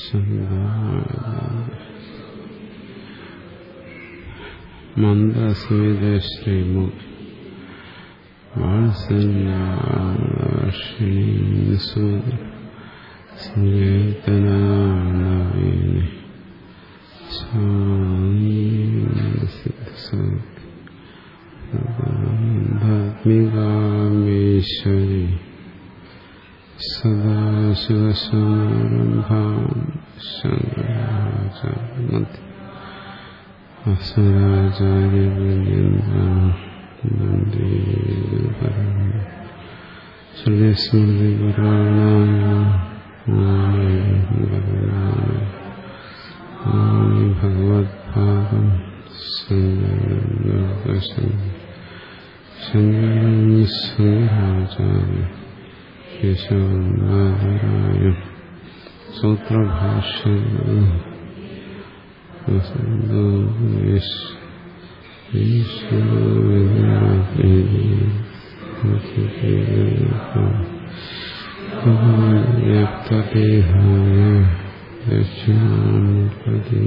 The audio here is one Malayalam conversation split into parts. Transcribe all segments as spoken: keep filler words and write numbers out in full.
മന്ദസ്മിതശ്രീമു സങ്കീർത്തനവീനി ഭദ്മികാമേശ്വരി സദാശിവസമാരംഭാം ശങ്കരാചാര്യ അസുരാചാര്യപര്യന്തം വന്ദേ ഗുരുപരമ്പരാം. ശ്രുതിസ്മൃതിപുരാണാനാം ഭഗവത്പാദം ശങ്കരാചാര്യ കേശവനാഥരായ സൂത്രഭാഷ്യ ദേഹായ ദക്ഷിണാമൂർത്തേ.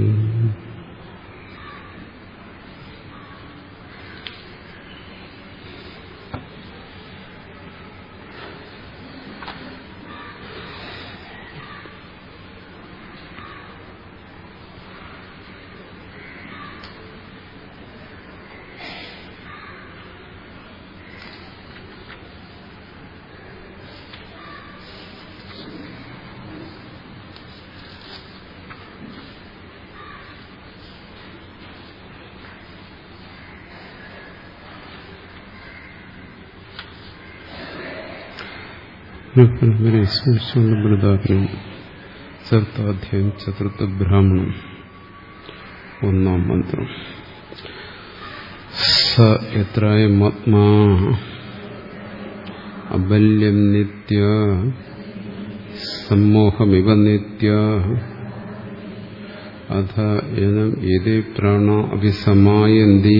സ്മരിച്ചുകൊണ്ട് ബൃഹദാരണ്യം ചതുർത്ഥാധ്യായം ചതുർത്ഥ ബ്രാഹ്മണം ഒന്നാം മന്ത്രം. സ യത്രായമാത്മാ അബല്യം നിത്യ സമ്മോഹമിവ നിത്യ അഥ യനം ഏതേ പ്രാണ അഭിസമായന്തി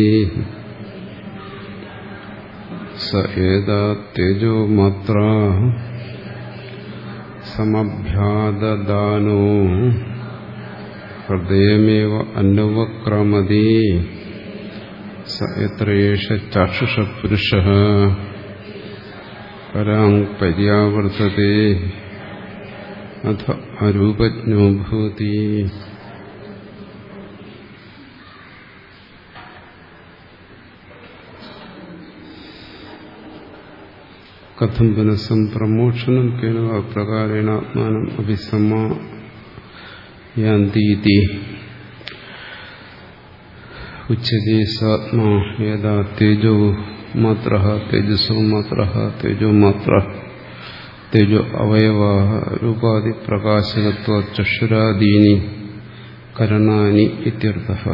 സ ഏതാ തേജോ മാത്ര സമഭ്യാദദാനോ ഹൃദയമേവ അന്വക്രമതി സ യത്രയേഷ ചാക്ഷുഷ പുരുഷഃ പരാങ് പര്യാവർത്തതേ അഥ അരൂപജ്ഞോ ഭൂതി. കഥം പുനഃസം പ്രമോക്ഷണം കേന പ്രകാരേണ ആത്മാനം അഭിസമായന്തി ഉച്യതേ സാത്മാ യഥാ തേജോ മാത്രഃ തേജസോ മാത്രഃ തേജോ മാത്രഃ തേജോ അവയവാഃ രൂപാദി പ്രകാശകത്വാത് ചക്ഷുരാദീനി കരണാനി ഇത്യർത്ഥഃ.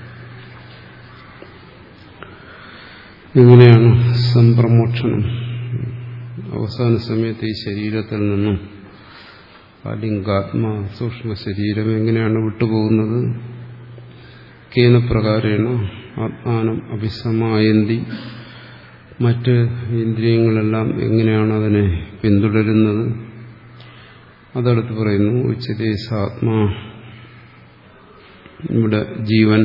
ഇങ്ങനെയാണ് സംപ്രമോക്ഷണം. അവസാന സമയത്ത് ഈ ശരീരത്തിൽ നിന്നും ആലിംഗാത്മാ സൂക്ഷ്മ ശരീരം എങ്ങനെയാണ് വിട്ടുപോകുന്നത്? കേന പ്രകാരേണ ആത്മാനം അഭിസമായന്തി, മറ്റ് ഇന്ദ്രിയങ്ങളെല്ലാം എങ്ങനെയാണ് അതിനെ പിന്തുടരുന്നത്? അതടുത്ത് പറയുന്നു. ഉച്ചതേ സാത്മാ, ഇവിടെ ജീവൻ,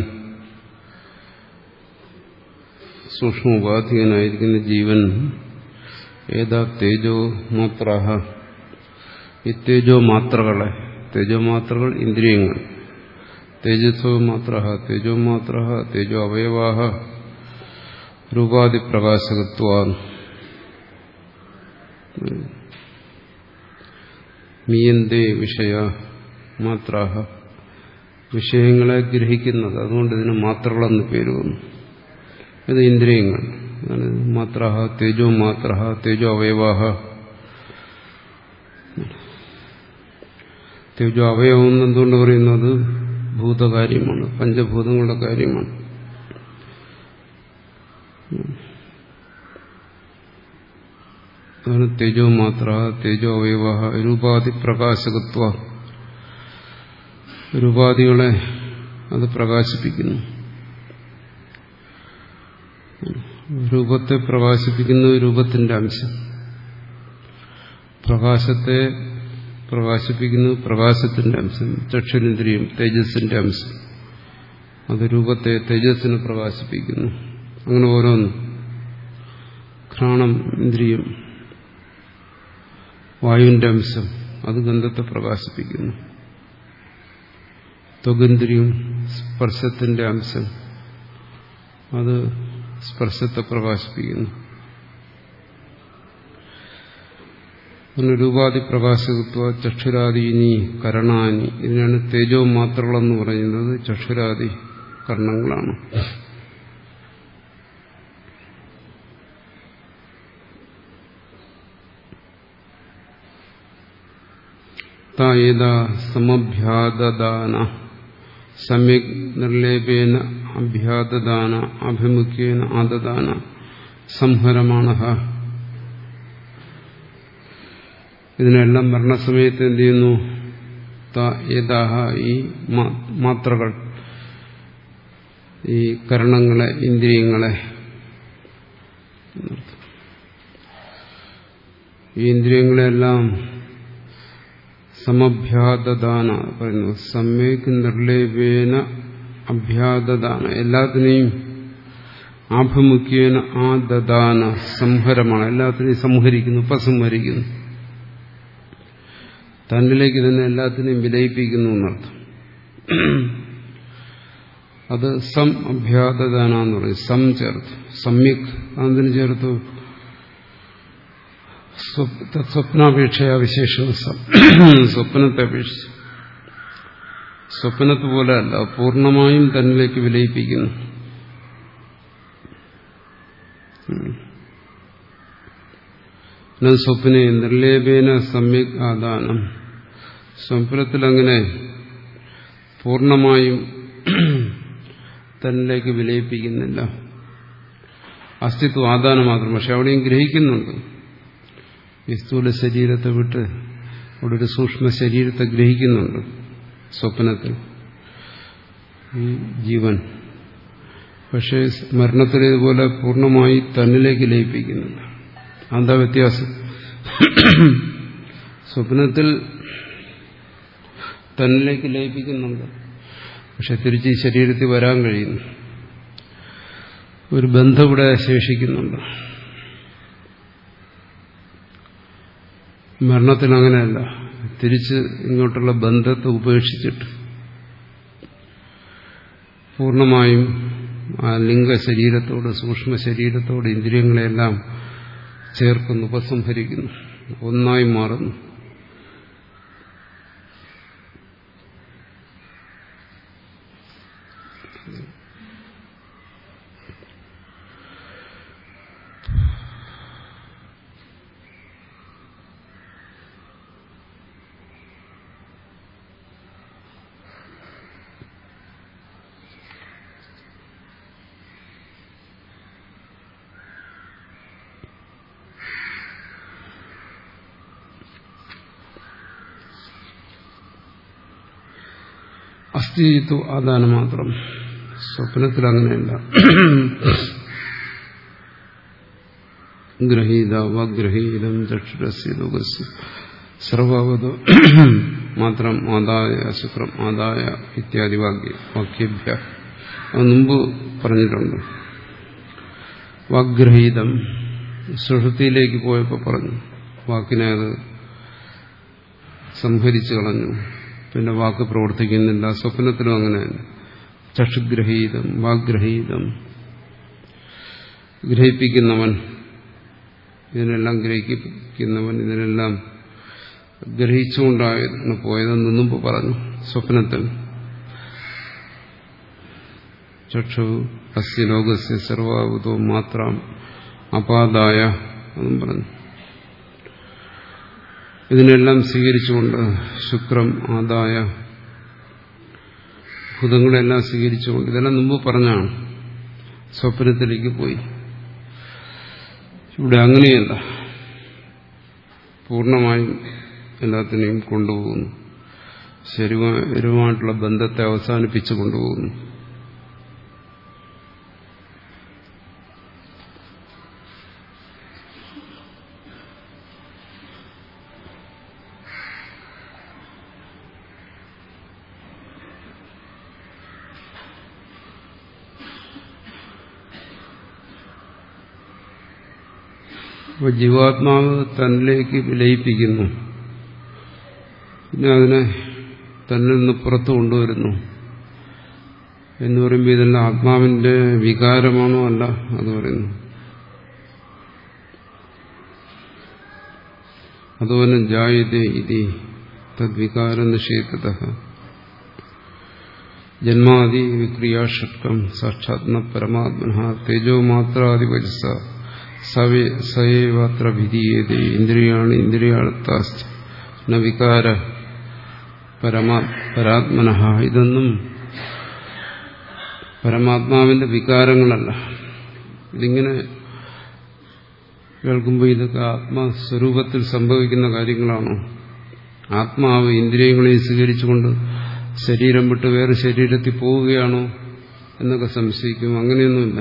സൂക്ഷ്മ ഉപാധികനായിരിക്കുന്ന ജീവൻ, ഏതാ തേജോ മാത്രഃ, ഈ തേജോ മാത്രകളെ, തേജോ മാത്രകൾ ഇന്ദ്രിയങ്ങൾ, തേജസ്സോ മാത്രഃ തേജോ മാത്രഃ തേജോ അവയവാഃ രൂപാദി പ്രകാശകത്വാൻ മീയന്തേ വിഷയ മാത്രഃ, വിഷയങ്ങളെ ഗ്രഹിക്കുന്നത്, അതുകൊണ്ട് ഇതിന് മാത്രകളെന്ന് പേര് വന്നു. ഇത് ഇന്ദ്രിയങ്ങൾ മാത്രഃ തേജോ മാത്രഃ തേജോ അവയവാഃ. തേജോ അവയവം എന്തുകൊണ്ട് പറയുന്നത്? ഭൂതകാര്യമാണ്, പഞ്ചഭൂതങ്ങളുടെ കാര്യമാണ്. അതാണ് തേജോ മാത്രഃ തേജോ അവയവാഃ രൂപാദി പ്രകാശകത്വ, രൂപാദികളെ അത് പ്രകാശിപ്പിക്കുന്നു. രൂപത്തെ പ്രകാശിപ്പിക്കുന്ന രൂപത്തിന്റെ അംശം, പ്രകാശത്തെ പ്രകാശിപ്പിക്കുന്നത് പ്രകാശത്തിന്റെ അംശം. ചക്ഷുരേന്ദ്രിയം തേജസ്സിന്റെ അംശം, അത് രൂപത്തെ തേജസ്സിന് പ്രകാശിപ്പിക്കുന്നു. അങ്ങനെ ഓരോന്നും. ഘ്രാണം ഇന്ദ്രിയം വായുവിന്റെ അംശം, അത് ഗന്ധത്തെ പ്രകാശിപ്പിക്കുന്നു. ത്വഗേന്ദ്രിയം സ്പർശത്തിന്റെ അംശം, അത് സ്പർശത്തെ പ്രകാശിപ്പിക്കുന്നു. രൂപാദി പ്രകാശകത്വ ചക്ഷുരാദീനി കരണാനി, ഇതിനാണ് തേജോ മാത്രകളെന്ന് പറയുന്നത്. ചക്ഷുരാദി കർണങ്ങളാണ്. തായേതാ സമഭ്യാദദാന സമ്യക് നിർലേപേന അഭ്യാദദാന അഭിമുഖ്യേന ആദദാന സംഹരമാണഃ. ഇതിനെല്ലാം മരണസമയത്ത് എന്ത് ചെയ്യുന്നു? യഥാഹ, ഈ മാത്രകൾ, ഈ കരണങ്ങളെ, ഇന്ദ്രിയങ്ങളെ, ഈ ഇന്ദ്രിയങ്ങളെല്ലാം സമഭ്യാദദാന പറയുന്നു. സമ്യക് നിർലേപേന അഭ്യാദദാന, എല്ലാത്തിനെയും ആഭിമുഖ്യേന ആദദാന സംഹരമാണ്. എല്ലാത്തിനെയും സംഹരിക്കുന്നു, ഉപസംഹരിക്കുന്നു. തന്നിലേക്ക് തന്നെ എല്ലാത്തിനെയും വിലയിപ്പിക്കുന്നു എന്നർത്ഥം. അത് സം അഭ്യാദദാന എന്ന് പറയും. സം ചേർത്തു. സമ്യക് അതിന് ചേർത്തു. സ്വപ്നാപേക്ഷയാ വിശേഷം. സ്വപ്നത്തെ അപേക്ഷിച്ച് സ്വപ്നത്തെ പോലെ അല്ല, പൂർണ്ണമായും തന്നിലേക്ക് വിലയിപ്പിക്കുന്നു. സ്വപ്നെ നിർലേപേന സമ്യക് ആദാനം. സ്വപ്നത്തിലങ്ങനെ പൂർണ്ണമായും തന്നിലേക്ക് വിലയിപ്പിക്കുന്നില്ല. അസ്തിത്വം ആദാനം മാത്രം. പക്ഷെ അവിടെയും ഗ്രഹിക്കുന്നുണ്ട്. ഈ സ്ഥൂല ശരീരത്തെ വിട്ട് അവിടെ ഒരു സൂക്ഷ്മ ശരീരത്തെ ഗ്രഹിക്കുന്നുണ്ട് സ്വപ്നത്തിൽ ഈ ജീവൻ. പക്ഷേ മരണത്തിലേതുപോലെ പൂർണ്ണമായി തന്നിലേക്ക് ലയിപ്പിക്കുന്നില്ല. എന്താ വ്യത്യാസം? സ്വപ്നത്തിൽ തന്നിലേക്ക് ലയിപ്പിക്കുന്നുണ്ട്, പക്ഷെ തിരിച്ച് ഈ ശരീരത്തിൽ വരാൻ കഴിയുന്നു. ഒരു ബന്ധം ഇവിടെ ശേഷിക്കുന്നുണ്ട്. മരണത്തിൽ അങ്ങനെയല്ല. തിരിച്ച് ഇങ്ങോട്ടുള്ള ബന്ധത്തെ ഉപേക്ഷിച്ചിട്ട് പൂർണ്ണമായും ആ ലിംഗ ശരീരത്തോട്, സൂക്ഷ്മ ശരീരത്തോട് ഇന്ദ്രിയങ്ങളെല്ലാം ചേർക്കുന്നു, ഉപസംഹരിക്കുന്നു, ഒന്നായി മാറുന്നു. അസ്ഥിത്വ ആദാനം മാത്രം. സ്വപ്നത്തിൽ അങ്ങനെയല്ല. ഗ്രഹീത വഗ്രഹീതം ചക്ഷുരസ്യ ലോകസ്യ സർവവതോ മാത്രം ആദായ ശുക്രം ആദായ ഇത്യാദി വാക്യ വാക്യഭ്യ അത് മുമ്പ് പറഞ്ഞിട്ടുണ്ട്. വാഗ്രഹീതം സുഷുപ്തിയിലേക്ക് പോയപ്പോൾ പറഞ്ഞു. വാക്കിനെ അത് സംഹരിച്ചു കളഞ്ഞു. പിന്നെ വാക്ക് പ്രവർത്തിക്കുന്നില്ല. സ്വപ്നത്തിലും അങ്ങനെ ചക്ഷുഗ്രഹീതം വാഗ്രഹീതം. ഗ്രഹിപ്പിക്കുന്നവൻ, ഇതിനെല്ലാം ഗ്രഹിക്കുന്നവൻ, ഇതിനെല്ലാം ഗ്രഹിച്ചുകൊണ്ടായിരുന്നു പോയതെന്ന് മുമ്പ് പറഞ്ഞു. സ്വപ്നത്തിൽ ചക്ഷു അസ്യ ലോകസ്യ സർവാവതോ മാത്രം അപാദായ എന്നും പറഞ്ഞു. ഇതിനെല്ലാം സ്വീകരിച്ചുകൊണ്ട് ശുക്രം ആദായ ഭൂതങ്ങളെല്ലാം സ്വീകരിച്ചുകൊണ്ട്, ഇതെല്ലാം മുമ്പ് പറഞ്ഞാണ്. സ്വപ്നത്തിലേക്ക് പോയി. ഇവിടെ അങ്ങനെയല്ല. പൂർണ്ണമായും എല്ലാത്തിനെയും കൊണ്ടുപോകുന്നു. ശരീരവുമായിട്ടുള്ള ബന്ധത്തെ അവസാനിപ്പിച്ചു കൊണ്ടുപോകുന്നു. അപ്പോൾ ജീവാത്മാവ് തന്നിലേക്ക് ലയിപ്പിക്കുന്നു, പിന്നെ അതിനെ തന്നിൽ നിന്ന് പുറത്തു കൊണ്ടുവരുന്നു എന്ന് പറയുമ്പോൾ ഇതെല്ലാം ആത്മാവിന്റെ വികാരമാണോ? അല്ല, അത് പറയുന്നു. അതുപോലെ ജായതേ ഇതി തദ്വികാര നിഷേധതഃ ജന്മാദി വിക്രിയാഷട്കം സാക്ഷാത്മ പരമാത്മനഃ തേജോമാത്രാദിവചസ സയേവാത്ര വിധീയതേ ഇന്ദ്രിയാണി ഇന്ദ്രിയാളത്താസ്തി ന വികാര പരമാ പരാത്മനഃ. ഇതൊന്നും പരമാത്മാവിന്റെ വികാരങ്ങളല്ല. ഇതിങ്ങനെ കേൾക്കുമ്പോൾ ഇതൊക്കെ ആത്മസ്വരൂപത്തിൽ സംഭവിക്കുന്ന കാര്യങ്ങളാണോ? ആത്മാവ് ഇന്ദ്രിയങ്ങളെ സ്വീകരിച്ചുകൊണ്ട് ശരീരം വിട്ട് വേറെ ശരീരത്തിൽ പോവുകയാണോ എന്നൊക്കെ സംശയിക്കും. അങ്ങനെയൊന്നുമില്ല.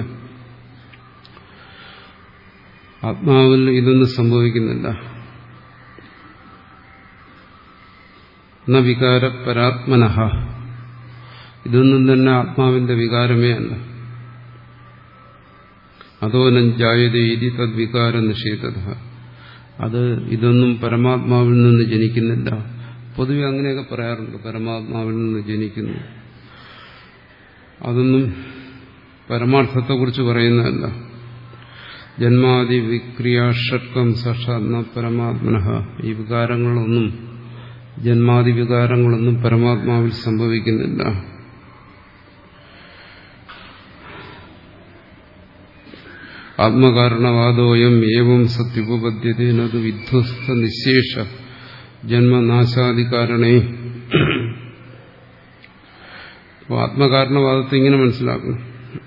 ആത്മാവിൽ ഇതൊന്നും സംഭവിക്കുന്നില്ല. ന വികാര പരാത്മനഃ. ഇതൊന്നും തന്നെ ആത്മാവിന്റെ വികാരമേ അല്ല. അതോ നഞ്ചായതേ ഇതി തദ്വികാര നിഷേധതഃ. അത് ഇതൊന്നും പരമാത്മാവിൽ നിന്ന് ജനിക്കുന്നില്ല. പൊതുവെ അങ്ങനെയൊക്കെ പറയാറുണ്ട്, പരമാത്മാവിൽ നിന്ന് ജനിക്കുന്നു. അതൊന്നും പരമാർത്ഥത്തെക്കുറിച്ച് പറയുന്നതല്ല. ജന്മാദി വിക്രിയാഷട്കം സാക്ഷാത്മ പരമാത്മനഃ. ഈ വികാരങ്ങളൊന്നും, ജന്മാദി വികാരങ്ങളൊന്നും പരമാത്മാവിൽ സംഭവിക്കുന്നില്ല. ആത്മകാരണവാദോയം ഏവം സത്യുപപദ്ധ്യതേനത് വിധ്വസ്ത നിശേഷ ജന്മനാശാദികാരണേ. അപ്പോൾ ആത്മകാരണവാദത്തെ ഇങ്ങനെ മനസ്സിലാക്കണം.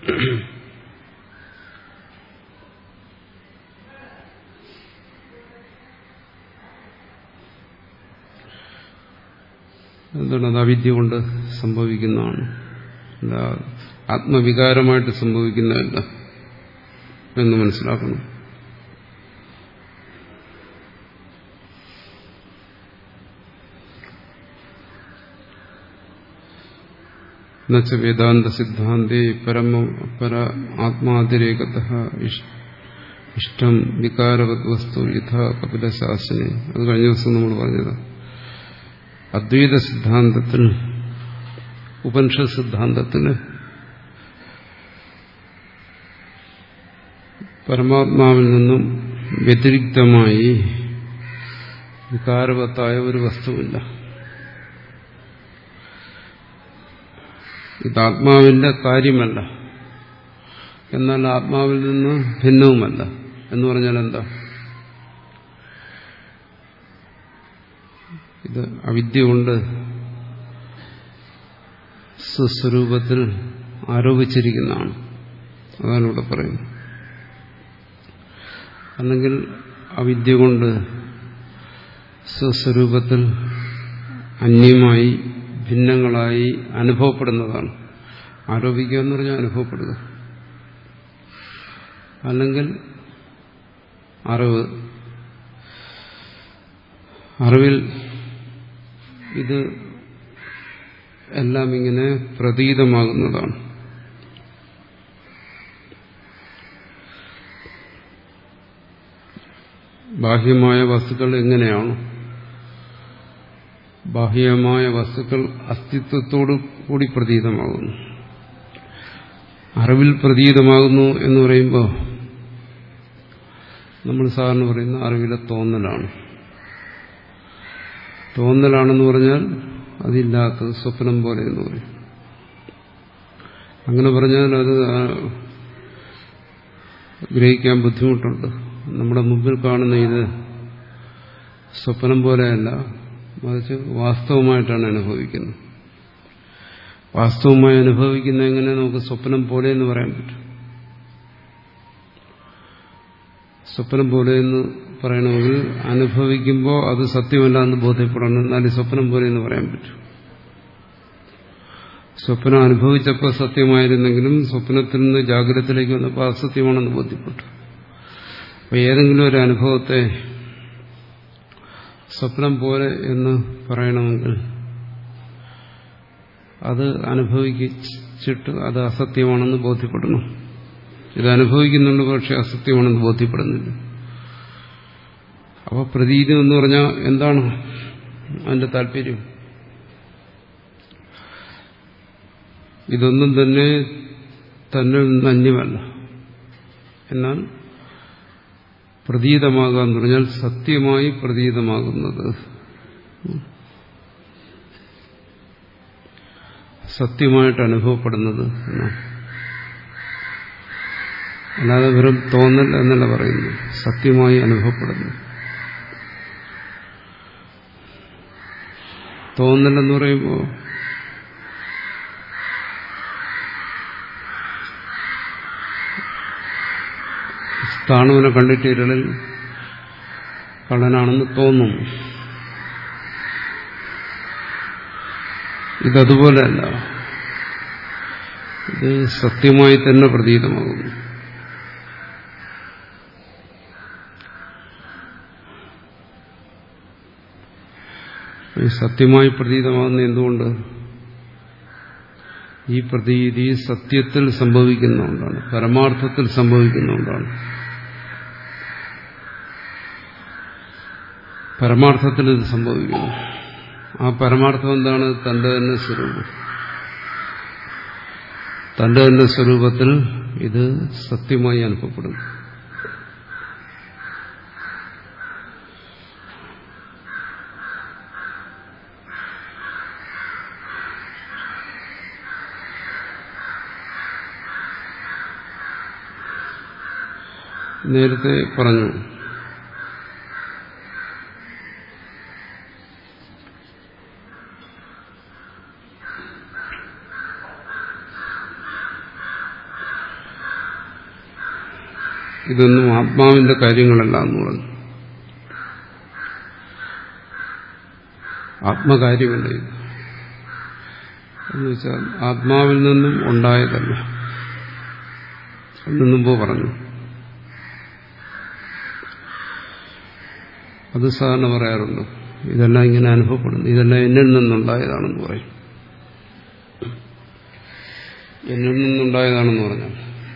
എന്താണ്? അത് അവിദ്യ കൊണ്ട് സംഭവിക്കുന്നതാണ്, അല്ല ആത്മവികാരമായിട്ട് സംഭവിക്കുന്നതല്ല എന്ന് മനസ്സിലാക്കണം. എന്നുവെച്ച വേദാന്ത സിദ്ധാന്തേ പരമ പര ആത്മാതിരേകതഃ ഇഷ്ടം വികാരവത് വസ്തു യഥാ കപിലശാസനെ. അത് കഴിഞ്ഞ ദിവസം നമ്മൾ പറഞ്ഞത്. അദ്വൈത സിദ്ധാന്തത്തിൽ, ഉപനിഷത്ത് സിദ്ധാന്തത്തിന് പരമാത്മാവിൽ നിന്നും വ്യതിരിക്തമായി വികാരവത്തായ ഒരു വസ്തുവില്ല. ഇത് ആത്മാവിന്റെ കാര്യമല്ല, എന്നാൽ ആത്മാവിൽ നിന്ന് ഭിന്നവുമല്ല. എന്ന് പറഞ്ഞാൽ എന്താ? ഇത് അവിദ്യ കൊണ്ട് സ്വസ്വരൂപത്തിൽ ആരോപിച്ചിരിക്കുന്നതാണ്. അതാണ് ഇവിടെ പറയുന്നത്. അല്ലെങ്കിൽ അവിദ്യ കൊണ്ട് സ്വസ്വരൂപത്തിൽ അന്യമായി ഭിന്നങ്ങളായി അനുഭവപ്പെടുന്നതാണ്. ആരോപിക്കുക എന്ന് പറഞ്ഞാൽ അനുഭവപ്പെടുക. അല്ലെങ്കിൽ അറിവ്, അറിവിൽ ഇത് എല്ലാം ഇങ്ങനെ പ്രതീതമാകുന്നതാണ്. ബാഹ്യമായ വസ്തുക്കൾ എങ്ങനെയാണോ, ബാഹ്യമായ വസ്തുക്കൾ അസ്തിത്വത്തോടു കൂടി പ്രതീതമാകുന്നു. അറിവിൽ പ്രതീതമാകുന്നു എന്ന് പറയുമ്പോൾ നമ്മൾ സാധാരണ പറയുന്ന അറിവിലെ തോന്നലാണ്. തോന്നലാണെന്ന് പറഞ്ഞാൽ അതില്ലാത്തത് സ്വപ്നം പോലെ എന്ന് പറയും. അങ്ങനെ പറഞ്ഞാൽ അത് ഗ്രഹിക്കാൻ ബുദ്ധിമുട്ടുണ്ട്. നമ്മുടെ മുമ്പിൽ കാണുന്ന ഇത് സ്വപ്നം പോലെയല്ല, മറിച്ച് വാസ്തവമായിട്ടാണ് അനുഭവിക്കുന്നത്. വാസ്തവമായി അനുഭവിക്കുന്ന എങ്ങനെ നമുക്ക് സ്വപ്നം പോലെ എന്ന് പറയാൻ പറ്റും? സ്വപ്നം പോലെ എന്ന് പറയണമെങ്കിൽ അനുഭവിക്കുമ്പോൾ അത് സത്യമല്ല എന്ന് ബോധ്യപ്പെടണം, എന്നാലും സ്വപ്നം പോലെ എന്ന് പറയാൻ പറ്റും. സ്വപ്നം അനുഭവിച്ചപ്പോൾ സത്യമായിരുന്നെങ്കിലും സ്വപ്നത്തിൽ നിന്ന് ജാഗ്രതത്തിലേക്ക് വന്നപ്പോൾ അസത്യമാണെന്ന് ബോധ്യപ്പെട്ടു. അപ്പോൾ ഏതെങ്കിലും ഒരു അനുഭവത്തെ സ്വപ്നം പോലെ എന്ന് പറയണമെങ്കിൽ അത് അനുഭവിച്ചിട്ട് അത് അസത്യമാണെന്ന് ബോധ്യപ്പെടണം. ഇത് അനുഭവിക്കുന്നുണ്ട്, പക്ഷെ അസത്യമാണെന്ന് ബോധ്യപ്പെടുന്നില്ല. അപ്പോൾ പ്രതീതി എന്ന് പറഞ്ഞാൽ എന്താണ് അതിന്റെ താല്പര്യം? ഇതൊന്നും തന്നെ തന്നിൽ നിന്ന് അന്യമല്ല. എന്നാൽ പ്രതീതമാകുക എന്ന് പറഞ്ഞാൽ സത്യമായി പ്രതീതമാകുന്നത്, സത്യമായിട്ട് അനുഭവപ്പെടുന്നത് എന്നാണ്. അല്ലാതെ വെറും തോന്നൽ എന്നല്ല പറയുന്നു, സത്യമായി അനുഭവപ്പെടുന്നു. തോന്നൽ എന്ന് പറയുമ്പോൾ സ്ഥാണുവിനെ കണ്ടിട്ട് ഇരളിൽ കള്ളനാണെന്ന് തോന്നും. ഇതതുപോലെയല്ല, ഇത് സത്യമായി തന്നെ പ്രതീതമാകുന്നു. സത്യമായി പ്രതീതമാകുന്ന എന്തുകൊണ്ട്? ഈ പ്രതീതി സത്യത്തിൽ സംഭവിക്കുന്നതുകൊണ്ടാണ്, പരമാർത്ഥത്തിൽ സംഭവിക്കുന്നതുകൊണ്ടാണ്. പരമാർത്ഥത്തിൽ ഇത് സംഭവിക്കുന്നു. ആ പരമാർത്ഥം എന്താണ്? തന്റെ തന്നെ സ്വരൂപം. തന്റെ തന്നെ സ്വരൂപത്തിൽ ഇത് സത്യമായി അനുഭവപ്പെടുന്നു. നേരത്തെ പറഞ്ഞു, ഇതൊന്നും ആത്മാവിന്റെ കാര്യങ്ങളല്ല എന്ന് പറഞ്ഞു. ആത്മകാര്യമല്ല ഇത്. എന്ന് വെച്ചാൽ ആത്മാവിൽ നിന്നും ഉണ്ടായതല്ല. അതിന് മുമ്പ് പറഞ്ഞു. അത് സാധാരണ പറയാറുണ്ട്, ഇതെല്ലാം ഇങ്ങനെ അനുഭവപ്പെടുന്നു, ഇതെല്ലാം എന്നിൽ നിന്നുണ്ടായതാണെന്ന് പറയും. എന്നിൽ നിന്നുണ്ടായതാണെന്ന് പറഞ്ഞാൽ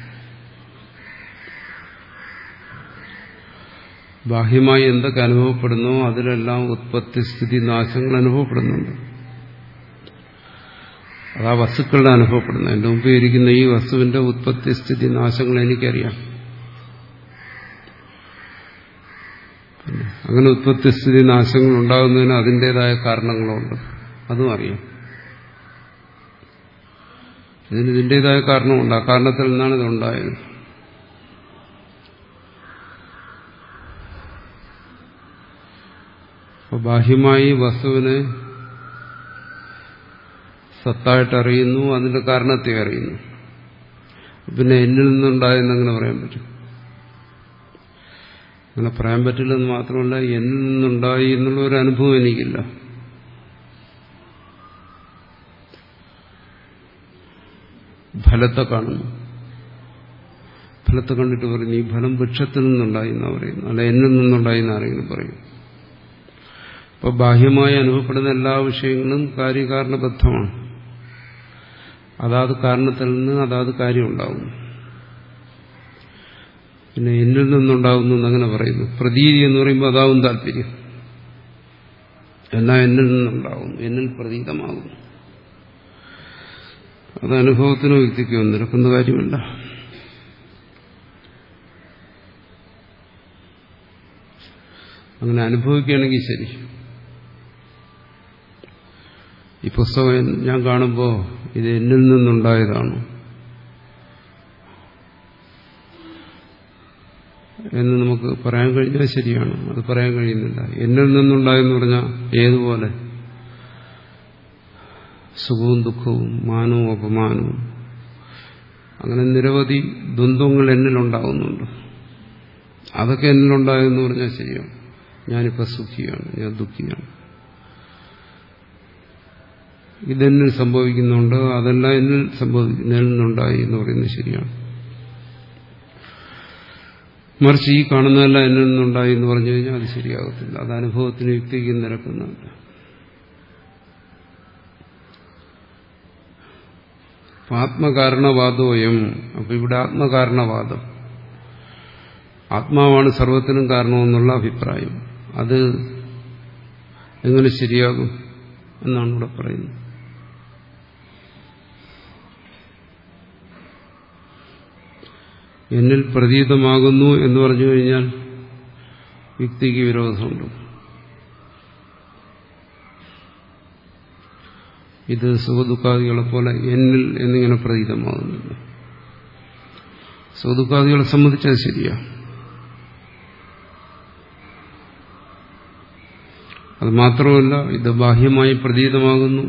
ബാഹ്യമായി എന്തൊക്കെ അനുഭവപ്പെടുന്നോ അതിലെല്ലാം ഉത്പത്തി സ്ഥിതി നാശങ്ങൾ അനുഭവപ്പെടുന്നുണ്ട്. അതാ വസ്തുക്കളുടെ അനുഭവപ്പെടുന്നത്. എൻ്റെ മുമ്പ് ഇരിക്കുന്ന ഈ വസ്തുവിന്റെ ഉത്പത്തി സ്ഥിതി നാശങ്ങൾ എനിക്കറിയാം. അങ്ങനെ ഉത്പത്തി സ്ഥിതി നാശങ്ങൾ ഉണ്ടാകുന്നതിന് അതിൻ്റെതായ കാരണങ്ങളുണ്ട്, അതും അറിയാം. ഇതിന് ഇതിൻ്റെതായ കാരണമുണ്ട്. ആ കാരണത്തിൽ നിന്നാണ് ഇതുണ്ടായത്. അപ്പോൾ ബാഹ്യമായി വസ്തുവിനെ സത്തായിട്ട് അറിയുന്നു, അതിന്റെ കാരണത്തെ അറിയുന്നു. പിന്നെ എന്നിൽ നിന്നുണ്ടായെന്നങ്ങനെ പറയാൻ പറ്റും? അങ്ങനെ പറയാൻ പറ്റില്ലെന്ന് മാത്രമല്ല, എന്നിൽ നിന്നുണ്ടായി എന്നുള്ള ഒരു അനുഭവം എനിക്കില്ല. ഫലത്തെ കാണുന്നു, ഫലത്തെ കണ്ടിട്ട് പറയുന്നു ഈ ഫലം വൃക്ഷത്തിൽ നിന്നുണ്ടായി എന്നാ പറയുന്നു, അല്ല എന്നിൽ നിന്നുണ്ടായി എന്ന് ആരെങ്കിലും പറയും. അപ്പൊ ബാഹ്യമായി അനുഭവപ്പെടുന്ന എല്ലാ വിഷയങ്ങളും കാര്യകാരണബദ്ധമാണ്. അതാത് കാരണത്തിൽ നിന്ന് അതാത് കാര്യം ഉണ്ടാകുന്നു. പിന്നെ എന്നിൽ നിന്നുണ്ടാകുന്നു എന്നങ്ങനെ പറയുന്നു. പ്രതീതി എന്ന് പറയുമ്പോൾ അതാവും താല്പര്യം. എന്നാൽ എന്നിൽ നിന്നുണ്ടാകുന്നു, എന്നിൽ പ്രതീതമാകുന്നു. അത് അനുഭവത്തിനോ വ്യക്തിക്കോ നിരക്കുന്ന കാര്യമല്ല. അങ്ങനെ അനുഭവിക്കുകയാണെങ്കിൽ ശരി. ഈ പുസ്തകം ഞാൻ കാണുമ്പോൾ ഇത് എന്നിൽ നിന്നുണ്ടായതാണ് എന്ന് നമുക്ക് പറയാൻ കഴിഞ്ഞാൽ ശരിയാണ്. അത് പറയാൻ കഴിയുന്നില്ല. എന്നിൽ നിന്നുണ്ടായെന്ന് പറഞ്ഞാൽ ഏതുപോലെ? സുഖവും ദുഃഖവും മാനവും അപമാനവും, അങ്ങനെ നിരവധി ദ്വന്ദ്വങ്ങൾ എന്നിലുണ്ടാകുന്നുണ്ട്. അതൊക്കെ എന്നിലുണ്ടായെന്ന് പറഞ്ഞാൽ ശരിയാണ്. ഞാനിപ്പോൾ സുഖിയാണ്, ഞാൻ ദുഃഖിയാണ്, ഇതെന്നിൽ സംഭവിക്കുന്നുണ്ട്, അതെല്ലാം എന്നിൽ സംഭവിക്കുന്ന നിന്നുണ്ടായി എന്ന് പറയുന്നത് ശരിയാണ്. മറിച്ച് ഈ കാണുന്നതെല്ലാം എന്നിൽ നിന്നുണ്ടായി എന്ന് പറഞ്ഞു കഴിഞ്ഞാൽ അത് ശരിയാകത്തില്ല. അത് അനുഭവത്തിന് യുക്തിക്ക് നിരക്കുന്നുണ്ട്. ആത്മകാരണവാദോയം. അപ്പൊ ഇവിടെ ആത്മകാരണവാദം, ആത്മാവാണ് സർവത്തിനും കാരണമെന്നുള്ള അഭിപ്രായം. അത് എങ്ങനെ ശരിയാകും എന്നാണ് ഇവിടെ പറയുന്നത്. എന്നിൽ പ്രതീതമാകുന്നു എന്ന് പറഞ്ഞു കഴിഞ്ഞാൽ യുക്തിക്ക് വിരോധമുണ്ട്. ഇത് സുഖദുഃഖാദികളെ പോലെ എന്നിൽ എന്നിങ്ങനെ പ്രതീതമാകുന്നില്ല. സുഖദുഃഖാദികളെ സംബന്ധിച്ചത് ശരിയാ. അത് മാത്രമല്ല, ഇത് ബാഹ്യമായി പ്രതീതമാകുന്നു.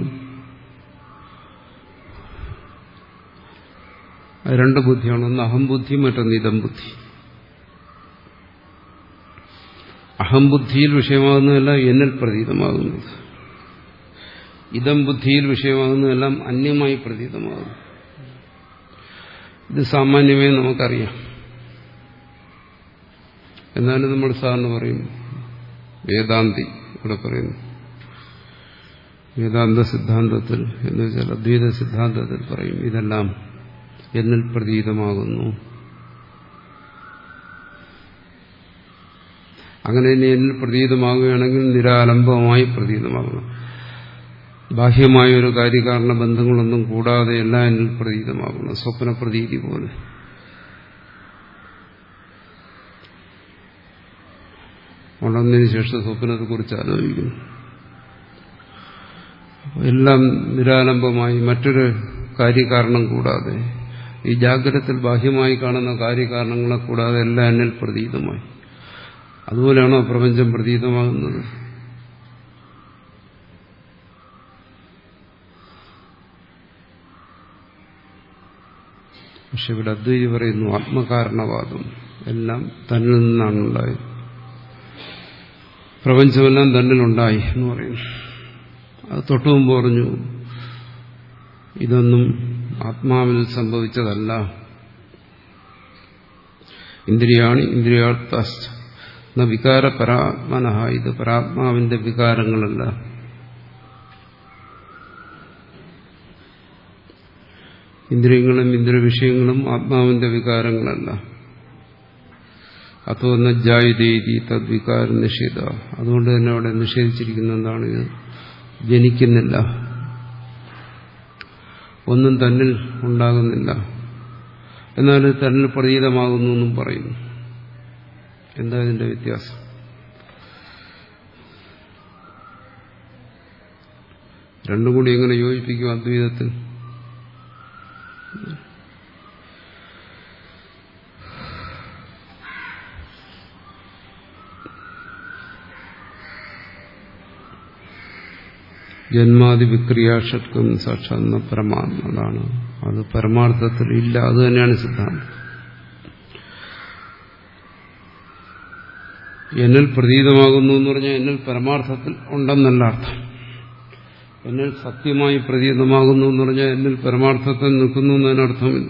രണ്ട് ബുദ്ധിയാണ്. ഒന്ന് അഹംബുദ്ധി, മറ്റൊന്ന് ഇതം ബുദ്ധി. അഹംബുദ്ധിയിൽ വിഷയമാകുന്നതല്ല എന്നിൽ പ്രതീതമാകുന്നത്. ഇതം ബുദ്ധിയിൽ വിഷയമാകുന്നതെല്ലാം അന്യമായി പ്രതീതമാകുന്നു. ഇത് സാമാന്യമേ നമുക്കറിയാം. എന്നാലും നമ്മൾ സാറിന് പറയും, വേദാന്തി ഇവിടെ പറയുന്നു, വേദാന്ത സിദ്ധാന്തത്തിൽ എന്ന് വെച്ചാൽ അദ്വൈത സിദ്ധാന്തത്തിൽ പറയും, ഇതെല്ലാം എന്നിൽ പ്രതീതമാകുന്നു. അങ്ങനെ ഇനി എന്നിൽ പ്രതീതമാകുകയാണെങ്കിൽ നിരാലംബമായി പ്രതീതമാകണം. ബാഹ്യമായ ഒരു കാര്യകാരണ ബന്ധങ്ങളൊന്നും കൂടാതെ എല്ലാം എന്നിൽ പ്രതീതമാകണം. സ്വപ്ന പ്രതീതി പോലെ. ഉണർന്നതിന് ശേഷം സ്വപ്നത്തെക്കുറിച്ച് ആലോചിക്കുന്നു. എല്ലാം നിരാലംബമായി, മറ്റൊരു കാര്യകാരണം കൂടാതെ, ഈ ജാഗ്രതത്തിൽ ബാഹ്യമായി കാണുന്ന കാര്യകാരണങ്ങളെ കൂടാതെ എല്ലാം എന്നിൽ പ്രതീതമായി. അതുപോലെയാണോ പ്രപഞ്ചം പ്രതീതമാകുന്നത്? പക്ഷെ ഇവിടെ അദ്വൈതി പറയുന്നു, ആത്മകാരണവാദം എല്ലാം തന്നിൽ നിന്നാണ് ഉണ്ടായത്, പ്രപഞ്ചമെല്ലാം തന്നിലുണ്ടായി എന്ന് പറയുന്നു. അത് തൊട്ടുമുമ്പ് പറഞ്ഞു, ഇതൊന്നും ആത്മാവിൽ സംഭവിച്ചതല്ല. ഇന്ദ്രിയാണി ഇന്ദ്രിയാർത്ഥാശ്ച ന വികാര പരാത്മനഃ, ഇത് പരാത്മാവിന്റെ വികാരങ്ങളല്ല. ഇന്ദ്രിയങ്ങളും ഇന്ദ്രിയ വിഷയങ്ങളും ആത്മാവിന്റെ വികാരങ്ങളല്ല. അതോ ന ജായതേതി തദ്വികാര നിഷേധ, അതുകൊണ്ട് തന്നെ അവിടെ നിഷേധിച്ചിരിക്കുന്ന എന്താണ്? ഇത് ജനിക്കുന്നില്ല, ഒന്നും തന്നിൽ ഉണ്ടാകുന്നില്ല, എന്നാൽ തന്നിൽ പ്രതീതമാകുന്നു എന്നും പറയുന്നു. എന്താ ഇതിന്റെ വ്യത്യാസം? രണ്ടും കൂടി എങ്ങനെ യോജിപ്പിക്കും അദ്വൈതത്തിൽ? ജന്മാദി വിക്രിയാഷത്വം സാക്ഷാത് പരമാത്മതാണ്. അത് പരമാർത്ഥത്തിൽ ഇല്ല. അത് തന്നെയാണ് സിദ്ധാന്തം. എന്നിൽ പ്രതീതമാകുന്നു എന്ന് പറഞ്ഞാൽ എന്നിൽ പരമാർത്ഥത്തിൽ ഉണ്ടെന്നല്ല അർത്ഥം. എന്നിൽ സത്യമായി പ്രതീതമാകുന്നു എന്ന് പറഞ്ഞാൽ എന്നിൽ പരമാർത്ഥത്തിൽ നിൽക്കുന്നു എന്നതിനർത്ഥമില്ല.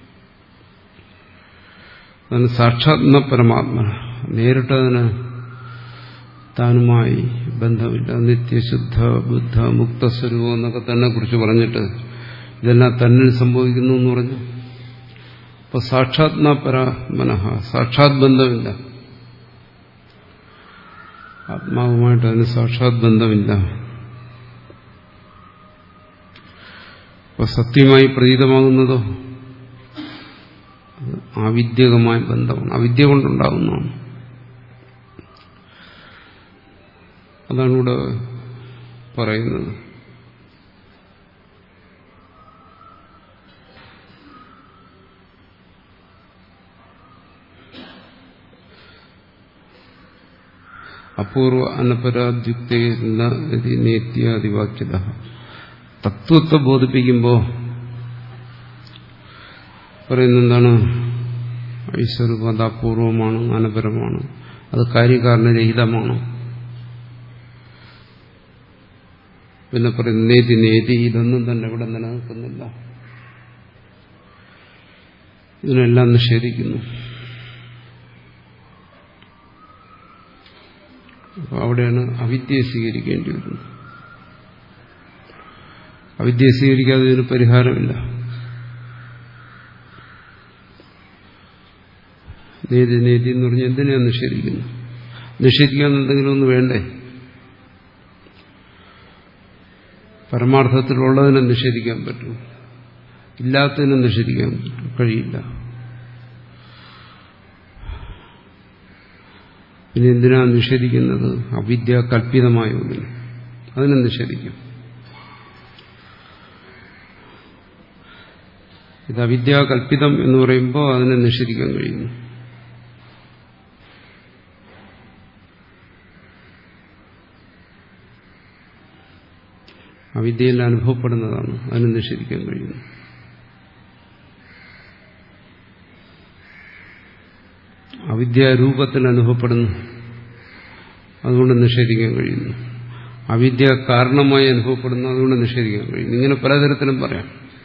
അതിന് സാക്ഷാത് പരമാത്മ, നേരിട്ടതിന് താനുമായി ബന്ധമില്ല. നിത്യശുദ്ധ ബുദ്ധ മുക്തസ്വരൂപം എന്നൊക്കെ തന്നെ കുറിച്ച് പറഞ്ഞിട്ട് ഇതെല്ലാം തന്നിൽ സംഭവിക്കുന്നു എന്ന് പറഞ്ഞു. അപ്പൊ സാക്ഷാത് പരമനഃ, സാക്ഷാത് ബന്ധമില്ല, ആത്മാവുമായിട്ട് അതിന് സാക്ഷാത് ബന്ധമില്ല. അപ്പൊ സത്യമായി പ്രതീതമാകുന്നതോ ആവിദ്യകമായ ബന്ധമാണ്, അവിദ്യ കൊണ്ടുണ്ടാകുന്നതാണ്. അതാണ് ഇവിടെ പറയുന്നത്. അപൂർവ അനപരാദ്യുക്തേത്യാദിവാക്യത, തത്വത്തെ ബോധിപ്പിക്കുമ്പോൾ പറയുന്നത് എന്താണ്? ഈശ്വരൂപം അത് അപൂർവമാണ്, അനപരമാണ്, അത് കാര്യകാരണരഹിതമാണ്. പിന്നെ പറയുന്നത് നേതി നേതി, ഇതൊന്നും തന്നെ ഇവിടെ നിലനിൽക്കുന്നില്ല, ഇതിനെല്ലാം നിഷേധിക്കുന്നു. അപ്പോൾ അവിടെയാണ് അവിദ്യയെ സ്വീകരിക്കേണ്ടി വരുന്നത്. അവിദ്യയെ സ്വീകരിക്കാതെ ഇതിന് പരിഹാരമില്ല. നേതി നേതി എന്ന് പറഞ്ഞാൽ എന്തിനാണ് നിഷേധിക്കുന്നത്? നിഷേധിക്കാൻ എന്തെങ്കിലും ഒന്ന് വേണ്ടേ? പരമാർത്ഥത്തിലുള്ളതിനെ നിഷേധിക്കാൻ പറ്റും, ഇല്ലാത്തതിനെ നിഷേധിക്കാൻ കഴിയില്ല. പിന്നെ എന്തിനാ നിഷേധിക്കുന്നത്? അവിദ്യ കൽപ്പിതമായ ഒന്നിന്, അതിനെ നിഷേധിക്കും. ഇത് അവിദ്യാകൽപ്പിതം എന്ന് പറയുമ്പോൾ അതിനെ നിഷേധിക്കാൻ കഴിയുന്നു. അവിദ്യയിൽ അനുഭവപ്പെടുന്നതാണ്, അതിനെ നിഷേധിക്കാൻ കഴിയുന്നു. അവിദ്യാരൂപത്തിൽ അനുഭവപ്പെടുന്നു, അതുകൊണ്ട് നിഷേധിക്കാൻ കഴിയുന്നു. അവിദ്യ കാരണമായി അനുഭവപ്പെടുന്നു, അതുകൊണ്ട് നിഷേധിക്കാൻ കഴിയുന്നു. ഇങ്ങനെ പലതരത്തിലും പറയാം.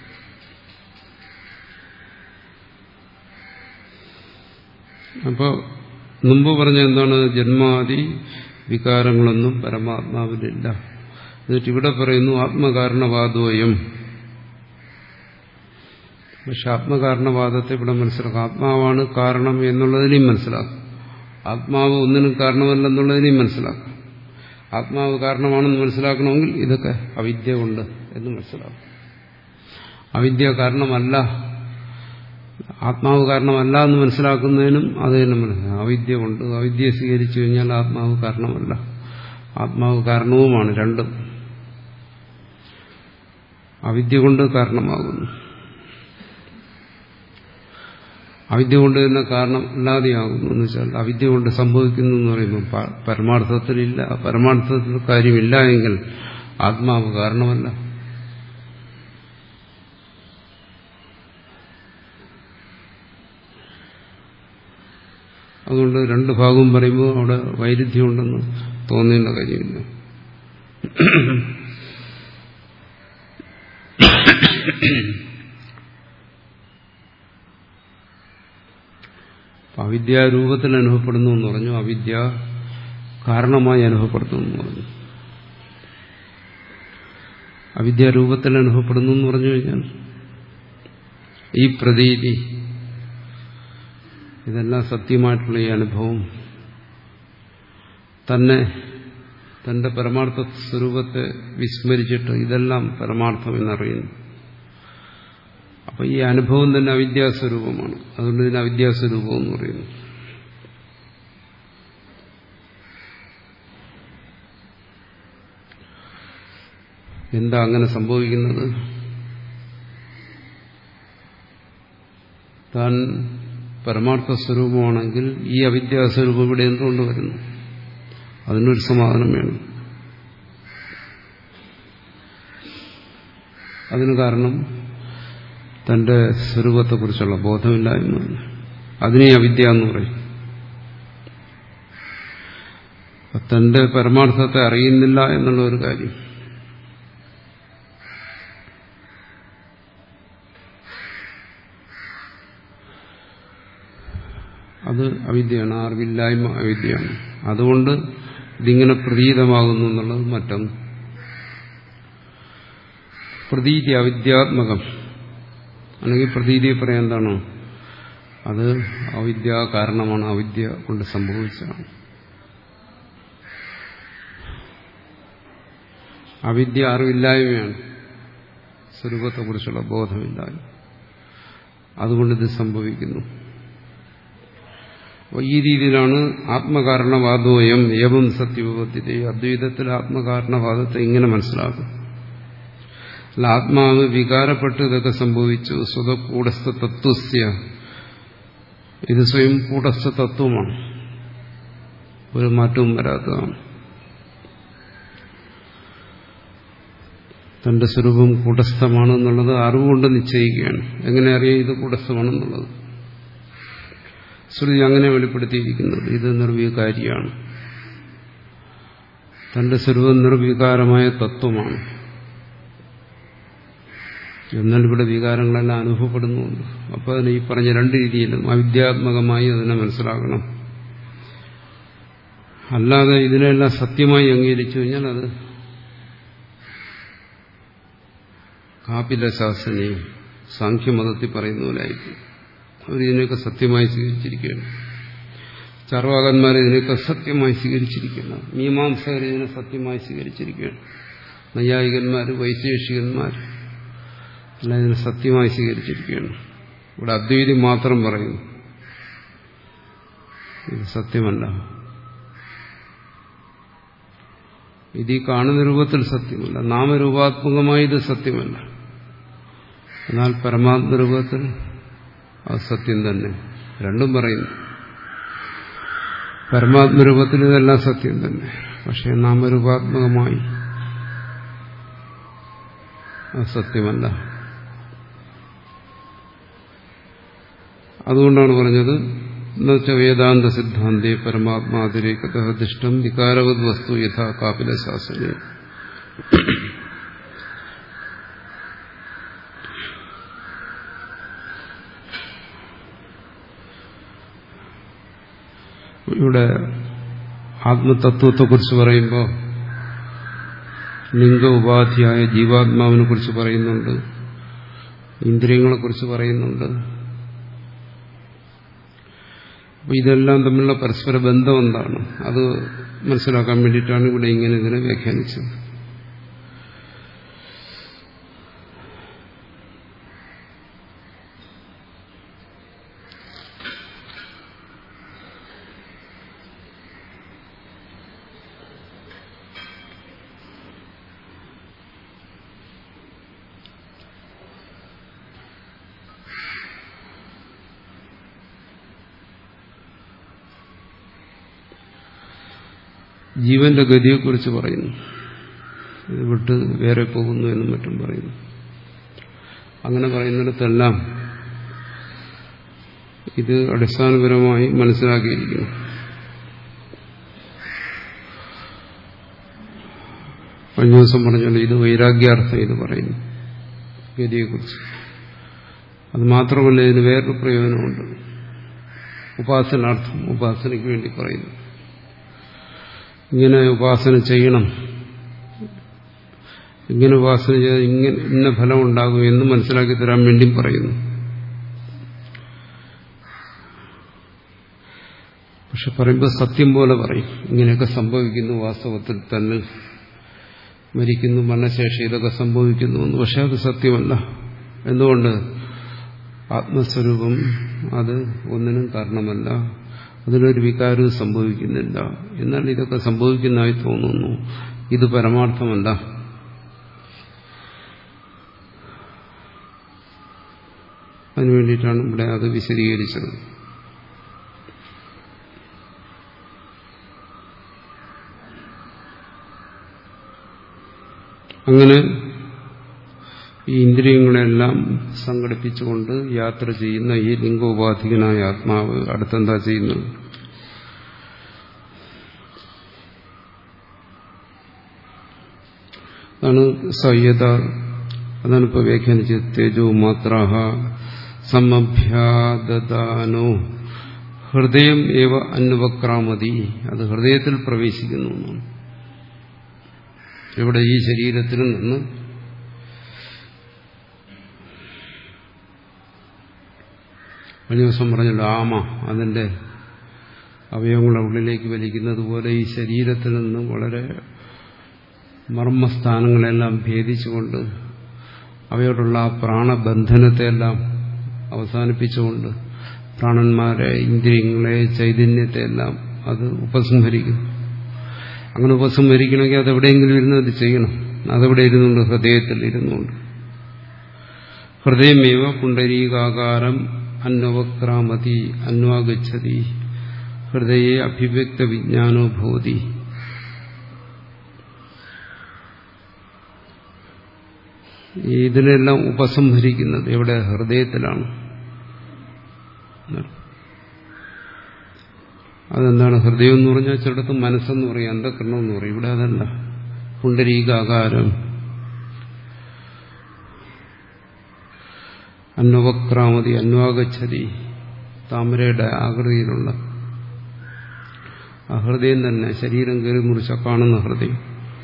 അപ്പോൾ മുമ്പ് പറഞ്ഞ എന്താണ്? ജന്മാദി വികാരങ്ങളൊന്നും പരമാത്മാവിലില്ല. എന്നിട്ട് ഇവിടെ പറയുന്നു ആത്മകാരണവാദോയം. പക്ഷെ ആത്മകാരണവാദത്തെ ഇവിടെ മനസ്സിലാക്കാം. ആത്മാവാണ് കാരണം എന്നുള്ളതിനെയും മനസ്സിലാക്കും, ആത്മാവ് ഒന്നിനും കാരണമല്ലെന്നുള്ളതിനെയും മനസ്സിലാക്കും. ആത്മാവ് കാരണമാണെന്ന് മനസ്സിലാക്കണമെങ്കിൽ ഇതൊക്കെ അവിദ്യ ഉണ്ട് എന്ന് മനസ്സിലാക്കും. അവിദ്യ കാരണമല്ല, ആത്മാവ് കാരണമല്ല എന്ന് മനസ്സിലാക്കുന്നതിനും അത് തന്നെ മനസ്സിലാക്കും. അവിദ്യ കൊണ്ട് അവിദ്യയെ സ്വീകരിച്ചു കഴിഞ്ഞാൽ ആത്മാവ് കാരണമല്ല, ആത്മാവ് കാരണവുമാണ്. രണ്ടും അവിദ്യ കൊണ്ട് കാരണമാകുന്നു, അവിദ്യ കൊണ്ട് തന്നെ കാരണം അല്ലാതെയാകുന്നു. എന്ന് വെച്ചാൽ അവിദ്യ കൊണ്ട് സംഭവിക്കുന്നു എന്ന് പറയുമ്പോൾ പരമാർത്ഥത്തിലില്ല, പരമാർത്ഥത്തിൽ കാര്യമില്ല എങ്കിൽ ആത്മാവ് കാരണമല്ല. അതുകൊണ്ട് രണ്ട് ഭാഗവും പറയുമ്പോൾ അവിടെ വൈരുദ്ധ്യമുണ്ടെന്ന് തോന്നേണ്ട കാര്യമില്ല. അവിദ്യാരൂപത്തിൽ അനുഭവപ്പെടുന്നു എന്ന് പറഞ്ഞു, അവിദ്യ കാരണമായി അനുഭവപ്പെടുന്നു എന്ന് പറഞ്ഞു. അവിദ്യാരൂപത്തിൽ അനുഭവപ്പെടുന്നു എന്ന് പറഞ്ഞു കഴിഞ്ഞാൽ ഈ പ്രതീതി, ഇതെല്ലാം സത്യമായിട്ടുള്ള ഈ അനുഭവം തന്നെ തന്റെ പരമാർത്ഥ സ്വരൂപത്തെ വിസ്മരിച്ചിട്ട് ഇതെല്ലാം പരമാർത്ഥം എന്നറിയുന്നു. അപ്പൊ ഈ അനുഭവം തന്നെ അവിദ്യാസ്വരൂപമാണ്. അതുകൊണ്ട് ഇതിന് അവിദ്യാസ്വരൂപം എന്ന് പറയുന്നു. എന്താ അങ്ങനെ സംഭവിക്കുന്നത്? താൻ പരമാർത്ഥ സ്വരൂപമാണെങ്കിൽ ഈ അവിദ്യാസ്വരൂപം ഇവിടെ എന്തുകൊണ്ട് വരുന്നു? അതിനൊരു സമാധാനം വേണം. അതിന് കാരണം തന്റെ സ്വരൂപത്തെക്കുറിച്ചുള്ള ബോധമില്ലായ്മ. അതിനെ അവിദ്യ എന്ന് പറയും. തന്റെ പരമാർത്ഥത്തെ അറിയുന്നില്ല എന്നുള്ള ഒരു കാര്യം. അത് അവിദ്യയാണ്, അറിവില്ലായ്മ അവിദ്യയാണ്. അതുകൊണ്ട് ഇതിങ്ങനെ പ്രതീതമാകുന്നു എന്നുള്ളത് മറ്റൊന്ന്. പ്രതീതി അവിദ്യാത്മകം, അല്ലെങ്കിൽ പ്രതീതിയെ പറയാൻ എന്താണോ അത് അവിദ്യ കാരണമാണ്, അവിദ്യ കൊണ്ട് സംഭവിച്ചതാണ്. അവിദ്യ അറിവില്ലായ്മയാണ്, സ്വരൂപത്തെക്കുറിച്ചുള്ള ബോധമില്ലായ്മ. അതുകൊണ്ട് ഇത് സംഭവിക്കുന്നു. ഈ രീതിയിലാണ് ആത്മകാരണവാദോയം ഏവം സത്യവിപത്തിത്തെ. അദ്വൈതത്തിൽ ആത്മകാരണവാദത്തെ ഇങ്ങനെ മനസ്സിലാക്കും. അല്ല, ആത്മാവ് വികാരപ്പെട്ട് ഇതൊക്കെ സംഭവിച്ചു. സ്വതകൂടസ്ഥ തത്വസ്യ, ഇത് സ്വയം കൂടസ്ഥ തത്വമാണ്, ഒരു മാറ്റവും വരാത്തതാണ്. തന്റെ സ്വരൂപം കൂടസ്ഥമാണെന്നുള്ളത് അറിവുകൊണ്ട് നിശ്ചയിക്കുകയാണ്. എങ്ങനെ അറിയാം ഇത് കൂടസ്ഥമാണെന്നുള്ളത്? ശ്രുതി അങ്ങനെ വെളിപ്പെടുത്തിയിരിക്കുന്നത്. ഇത് നിർവികാരിയാണ്, തന്റെ സ്വരൂപം നിർവികാരമായ തത്വമാണ്. എന്നാൽ ഇവിടെ വികാരങ്ങളെല്ലാം അനുഭവപ്പെടുന്നുണ്ട്. അപ്പോൾ അതിന് ഈ പറഞ്ഞ രണ്ട് രീതിയിലും അവിദ്യാത്മകമായി അതിനെ മനസ്സിലാക്കണം. അല്ലാതെ ഇതിനെല്ലാം സത്യമായി അംഗീകരിച്ചു കഴിഞ്ഞാൽ അത് കാപില ശാസനെ സാഖ്യമതത്തിൽ പറയുന്ന പോലെ ആയിരിക്കും. അവർ ഇതിനെയൊക്കെ സത്യമായി സ്വീകരിച്ചിരിക്കുകയാണ്. ചാർവാകന്മാർ ഇതിനൊക്കെ സത്യമായി സ്വീകരിച്ചിരിക്കുന്നു. മീമാംസകർ ഇതിനെ സത്യമായി സ്വീകരിച്ചിരിക്കുകയാണ്. നൈയായികന്മാർ, വൈശേഷികന്മാർ എല്ലാം ഇതിനെ സത്യമായി സ്വീകരിച്ചിരിക്കുകയാണ്. ഇവിടെ അദ്വൈതി മാത്രം പറയുന്നു ഇത് സത്യമല്ല. ഇത് ഈ കാണുന്ന രൂപത്തിൽ സത്യമല്ല, നാമരൂപാത്മകമായി ഇത് സത്യമല്ല. എന്നാൽ പരമാത്മരൂപത്തിൽ അത് സത്യം തന്നെ. രണ്ടും പറയുന്നു. പരമാത്മരൂപത്തിൽ ഇതെല്ലാം സത്യം തന്നെ, പക്ഷെ നാമരൂപാത്മകമായി അത് സത്യമല്ല. അതുകൊണ്ടാണ് പറഞ്ഞത് എന്നുവെച്ച വേദാന്ത സിദ്ധാന്തേ പരമാത്മാതിരേകതഃ വികാരവത് വസ്തു യഥാ കാപില ശാസനേ. ഇവിടെ ആത്മതത്വത്തെക്കുറിച്ച് പറയുമ്പോൾ ലിംഗ ഉപാധിയായ ജീവാത്മാവിനെ കുറിച്ച് പറയുന്നുണ്ട്, ഇന്ദ്രിയങ്ങളെക്കുറിച്ച് പറയുന്നുണ്ട്. അപ്പോൾ ഇതെല്ലാം തമ്മിലുള്ള പരസ്പര ബന്ധം എന്താണ് അത് മനസ്സിലാക്കാൻ വേണ്ടിയിട്ടാണ് ഇവിടെ ഇങ്ങനെ ഇതിനെ വ്യാഖ്യാനിച്ചത്. ജീവന്റെ ഗതിയെക്കുറിച്ച് പറയുന്നു. ഇത് വിട്ട് വേറെ പോകുന്നു എന്നും മറ്റും പറയുന്നു. അങ്ങനെ പറയുന്നിടത്തെല്ലാം ഇത് അടിസ്ഥാനപരമായി മനസ്സിലാക്കിയിരിക്കുന്നു. കഴിഞ്ഞ ദിവസം പറഞ്ഞല്ലോ, ഇത് വൈരാഗ്യാർത്ഥം ഇത് പറയുന്നു ഗതിയെക്കുറിച്ച്. അത് മാത്രമല്ല, ഇതിന് വേറൊരു പ്രയോജനമുണ്ട്. ഉപാസനാർത്ഥം, ഉപാസനയ്ക്ക് വേണ്ടി പറയുന്നു. ഇങ്ങനെ ഉപാസന ചെയ്യണം, ഇങ്ങനെ ഉപാസന ചെയ്താൽ ഇങ്ങനെ ഇന്ന ഫലം ഉണ്ടാകും എന്ന് മനസ്സിലാക്കി തരാൻ വേണ്ടിയും പറയുന്നു. പക്ഷെ പറയുമ്പോൾ സത്യം പോലെ പറയും. ഇങ്ങനെയൊക്കെ സംഭവിക്കുന്നു, വാസ്തവത്തിൽ തന്നെ മരിക്കുന്നു, മരണശേഷം ഇതൊക്കെ സംഭവിക്കുന്നു എന്ന്. പക്ഷെ അത് സത്യമല്ല. എന്തുകൊണ്ട്? ആത്മസ്വരൂപം അത് ഒന്നിനും കാരണമല്ല, അതിലൊരു വികാരവും സംഭവിക്കുന്നില്ല. എന്നാൽ ഇതൊക്കെ സംഭവിക്കുന്നതായി തോന്നുന്നു. ഇത് പരമാർത്ഥമല്ല. അതിനുവേണ്ടിയിട്ടാണ് ഇവിടെ അത് വിശദീകരിച്ചത്. അങ്ങനെ ഈ ഇന്ദ്രിയങ്ങളെല്ലാം സംഘടിപ്പിച്ചുകൊണ്ട് യാത്ര ചെയ്യുന്ന ഈ ലിംഗോപാധികനായ ആത്മാവ് അടുത്തെന്താ ചെയ്യുന്നത്? അതാണ് സയ്യത. അതാണ് ഇപ്പോൾ വ്യാഖ്യാനിച്ചത്. തേജോ മാത്രാഹ സമഭ്യാദാനോ ഹൃദയം ഏവ അന്വക്രാമതി. അത് ഹൃദയത്തിൽ പ്രവേശിക്കുന്നു എന്നാണ്. ഇവിടെ ഈ ശരീരത്തിൽ നിന്ന് കഴിഞ്ഞ ദിവസം പറഞ്ഞല്ലോ, ആമ അതിൻ്റെ അവയവങ്ങളുടെ ഉള്ളിലേക്ക് വലിക്കുന്നത് പോലെ ഈ ശരീരത്തിൽ നിന്ന് വളരെ മർമ്മസ്ഥാനങ്ങളെല്ലാം ഭേദിച്ചുകൊണ്ട് അവയോടുള്ള ആ പ്രാണബന്ധനത്തെയെല്ലാം അവസാനിപ്പിച്ചുകൊണ്ട് പ്രാണന്മാരെ, ഇന്ദ്രിയങ്ങളെ, ചൈതന്യത്തെയെല്ലാം അത് ഉപസംഹരിക്കുന്നു. അങ്ങനെ ഉപസംഹരിക്കണമെങ്കിൽ അതെവിടെയെങ്കിലും ഇരുന്ന് അത് ചെയ്യണം. അതെവിടെ ഇരുന്നുകൊണ്ട്? ഹൃദയത്തിൽ ഇരുന്നുകൊണ്ട്. ഹൃദയമേവ പുണ്ടരീകാകാരം അന്വക്രാമതി അന്വാഗച്ഛതി ഹൃദയേ അഭിവ്യക്ത വിജ്ഞാനോ ഭവതി. ഇതിനെല്ലാം ഉപസംഹരിക്കുന്നത് എവിടെ? ഹൃദയത്തിലാണ്. അതെന്താണ് ഹൃദയം എന്ന് പറഞ്ഞാൽ? ചിലടത്ത് മനസ്സെന്ന് പറയും, അന്ധകരണം എന്ന് പറയും. ഇവിടെ അതല്ല. പുണ്ടരീകാകാരം അന്വക്രാമതി അന്വാഗച്ഛതി, താമരയുടെ ആകൃതിയിലുള്ള ആ ഹൃദയം തന്നെ, ശരീരം കയറി മുറിച്ച കാണുന്ന ഹൃദയം.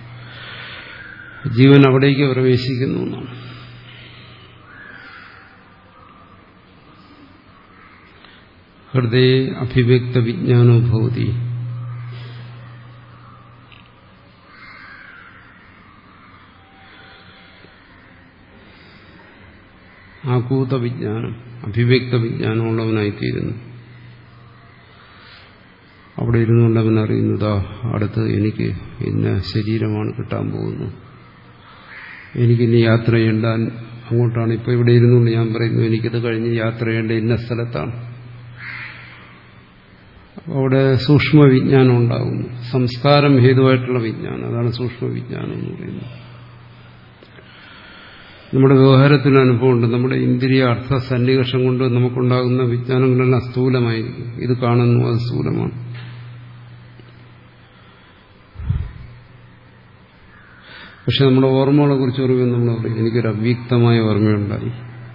ജീവൻ അവിടേക്ക് പ്രവേശിക്കുന്നു എന്നാണ്. ഹൃദയ അഭിവ്യക്ത വിജ്ഞാനോ ഭവതി. ആകൂത വിജ്ഞാനം, അഭിവ്യക്ത വിജ്ഞാനമുള്ളവനായിത്തീരുന്നു. അവിടെ ഇരുന്നുകൊണ്ട് അവൻ അറിയുന്നതാ അടുത്ത് എനിക്ക് ഇന്ന ശരീരമാണ് കിട്ടാൻ പോകുന്നത്, എനിക്കിനി യാത്ര ചെയ്യേണ്ട അങ്ങോട്ടാണ്. ഇപ്പൊ ഇവിടെ ഇരുന്നുകൊണ്ട് ഞാൻ പറയുന്നു എനിക്കിത് കഴിഞ്ഞ് യാത്ര ചെയ്യേണ്ട ഇന്ന സ്ഥലത്താണ്. അവിടെ സൂക്ഷ്മ വിജ്ഞാനം ഉണ്ടാകുന്നു, സംസ്കാരം ഹേതുവായിട്ടുള്ള വിജ്ഞാനം. അതാണ് സൂക്ഷ്മ വിജ്ഞാനം എന്ന് പറയുന്നത്. നമ്മുടെ വ്യവഹാരത്തിന് അനുഭവമുണ്ട്. നമ്മുടെ ഇന്ദ്രിയ അർത്ഥ സന്നിവേഷം കൊണ്ട് നമുക്കുണ്ടാകുന്ന വിജ്ഞാനങ്ങളെല്ലാം സ്ഥൂലമായിരിക്കും. ഇത് കാണുന്നു, അത് സ്ഥൂലമാണ്. പക്ഷെ നമ്മുടെ ഓർമ്മകളെ കുറിച്ച് പറയുമ്പോൾ നമ്മൾ പറയും എനിക്കൊരു അവ്യക്തമായ ഓർമ്മയുണ്ടായി,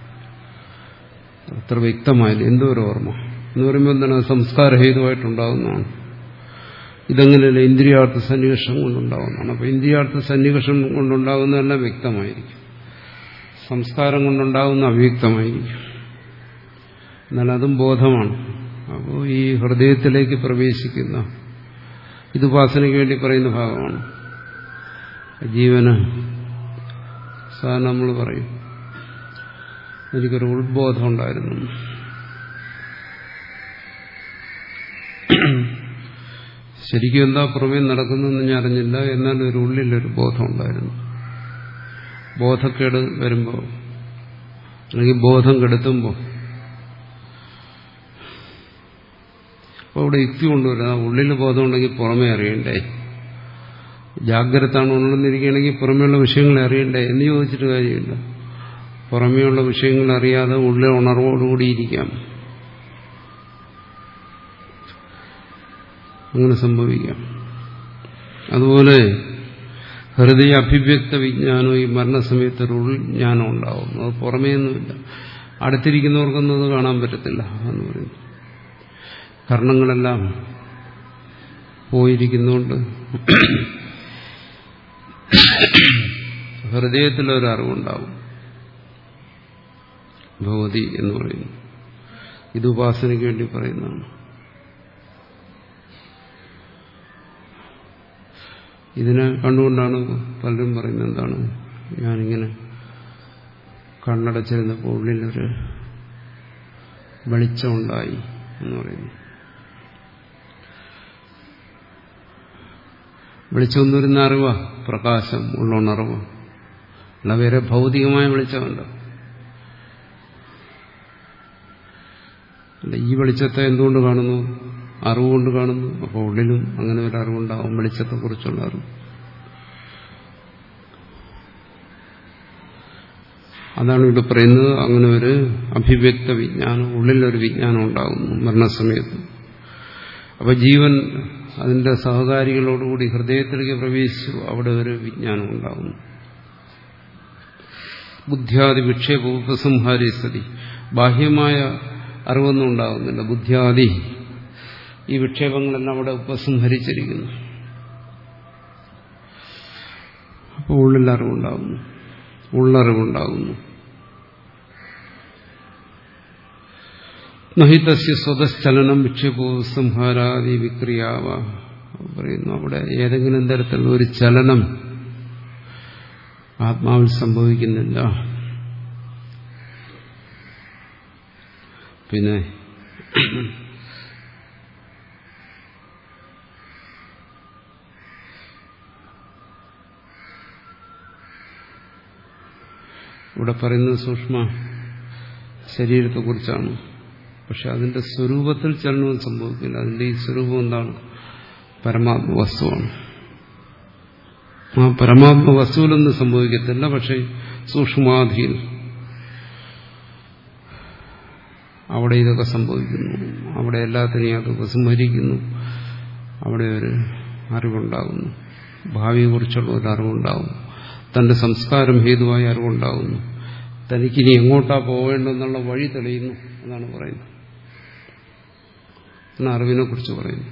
അത്ര വ്യക്തമായില്ല, എന്തോ ഒരു ഓർമ്മ എന്ന് പറയുമ്പോൾ എന്താണ്, സംസ്കാരഹേതുവായിട്ടുണ്ടാകുന്നതാണ്. ഇതങ്ങനെയല്ല, ഇന്ദ്രിയാർത്ഥ സന്നിവേഷം കൊണ്ടുണ്ടാകുന്നതാണ്. അപ്പൊ ഇന്ദ്രിയാർത്ഥ സന്നിവേഷം കൊണ്ടുണ്ടാകുന്നതെല്ലാം വ്യക്തമായിരിക്കും, സംസ്കാരം കൊണ്ടുണ്ടാകുന്ന അവ്യക്തമായിരിക്കും. എന്നാൽ അതും ബോധമാണ്. അപ്പോൾ ഈ ഹൃദയത്തിലേക്ക് പ്രവേശിക്കുന്ന ഇത് ഉപാസനയ്ക്ക് വേണ്ടി പറയുന്ന ഭാഗമാണ്. ജീവന് സാധാരണ നമ്മൾ പറയും എനിക്കൊരു ഉത്ബോധം ഉണ്ടായിരുന്നു, ശരിക്കും എന്താ പുറമേ നടക്കുന്നതെന്ന് ഞാൻ അറിഞ്ഞില്ല, എന്നാൽ ഒരു ഉള്ളിലൊരു ബോധം ഉണ്ടായിരുന്നു. ബോധക്കേട് വരുമ്പോൾ അല്ലെങ്കിൽ ബോധം കെടുത്തുമ്പോൾ അപ്പോൾ ഇവിടെ യുക്തി കൊണ്ടുവരുന്നത് ആ ഉള്ളിൽ ബോധം ഉണ്ടെങ്കിൽ പുറമേ അറിയണ്ടേ, ജാഗ്രതാണ് ഉണർന്നിരിക്കുകയാണെങ്കിൽ പുറമേയുള്ള വിഷയങ്ങളെ അറിയണ്ടേ എന്ന് ചോദിച്ചിട്ട് കാര്യമില്ല. പുറമേയുള്ള വിഷയങ്ങൾ അറിയാതെ ഉള്ളിൽ ഉണർവോടുകൂടിയിരിക്കാം, അങ്ങനെ സംഭവിക്കാം. അതുപോലെ ഹൃദയ അഭിവ്യക്ത വിജ്ഞാനവും ഈ മരണസമയത്ത് ഒരു ഉൾജ്ഞാനം ഉണ്ടാവും. അത് പുറമേയൊന്നുമില്ല, അടുത്തിരിക്കുന്നവർക്കൊന്നും അത് കാണാൻ പറ്റത്തില്ല എന്ന് പറയുന്നു. കർണങ്ങളെല്ലാം പോയിരിക്കുന്നുണ്ട് ഹൃദയത്തിലൊരറിവുണ്ടാവും, ഭഗവതി എന്ന് പറയുന്നു. ഇത് ഉപാസനയ്ക്ക് വേണ്ടി പറയുന്നതാണ്. ഇതിനെ കണ്ടുകൊണ്ടാണ് പലരും പറയുന്നത് എന്താണ്, ഞാനിങ്ങനെ കണ്ണടച്ചിരുന്നപ്പോൾ ഉള്ളിലൊരു വെളിച്ചമുണ്ടായി എന്ന് പറയുന്നു. വെളിച്ചം വരുന്ന അറിവാ, പ്രകാശം, ഉള്ളോണറിവ്, അല്ല വേറെ ഭൗതികമായ വെളിച്ചമല്ല. അല്ല, ഈ വെളിച്ചത്തെ എന്തുകൊണ്ട് കാണുന്നു? അറിവുകൊണ്ട് കാണുന്നു. അപ്പോൾ ഉള്ളിലും അങ്ങനെ ഒരു അറിവുണ്ടാവും, വെളിച്ചത്തെക്കുറിച്ചുള്ള അറിവ്. അതാണ് ഇവിടെ പറയുന്നത്. അങ്ങനെ ഒരു അഭിവ്യക്ത വിജ്ഞാനം, ഉള്ളിലൊരു വിജ്ഞാനം ഉണ്ടാകുന്നു മരണസമയത്ത്. അപ്പൊ ജീവൻ അതിന്റെ സഹകാരികളോടുകൂടി ഹൃദയത്തിലേക്ക് പ്രവേശിച്ചു, അവിടെ ഒരു വിജ്ഞാനം ഉണ്ടാകുന്നു. ബുദ്ധ്യാദി വിക്ഷേപ ഉപസംഹാരി സ്ഥിതി, ബാഹ്യമായ അറിവൊന്നും ഉണ്ടാകുന്നില്ല. ബുദ്ധ്യാദി ഈ വിക്ഷേപങ്ങളെല്ലാം അവിടെ ഉപസംഹരിച്ചിരിക്കുന്നു. അപ്പോൾ ഉള്ളിൽ അറിവുണ്ടാകുന്നു, ഉള്ളറിവുണ്ടാകുന്നു. നഹിതസ്യ സ്വതശ്ചലനം വിക്ഷേപോപസംഹാരാദി വിക്രിയാവ പറയുന്നു. അവിടെ ഏതെങ്കിലും തരത്തിലുള്ള ഒരു ചലനം ആത്മാവിൽ സംഭവിക്കുന്നില്ല. പിന്നെ ഇവിടെ പറയുന്നത് സൂക്ഷ്മ ശരീരത്തെക്കുറിച്ചാണ്. പക്ഷെ അതിന്റെ സ്വരൂപത്തിൽ ചലനവും സംഭവിക്കില്ല. അതിന്റെ ഈ സ്വരൂപം എന്താണ്? പരമാത്മ വസ്തുവാണ്. ആ പരമാത്മ വസ്തുവിലൊന്നും സംഭവിക്കത്തില്ല. പക്ഷെ സൂക്ഷ്മാധിയിൽ അവിടെ ഇതൊക്കെ സംഭവിക്കുന്നു. അവിടെ എല്ലാത്തിനെയും അത് ഉപസംഹരിക്കുന്നു. അവിടെ ഒരു അറിവുണ്ടാകുന്നു, ഭാവിയെക്കുറിച്ചുള്ള ഒരു അറിവുണ്ടാകുന്നു, തന്റെ സംസ്കാരം ഹേതുവായ അറിവുണ്ടാകുന്നു, തനിക്കിനി എങ്ങോട്ടാ പോകേണ്ടെന്നുള്ള വഴി തെളിയുന്നു എന്നാണ് പറയുന്നത്. എന്നാണ് അറിവിനെ കുറിച്ച് പറയുന്നു.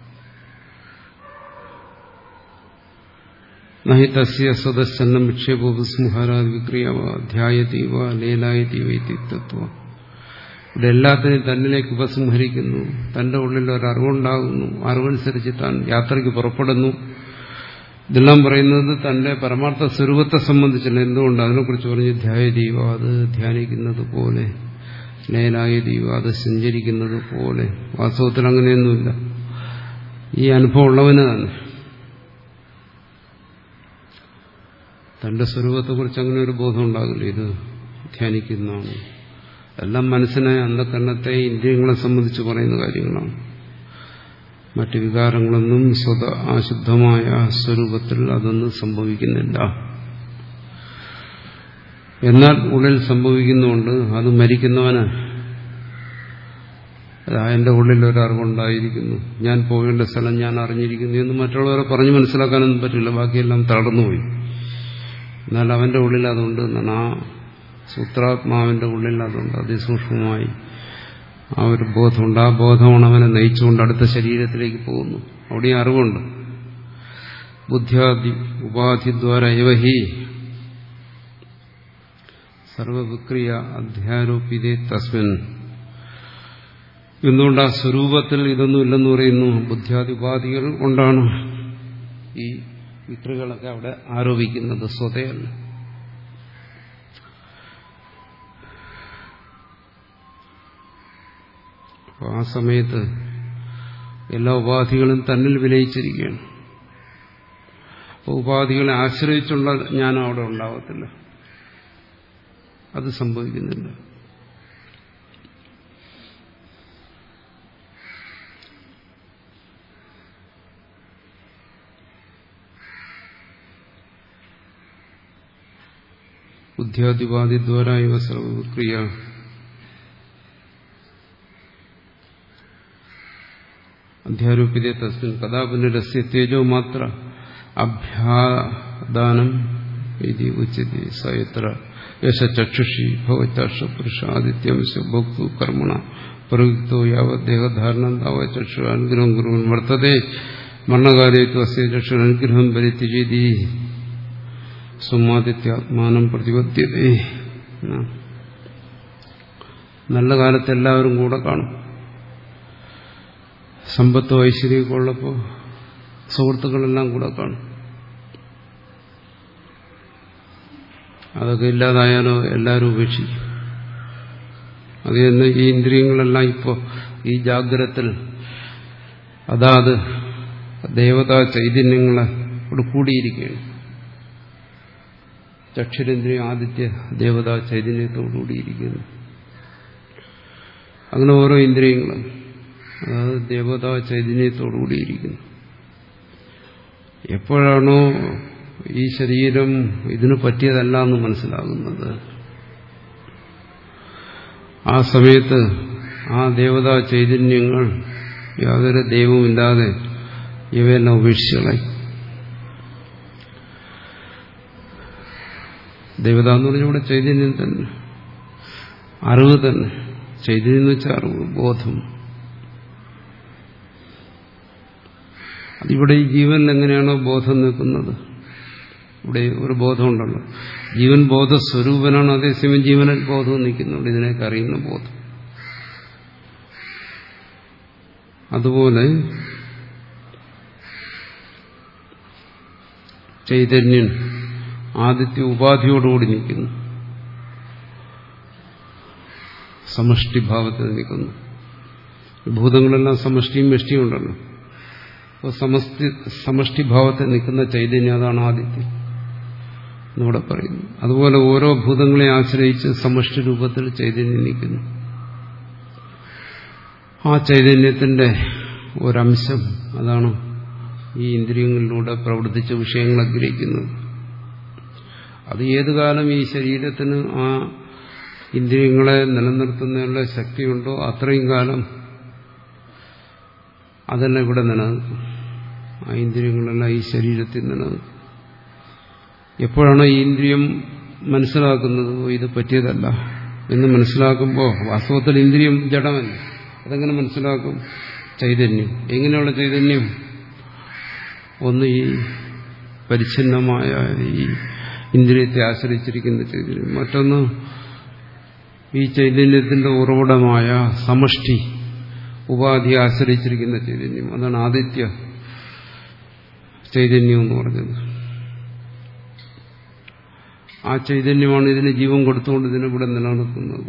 നഹി തസ്യ സ്വതശ്ചലനം വിക്ഷേപോപസംഹാരാദി വിക്രിയാവ ധ്യായതീവ ലേലായതീവ ഇതി തത്വം. ഇവിടെ എല്ലാത്തിനെയും തന്നിലേക്ക് ഉപസംഹരിക്കുന്നു. തന്റെ ഉള്ളിൽ ഒരു അറിവുണ്ടാകുന്നു. അറിവനുസരിച്ച് താൻ യാത്രയ്ക്ക് പുറപ്പെടുന്നു. ഇതെല്ലാം പറയുന്നത് തന്റെ പരമാർത്ഥ സ്വരൂപത്തെ സംബന്ധിച്ചല്ല. എന്തുകൊണ്ട്? അതിനെക്കുറിച്ച് പറഞ്ഞ് ധ്യായദീവ, അത് ധ്യാനിക്കുന്നത് പോലെ, ലയനായ ദീവ, അത് സഞ്ചരിക്കുന്നത് പോലെ. വാസ്തവത്തിൽ അങ്ങനെയൊന്നുമില്ല. ഈ അനുഭവം ഉള്ളവന് തന്നെ തന്റെ സ്വരൂപത്തെക്കുറിച്ച് അങ്ങനെ ഒരു ബോധം ഉണ്ടാകില്ല. ഇത് ധ്യാനിക്കുന്നതാണ്. എല്ലാം മനസ്സിനെ, അന്ധകരണത്തെ, ഇന്ദ്രിയങ്ങളെ സംബന്ധിച്ച് പറയുന്ന കാര്യങ്ങളാണ്. മറ്റു വികാരങ്ങളൊന്നും സ്വത അശുദ്ധമായ സ്വരൂപത്തിൽ അതൊന്നും സംഭവിക്കുന്നില്ല. എന്നാൽ ഉള്ളിൽ സംഭവിക്കുന്നുണ്ട്. അത് മരിക്കുന്നവന് എന്റെ ഉള്ളിൽ ഒരു അറിവുണ്ടായിരിക്കുന്നു, ഞാൻ പോകേണ്ട സ്ഥലം ഞാൻ അറിഞ്ഞിരിക്കുന്നു എന്ന് മറ്റുള്ളവരെ പറഞ്ഞു മനസ്സിലാക്കാനൊന്നും പറ്റില്ല. ബാക്കിയെല്ലാം തളർന്നുപോയി. എന്നാൽ അവന്റെ ഉള്ളിൽ അതുണ്ട് എന്നാണ്. ആ സൂത്രാത്മാവിന്റെ ഉള്ളിൽ അതുണ്ട്. അതിസൂക്ഷ്മമായി ആ ഒരു ബോധമുണ്ട്. ആ ബോധമാണ് അവനെ നയിച്ചുകൊണ്ട് അടുത്ത ശരീരത്തിലേക്ക് പോകുന്നു. അവിടെ അറിവുണ്ട്. ബുദ്ധ്യാദി ഉപാധിദ്വാര ഇവഹി സർവവിക്രിയ അധ്യാരോപിതേ തസ്മിൻ. എന്തുകൊണ്ട് ആ സ്വരൂപത്തിൽ ഇതൊന്നും ഇല്ലെന്ന് പറയുന്നു? ബുദ്ധ്യാദി ഉപാധികൾ കൊണ്ടാണ് ഈ വിക്രികളൊക്കെ അവിടെ ആരോപിക്കുന്നത്, സ്വതയല്ല. അപ്പോൾ ആ സമയത്ത് എല്ലാ ഉപാധികളും തന്നിൽ വിലയിച്ചിരിക്കുകയാണ്. അപ്പോൾ ഉപാധികളെ ആശ്രയിച്ചുള്ള ജ്ഞാനം അവിടെ ഉണ്ടാവത്തില്ല. അത് സംഭവിക്കുന്നില്ല. ബുദ്ധ്യാദിപാദിദ്വാര ഇവ സർവവിക്രിയ അധ്യാരോപിതേ തസ്മിൻ കഥാ പുനരസ്യ തേജോ മാത്ര അഭ്യാദാനം ഇതി ഉച്യത്തെ. സയത്ര യശ ചക്ഷുഷി ഭവചക്ഷ പുരുഷാദിത്യമശ ഭോക്തു കർമ്മണ പ്രയുക്തോ യാവത് ദേഹധാരണം താവ ചക്ഷു അനുഗ്രഹം കുറുവൻ വർത്തതേ മരണകാലേത്തു അസ്യ ചക്ഷു അനുഗ്രഹം പരിത്യജേതി സുമാദിത്യാത്മാനം പ്രതിപദ്ധ്യതേ. നല്ല കാലത്ത് എല്ലാവരും കൂടെ കാണും. സമ്പത്തോ ഐശ്വര്യമൊക്കെ ഉള്ളപ്പോൾ സുഹൃത്തുക്കളെല്ലാം കൂടെ കാണും. അതൊക്കെ ഇല്ലാതായാലോ എല്ലാവരും ഉപേക്ഷിക്കും. അത് തന്നെ ഈ ഇന്ദ്രിയങ്ങളെല്ലാം ഇപ്പോൾ ഈ ജാഗ്രതത്തിൽ അതാത് ദേവതാ ചൈതന്യങ്ങളോട് കൂടിയിരിക്കുകയാണ്. ചക്ഷുരേന്ദ്രിയം ആദിത്യ ദേവതാ ചൈതന്യത്തോടുകൂടിയിരിക്കുന്നു. അങ്ങനെ ഓരോ ഇന്ദ്രിയങ്ങളും അതായത് ദേവതാ ചൈതന്യത്തോടുകൂടിയിരിക്കുന്നു. എപ്പോഴാണോ ഈ ശരീരം ഇതിന് പറ്റിയതല്ല എന്ന് മനസ്സിലാകുന്നത്, ആ സമയത്ത് ആ ദേവതാ ചൈതന്യങ്ങൾ യാതൊരു ദൈവവുമില്ലാതെ ഇവയെല്ലാം ഉപേക്ഷിച്ചുകളായി. ദേവത എന്ന് പറഞ്ഞാൽ ഇവിടെ ചൈതന്യം തന്നെ, അറിവ് തന്നെ. ചൈതന്യം എന്ന് വെച്ചാൽ അറിവ്, ബോധം. അതിവിടെ ഈ ജീവനിൽ എങ്ങനെയാണോ ബോധം നിൽക്കുന്നത്, ഇവിടെ ഒരു ബോധമുണ്ടല്ലോ. ജീവൻ ബോധസ്വരൂപനാണ്, അതേസമയം ജീവനിൽ ബോധവും നിൽക്കുന്നുണ്ട്, ഇതിനൊക്കെ അറിയുന്ന ബോധം. അതുപോലെ ചൈതന്യൻ ആദിത്യ ഉപാധിയോടുകൂടി നിൽക്കുന്നു, സമഷ്ടിഭാവത്തിൽ നിൽക്കുന്നു. ഭൂതങ്ങളെല്ലാം സമഷ്ടിയും വ്യഷ്ടിയും ഉണ്ടല്ലോ. അപ്പോൾ സമഷ്ടി സമഷ്ടിഭാവത്തിൽ നിൽക്കുന്ന ചൈതന്യം, അതാണ് ആദിത്യം എന്നിവിടെ പറയുന്നു. അതുപോലെ ഓരോ ഭൂതങ്ങളെ ആശ്രയിച്ച് സമഷ്ടി രൂപത്തിൽ ചൈതന്യം നിൽക്കുന്നു. ആ ചൈതന്യത്തിന്റെ ഒരംശം അതാണ് ഈ ഇന്ദ്രിയങ്ങളിലൂടെ പ്രവർത്തിച്ച വിഷയങ്ങളെ ഗ്രഹിക്കുന്നത്. അത് ഏതു കാലം ഈ ശരീരത്തിന് ആ ഇന്ദ്രിയങ്ങളെ നിലനിർത്തുന്നതിനുള്ള ശക്തിയുണ്ടോ അത്രയും കാലം അതെല്ലാം ഇവിടെ നിലനിൽക്കും. ആ ഇന്ദ്രിയങ്ങളെല്ലാം ഈ ശരീരത്തിൽ നിലനിൽക്കും. എപ്പോഴാണോ ഈ ഇന്ദ്രിയം മനസ്സിലാക്കുന്നത് ഇത് പറ്റിയതല്ല എന്ന് മനസ്സിലാക്കുമ്പോൾ, വാസ്തവത്തിൽ ഇന്ദ്രിയം ജഡമല്ല, അതെങ്ങനെ മനസ്സിലാക്കും? ചൈതന്യം. എങ്ങനെയുള്ള ചൈതന്യം? ഒന്ന് ഈ പരിച്ഛിന്നമായ ഈ ഇന്ദ്രിയത്തെ ആശ്രയിച്ചിരിക്കുന്ന ചൈതന്യം, മറ്റൊന്ന് ഈ ചൈതന്യത്തിന്റെ ഉറവിടമായ സമഷ്ടി ഉപാധിയെ ആശ്രയിച്ചിരിക്കുന്ന ചൈതന്യം, അതാണ് ആദിത്യ ചൈതന്യം എന്ന് പറഞ്ഞത്. ആ ചൈതന്യമാണ് ഇതിന് ജീവൻ കൊടുത്തുകൊണ്ട് ഇതിനിവിടെ നിലനിർത്തുന്നത്.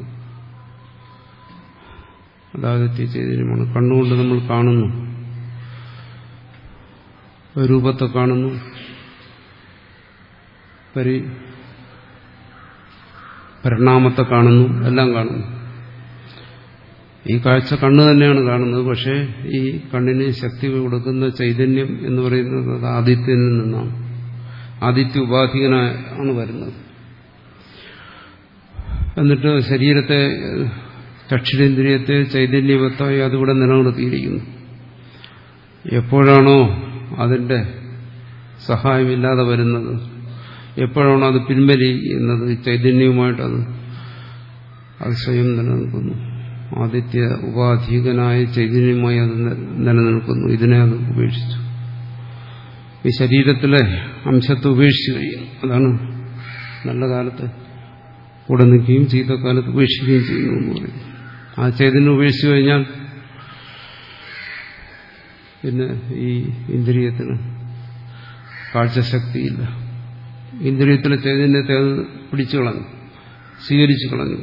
അത് ആദിത്യ ചൈതന്യമാണ്. കണ്ണുകൊണ്ട് നമ്മൾ കാണുന്നു, രൂപത്തെ കാണുന്നു, പരി പരിണാമത്തെ കാണുന്നു, എല്ലാം കാണുന്നു. ഈ കാഴ്ച കണ്ണ് തന്നെയാണ് കാണുന്നത്. പക്ഷേ ഈ കണ്ണിന് ശക്തി കൊടുക്കുന്ന ചൈതന്യം എന്ന് പറയുന്നത് അത് ആദിത്യനിൽ നിന്നാണ്. ആദിത്യ ഉപാധികനാണ് വരുന്നത്. എന്നിട്ട് ശരീരത്തെ, ചക്ഷുരേന്ദ്രിയത്തെ ചൈതന്യവത്തായി അതിവിടെ നിലനിർത്തിയിരിക്കുന്നു. എപ്പോഴാണോ അതിന്റെ സഹായമില്ലാതെ വരുന്നത്, എപ്പോഴാണോ അത് പിൻവലിക്കുന്നത്, ചൈതന്യവുമായിട്ടത് അത് സ്വയം നിലനിൽക്കുന്നു. ആദിത്യ ഉപാധികനായ ചൈതന്യമായി അത് നിലനിൽക്കുന്നു. ഇതിനെ അത് ഉപേക്ഷിച്ചു. ഈ ശരീരത്തിലെ അംശത്തെ ഉപേക്ഷിച്ചു കഴിയുന്നു. അതാണ് നല്ല കാലത്ത് കൂടെ നിൽക്കുകയും ചീത്തക്കാലത്ത് ഉപേക്ഷിക്കുകയും ചെയ്യുന്നു എന്ന് പറയുന്നു. ആ ചൈതന്യം ഉപേക്ഷിച്ചു കഴിഞ്ഞാൽ പിന്നെ ഈ ഇന്ദ്രിയത്തിന് കാഴ്ചശക്തിയില്ല. ഇന്ദ്രിയത്തിലെ ചൈതന്യത്തെ അത് പിടിച്ചു കളഞ്ഞു, സ്വീകരിച്ചു കളഞ്ഞു.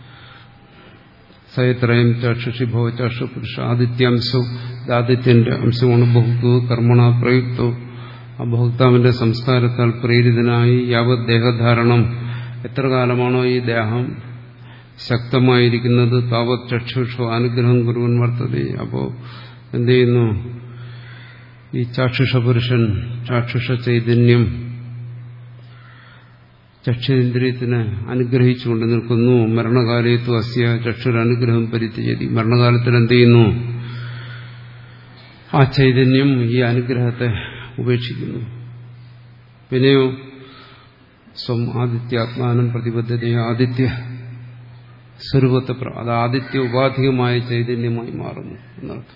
സയത്രയം ചക്ഷുഷി ഭവ ചക്ഷു പുരുഷ ആദിത്യാംശവും ആദിത്യന്റെ അംശമാണ്. ബഹുത്വ കർമ്മണ പ്രയുക്തോ, ആ ഭോക്താവിന്റെ സംസ്കാരത്താൽ പ്രേരിതനായി യാവത് ദേഹധാരണം, എത്ര കാലമാണോ ഈ ദേഹം ശക്തമായിരിക്കുന്നത്, താവത് ചക്ഷുഷോ അനുഗ്രഹം കുറുവൻ വർത്തതേ. അപ്പോ എന്ത് ചെയ്യുന്നു? ഈ ചാക്ഷുഷ പുരുഷൻ, ചാക്ഷുഷ ചൈതന്യം ചക്ഷുരേന്ദ്രിയത്തിനെ അനുഗ്രഹിച്ചുകൊണ്ട് നിൽക്കുന്നു. മരണകാലത്തു അസ്യ ചക്ഷുരനുഗ്രഹം പരിത്യജതി. മരണകാലത്തിൽ എന്ത് ചെയ്യുന്നു? ആ ചൈതന്യം ഈ അനുഗ്രഹത്തെ ഉപേക്ഷിക്കുന്നു. പിന്നെയോ സ്വം ആദിത്യാത്മാനം പ്രതിബദ്ധത, ആദിത്യ സ്വരൂപത്തെ, അത് ആദിത്യ ഉപാധികമായ ചൈതന്യമായി മാറുന്നു എന്നർത്ഥം.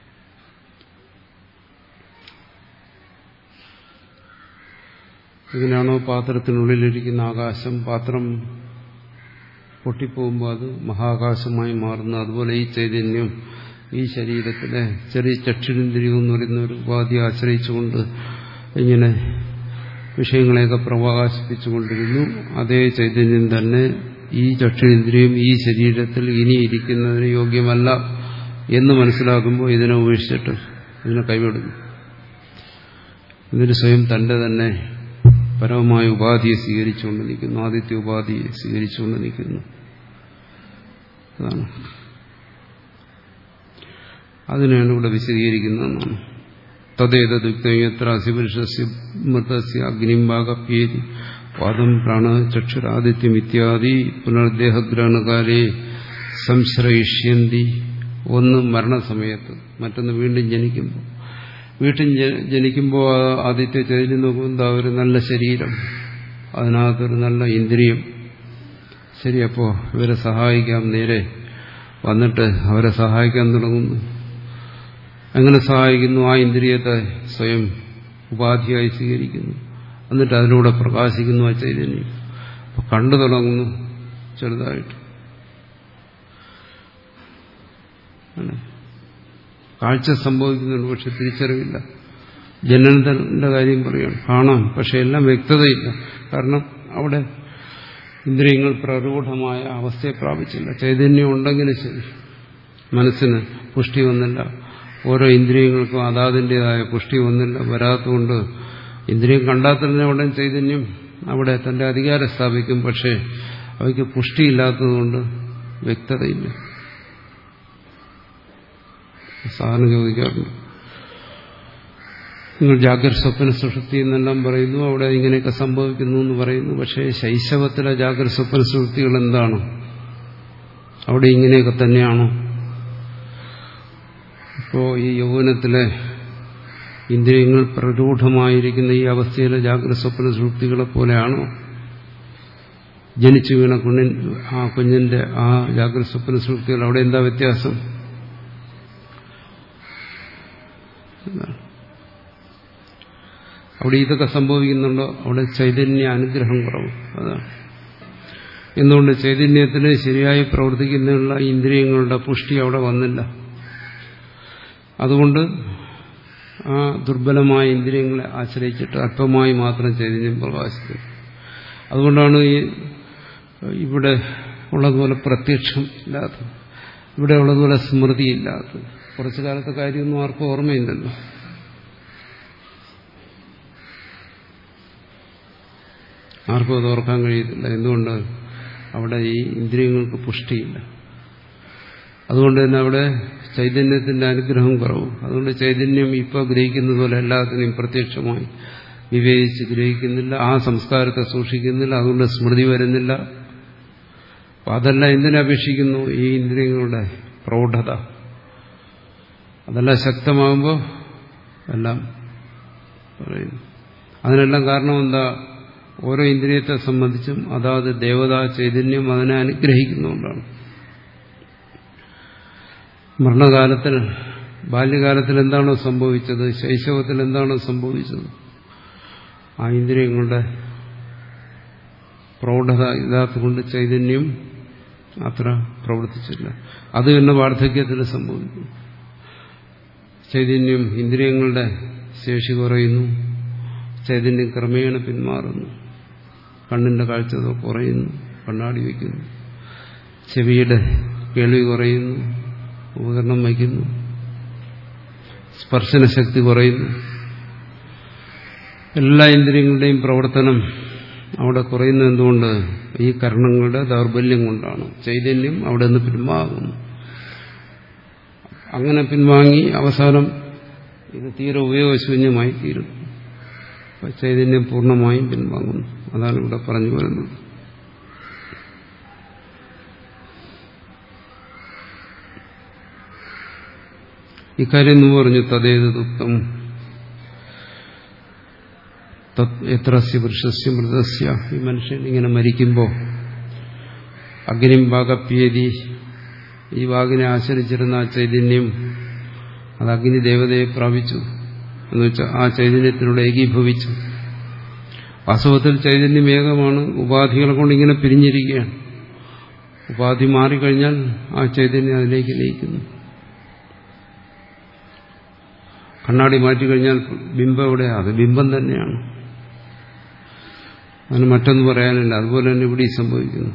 ഇതിനാണോ പാത്രത്തിനുള്ളിലിരിക്കുന്ന ആകാശം, പാത്രം പൊട്ടിപ്പോകുമ്പോൾ അത് മഹാകാശമായി മാറുന്നു. അതുപോലെ ഈ ചൈതന്യം ഈ ശരീരത്തിലെ ചെറിയ ചക്ഷുരേന്ദ്രിയം എന്ന് പറയുന്ന ഒരു ഉപാധിയെ ആശ്രയിച്ചുകൊണ്ട് ഇങ്ങനെ വിഷയങ്ങളെയൊക്കെ പ്രകാശിപ്പിച്ചുകൊണ്ടിരുന്നു. അതേ ചൈതന്യം തന്നെ ഈ ചക്ഷുരേന്ദ്രിയം ഈ ശരീരത്തിൽ ഇനി ഇരിക്കുന്നതിന് യോഗ്യമല്ല എന്ന് മനസ്സിലാക്കുമ്പോൾ ഇതിനെ ഉപേക്ഷിച്ചിട്ട് ഇതിനെ കൈവിടുന്നു. ഇതിന് സ്വയം തന്റെ തന്നെ പരമമായ ഉപാധിയെ സ്വീകരിച്ചുകൊണ്ട് നിൽക്കുന്നു, ആദിത്യ ഉപാധിയെ സ്വീകരിച്ചുകൊണ്ട് നിൽക്കുന്നു. അതാണ് അതിനാണ് ഇവിടെ വിശദീകരിക്കുന്നതെന്നാണ്. തദ്ദേതദുക്തയത്ര അസിപുരുഷസ്യ മൃതസ്യ അഗ്നിംഭാഗപ്യേതി പാദം പ്രാണ ചക്ഷുരാദിത്യം ഇത്യാദി പുനർദേഹഗ്രഹണകാലേ സംശ്രയിഷ്യന്തി. ഒന്ന് മരണസമയത്ത്, മറ്റൊന്ന് വീണ്ടും ജനിക്കുമ്പോൾ. വീട്ടിൽ ജനിക്കുമ്പോൾ ആദിത്യ ചൈതന്യം നോക്കുമ്പോൾ ഒരു നല്ല ശരീരം, അതിനകത്തൊരു നല്ല ഇന്ദ്രിയം. ശരി, അപ്പോൾ ഇവരെ സഹായിക്കാം. നേരെ വന്നിട്ട് അവരെ സഹായിക്കാൻ തുടങ്ങുന്നു. എങ്ങനെ സഹായിക്കുന്നു? ആ ഇന്ദ്രിയത്തെ സ്വയം ഉപാധിയായി സ്വീകരിക്കുന്നു. എന്നിട്ട് അതിലൂടെ പ്രകാശിക്കുന്നു ആ ചൈതന്യം. അപ്പോൾ കണ്ടു തുടങ്ങുന്നു ചെറുതായിട്ട്. കാഴ്ച സംഭവിക്കുന്നുണ്ട്, പക്ഷെ തിരിച്ചറിവില്ല. ജനനത്തിന്റെ കാര്യം പറയുകയാണ്, കാണാം, പക്ഷെ എല്ലാം വ്യക്തതയില്ല. കാരണം അവിടെ ഇന്ദ്രിയങ്ങൾ പ്രരൂഢമായ അവസ്ഥയെ പ്രാപിച്ചില്ല. ചൈതന്യം ഉണ്ടെങ്കിലും ശരി, മനസ്സിന് പുഷ്ടി വന്നില്ല. ഓരോ ഇന്ദ്രിയങ്ങൾക്കും അതാതിൻ്റെതായ പുഷ്ടി വന്നില്ല. വരാത്തതുകൊണ്ട് ഇന്ദ്രിയം കണ്ടാൽ തന്നെ ഉടൻ ചൈതന്യം അവിടെ തന്റെ അധികാരം സ്ഥാപിക്കും. പക്ഷേ അവയ്ക്ക് പുഷ്ടിയില്ലാത്തതുകൊണ്ട് വ്യക്തതയില്ല. സാധാരണ ചോദിക്കാറുണ്ട്, നിങ്ങൾ ജാഗ്രത സ്വപ്ന സുഷുപ്തി എന്നെല്ലാം പറയുന്നു, അവിടെ ഇങ്ങനെയൊക്കെ സംഭവിക്കുന്നു എന്ന് പറയുന്നു. പക്ഷേ ശൈശവത്തിലെ ജാഗ്രത സ്വപ്ന സുഷുപ്തികൾ എന്താണ്? അവിടെ ഇങ്ങനെയൊക്കെ തന്നെയാണോ? ഇപ്പോൾ ഈ യൗവനത്തിലെ ഇന്ദ്രിയങ്ങൾ പ്രരൂഢമായിരിക്കുന്ന ഈ അവസ്ഥയിലെ ജാഗ്രത സ്വപ്ന സുഷുപ്തികളെ പോലെയാണോ ജനിച്ചു വീണ കുഞ്ഞിൻ ആ കുഞ്ഞിന്റെ ആ ജാഗ്രത സ്വപ്ന സുഷുപ്തികൾ? അവിടെ എന്താ വ്യത്യാസം? അവിടെ ഇതൊക്കെ സംഭവിക്കുന്നുണ്ടോ? അവിടെ ചൈതന്യ അനുഗ്രഹം കുറവ്. അതാണ് എന്തുകൊണ്ട് ചൈതന്യത്തിന് ശരിയായി പ്രവർത്തിക്കുന്നതിനുള്ള ഇന്ദ്രിയങ്ങളുടെ പുഷ്ടി അവിടെ വന്നില്ല. അതുകൊണ്ട് ആ ദുർബലമായ ഇന്ദ്രിയങ്ങളെ ആശ്രയിച്ചിട്ട് അല്പമായി മാത്രം ചൈതന്യം പ്രകാശിക്കും. അതുകൊണ്ടാണ് ഈ ഇവിടെ ഉള്ളതുപോലെ പ്രത്യക്ഷം ഇല്ലാത്തത്, ഇവിടെ ഉള്ളതുപോലെ സ്മൃതിയില്ലാത്തത്. കുറച്ചു കാലത്തെ കാര്യമൊന്നും ആർക്കും ഓർമ്മയില്ലല്ലോ. ആർക്കും അത് ഓർക്കാൻ കഴിയത്തില്ല. എന്തുകൊണ്ട്? അവിടെ ഈ ഇന്ദ്രിയങ്ങൾക്ക് പുഷ്ടിയില്ല. അതുകൊണ്ട് തന്നെ അവിടെ ചൈതന്യത്തിന്റെ അനുഗ്രഹം കുറവ്. അതുകൊണ്ട് ചൈതന്യം ഇപ്പോൾ ഗ്രഹിക്കുന്നത് പോലെ എല്ലാത്തിനെയും പ്രത്യക്ഷമായി വിവേചിച്ച് ഗ്രഹിക്കുന്നില്ല, ആ സംസ്കാരത്തെ സൂക്ഷിക്കുന്നില്ല, അതുകൊണ്ട് സ്മൃതി വരുന്നില്ല. അതെല്ലാം എന്തിനപേക്ഷിക്കുന്നു? ഈ ഇന്ദ്രിയങ്ങളുടെ പ്രൗഢത അതെല്ലാം ശക്തമാകുമ്പോൾ എല്ലാം പറയുന്നു. അതിനെല്ലാം കാരണം എന്താ? ഓരോ ഇന്ദ്രിയത്തെ സംബന്ധിച്ചും അതാത് ദേവതാ ചൈതന്യം അതിനെ അനുഗ്രഹിക്കുന്നുകൊണ്ടാണ്. മരണകാലത്തിൽ, ബാല്യകാലത്തിൽ എന്താണോ സംഭവിച്ചത്, ശൈശവത്തിൽ എന്താണോ സംഭവിച്ചത്, ആ ഇന്ദ്രിയങ്ങളുടെ പ്രൗഢത ഇല്ലാത്തതുകൊണ്ട് ചൈതന്യം അത്ര പ്രവർത്തിച്ചില്ല. അത് തന്നെ വാർദ്ധക്യത്തിൽ സംഭവിക്കും. ചൈതന്യം, ഇന്ദ്രിയങ്ങളുടെ ശേഷി കുറയുന്നു, ചൈതന്യം ക്രമേണ പിന്മാറുന്നു, കണ്ണിന്റെ കാഴ്ച കുറയുന്നു, കണ്ണാടി വയ്ക്കുന്നു, ചെവിയുടെ കേൾവി കുറയുന്നു, ഉപകരണം വയ്ക്കുന്നു, സ്പർശനശക്തി കുറയുന്നു. എല്ലാ ഇന്ദ്രിയങ്ങളുടെയും പ്രവർത്തനം അവിടെ കുറയുന്നത് എന്തുകൊണ്ട്? ഈ കർണങ്ങളുടെ ദൗർബല്യം കൊണ്ടാണ്. ചൈതന്യം അവിടെ നിന്ന് പിൻവാങ്ങുന്നു. അങ്ങനെ പിൻവാങ്ങി അവസാനം ഇത് തീരെ ഉപയോഗശൂന്യമായി തീരും. ചൈതന്യം പൂർണ്ണമായും പിൻവാങ്ങുന്നു. അതാണ് ഇവിടെ പറഞ്ഞു വരുന്നത്. ഇക്കാര്യം എന്ന് പറഞ്ഞു തദ്ദേത് ദുഃഖം എത്രസ്യ പുരുഷസ്യ മൃതസ്യ. ഈ മനുഷ്യൻ ഇങ്ങനെ മരിക്കുമ്പോൾ അഗ്നിം വാഗപ്യേതി, ഈ വാഗിനെ ആശ്രയിച്ചിരുന്ന ആ ചൈതന്യം അത് അഗ്നി ദേവതയെ പ്രാപിച്ചു എന്ന് വെച്ചാൽ ആ ചൈതന്യത്തിലൂടെ ഏകീഭവിച്ചു. വാസ്തവത്തിൽ ചൈതന്യം ഏകമാണ്, ഉപാധികളെ കൊണ്ട് ഇങ്ങനെ പിരിഞ്ഞിരിക്കുകയാണ്. ഉപാധി മാറിക്കഴിഞ്ഞാൽ ആ ചൈതന്യം അതിലേക്ക് ലയിക്കുന്നു. കണ്ണാടി മാറ്റിക്കഴിഞ്ഞാൽ ബിംബം എവിടെയാണ്? അത് ബിംബം തന്നെയാണ്, അതിന് മറ്റൊന്നും പറയാനില്ല. അതുപോലെ തന്നെ ഇവിടെ സംഭവിക്കുന്നു.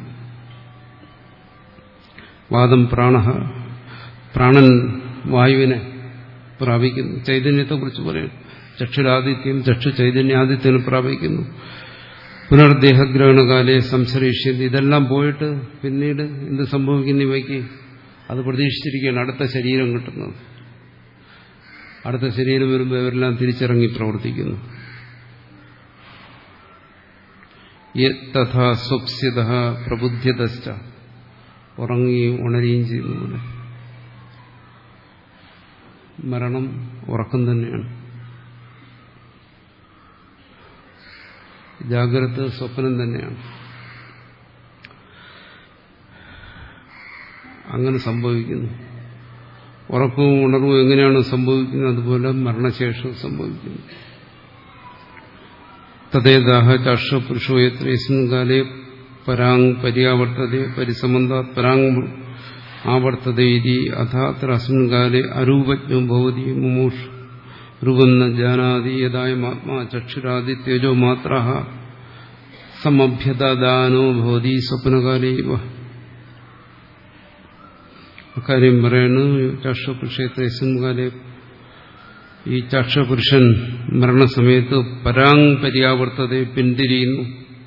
വാദം പ്രാണ, പ്രാണൻ വായുവിനെ പ്രാപിക്കുന്നു. ചൈതന്യത്തെക്കുറിച്ച് പറയും. ചക്ഷുരാദിത്യം, ചക്ഷു ചൈതന്യാദിത്യനെ പ്രാപിക്കുന്നു. പുനർദേഹഗ്രഹണകാലെ സംസരിഷ്യന്തി. ഇതെല്ലാം പോയിട്ട് പിന്നീട് എന്ത് സംഭവിക്കുന്നു? ഇവയ്ക്ക് അത് പ്രതീക്ഷിച്ചിരിക്കുകയാണ് അടുത്ത ശരീരം കിട്ടുന്നത്. അടുത്ത ശരീരം വരുമ്പോൾ ഇവരെല്ലാം തിരിച്ചിറങ്ങി പ്രവർത്തിക്കുന്നു. തഥാ സ്വപ്സ്യത പ്രബുദ്ധ്യതശ്ച, ഉറങ്ങുകയും ഉണരുകയും ചെയ്യുന്ന പോലെ. മരണം ഉറക്കം തന്നെയാണ്. ജാഗ്രത സ്വപ്നം തന്നെയാണ്. അങ്ങനെ സംഭവിക്കുന്നു. ഉറക്കവും ഉണർവും എങ്ങനെയാണ് സംഭവിക്കുന്നത്? അതുപോലെ മരണശേഷവും സംഭവിക്കുന്നു. തദ്ദേതാഹ ചാക്ഷപുരുഷോ യത്രേസ്മിൻ കാലേ പരാങ് പര്യാവർത്തതേ പരിസമന്താത് പരാങ് ആവർത്തതേ ഇതി അഥാത്ര അസ്മിൻ കാലേ അരൂപജ്ഞോ ഭവതി മുമൂഷ് രൂപം ന ജാനാതി യദായമാത്മാ ചക്ഷുരാദി തേജോ മാത്രഃ സമഭ്യദാനോ ഭവതി സ്വപ്നകാലേ ഇവ. അക്കാര്യം പറയുന്നു. ചാക്ഷപുരുഷേത്രേസ്മിൻ കാലേ, ഈ ചാക്ഷപുരുഷൻ മരണസമയത്ത് പരാങ് പര്യാവർത്തതയെ പിന്തിരിയുന്നു.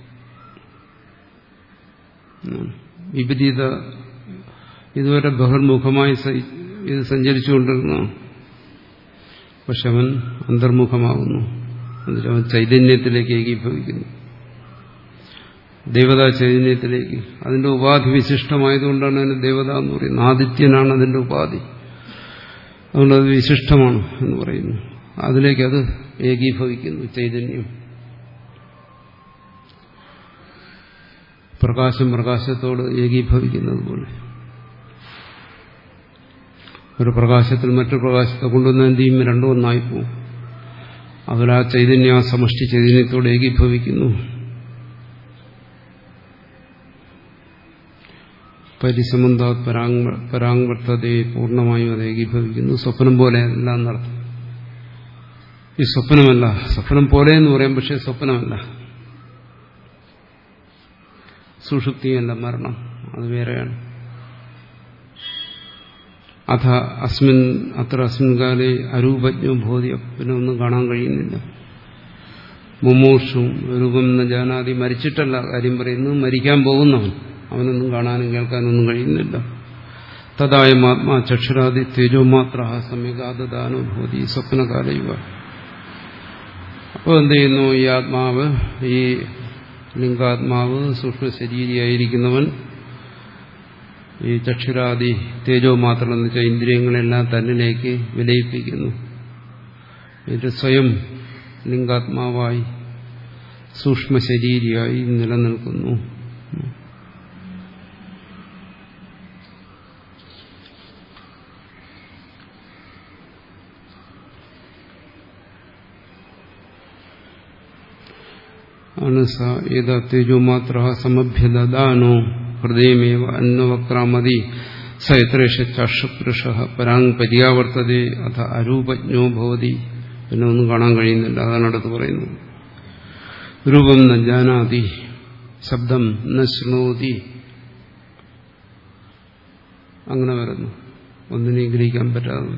വിപരീത, ഇതുവരെ ബഹിർമുഖമായി ഇത് സഞ്ചരിച്ചുകൊണ്ടിരുന്നു. പക്ഷെ അവൻ അന്തർമുഖമാകുന്നു. എന്നിട്ട് അവൻ ചൈതന്യത്തിലേക്ക് ഏകീഭവിക്കുന്നു, ദേവതാ ചൈതന്യത്തിലേക്ക്. അതിന്റെ ഉപാധി വിശിഷ്ടമായതുകൊണ്ടാണ് അതിന് ദേവത എന്ന് പറയുന്നത്. ആദിത്യനാണ് അതിന്റെ ഉപാധി, അതുകൊണ്ട് അത് വിശിഷ്ടമാണ് എന്ന് പറയുന്നു. അതിലേക്ക് അത് ഏകീഭവിക്കുന്നു. ചൈതന്യം പ്രകാശം പ്രകാശത്തോട് ഏകീഭവിക്കുന്നത് പോലെ ഒരു പ്രകാശത്തിൽ മറ്റൊരു പ്രകാശത്തെ കൊണ്ടുവന്ന് എന്ത് ചെയ്യും? രണ്ടും ഒന്നായിപ്പോവും. അതിൽ ആ ചൈതന്യം, ആ സമഷ്ടി ചൈതന്യത്തോട് ഏകീഭവിക്കുന്നു. പരിസമന്താത് പരാങ്വർത്തതയെ പൂർണ്ണമായും അത് ഏകീഭവിക്കുന്നു. സ്വപ്നം പോലെ അല്ല എന്നർത്ഥം. ഈ സ്വപ്നമല്ല, സ്വപ്നം പോലെ എന്ന് പറയാം, പക്ഷെ സ്വപ്നമല്ല. സുഷുപ്തിയല്ല, മരണം അത് വേറെയാണ്. അഥ അസ്മിൻ അത്ര അസ്മിൻ കാലേ അരൂപജ്ഞോ ബോധ്യം, പിന്നെ ഒന്നും കാണാൻ കഴിയുന്നില്ല. മുമൂഷും രൂപം എന്ന ജാനാദി മരിച്ചിട്ടല്ല കാര്യം പറയുന്നത്, മരിക്കാൻ പോകുന്നവൻ, അവനൊന്നും കാണാനും കേൾക്കാനൊന്നും കഴിയുന്നില്ല. തദായം ആത്മാ ചക്ഷുരാദി തേജോമാത്ര സമ്യഗാദാനോ ഭൂതി സ്വപ്നകാലയുവ. അപ്പോൾ എന്ത് ചെയ്യുന്നു? ഈ ആത്മാവ്, ഈ ലിംഗാത്മാവ്, സൂക്ഷ്മ ശരീരിയായിരിക്കുന്നവൻ ഈ ചക്ഷുരാദി തേജോ മാത്രം എന്ന് വെച്ചാൽ ഇന്ദ്രിയങ്ങളെല്ലാം തന്നിലേക്ക് വിലയിപ്പിക്കുന്നു. ഇത് സ്വയം ലിംഗാത്മാവായി സൂക്ഷ്മ ശരീരിയായി നിലനിൽക്കുന്നു. തേജോ മാത്ര സമഭ്യദാനോ ഹൃദയമേവ അന്വക്രാമതി സയത്രേഷ ചാഷപുരുഷ പരാങ് പര്യാവർത്തതേ അഥ അരൂപജ്ഞോ ഭവതി. പിന്നെ ഒന്നും കാണാൻ കഴിയുന്നില്ല, അതാണ് അടുത്ത് പറയുന്നത്. രൂപം ന ജാനാതി, ശബ്ദം ന ശൃണോതി, അങ്ങനെ വരുന്നു. ഒന്നിനെയും ഗ്രഹിക്കാൻ പറ്റാതെ.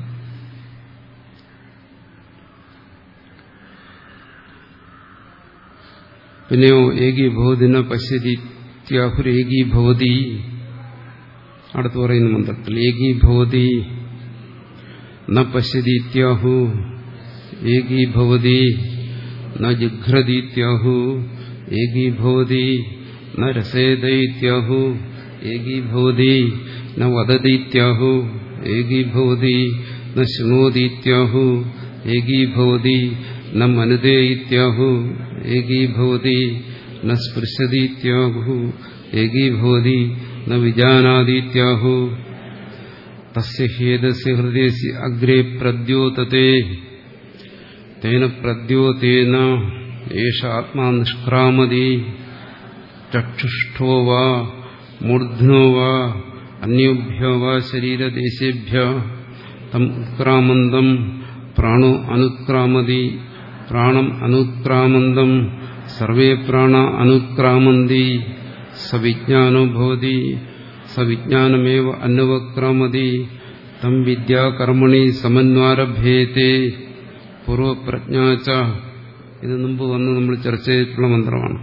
പിന്നെയോ ഏകീഭവതിന പശ്യതീത്യാഹുരേകീഭവതി. അടുത്ത് പറയുന്ന മന്ത്രത്തിൽ ഏകീഭവതി ന പശ്യതീത്യാഹു ഏകീഭവതി ന ജിഘ്രതീത്യാഹു ഏകീഭവതി ന രസേദൈത്യാഹു ഏകീഭവതി ന വദതീത്യാഹു ഏകീഭവതി ന ശൃണോതീത്യാഹു ഏകീഭവതി ന മനുദേയിത്യാഹു ഏകീഭവതി ന സ്പൃശതീത്യാഹു ഏകീഭവതി ന വിജാനാദീത്യാഹു തസ്യ ഹേതസ്യ ഹൃദയസ്യ അഗ്രേ പ്രദ്യോതതേ തേന പ്രദ്യോതേന ഏഷ ആത്മാ നിഷ്ക്രാമതി ചക്ഷുഷ്ഠോ വാ മൂർധ്നോ വാ അന്യോഭ്യോ വാ ശരീരദേശേഭ്യോ തം ഉത്ക്രാമന്തം പ്രാണോ അനുത്ക്രാമതി പ്രാണം അനുത്ക്രാമന്തം സർവേ പ്രാണ അനുത്ക്രാമന്തി സവിജ്ഞാനോ ഭവതി സവിജ്ഞാനമേവ അന്വക്രാമതി തം വിദ്യാകർമ്മണി സമന്വാരഭ്യേതേ പൂർവപ്രജ്ഞാച. ഇത് മുമ്പ് വന്ന് നമ്മൾ ചർച്ച ചെയ്തിട്ടുള്ള മന്ത്രമാണ്.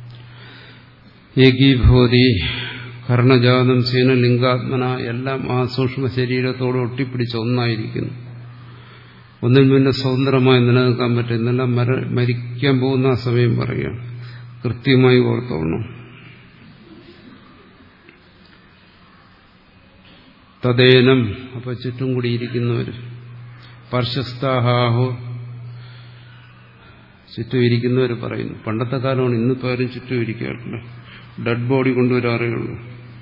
ഏകീഭവതി കർണജാതം സേന ലിംഗാത്മന, എല്ലാം ആ സൂക്ഷ്മ ശരീരത്തോട് ഒട്ടിപ്പിടിച്ച് ഒന്നായിരിക്കുന്നു. ഒന്നിൽ പിന്നെ സ്വതന്ത്രമായി നിലനിൽക്കാൻ പറ്റുന്നില്ല. മര മരിക്കാൻ പോകുന്ന ആ സമയം പറയുകയാണ്, കൃത്യമായി ഓർത്തോണം. തദേനം, അപ്പൊ ചുറ്റും കൂടിയിരിക്കുന്നവർ, പാർശ്വസ്ഥാഹാഹോ, ചുറ്റും ഇരിക്കുന്നവർ പറയുന്നു. പണ്ടത്തെ കാലമാണ്, ഇന്നിപ്പോ ആരും ചുറ്റും ഇരിക്കാറില്ല, ഡെഡ് ബോഡി കൊണ്ടുവരാറേ ഉള്ളൂ.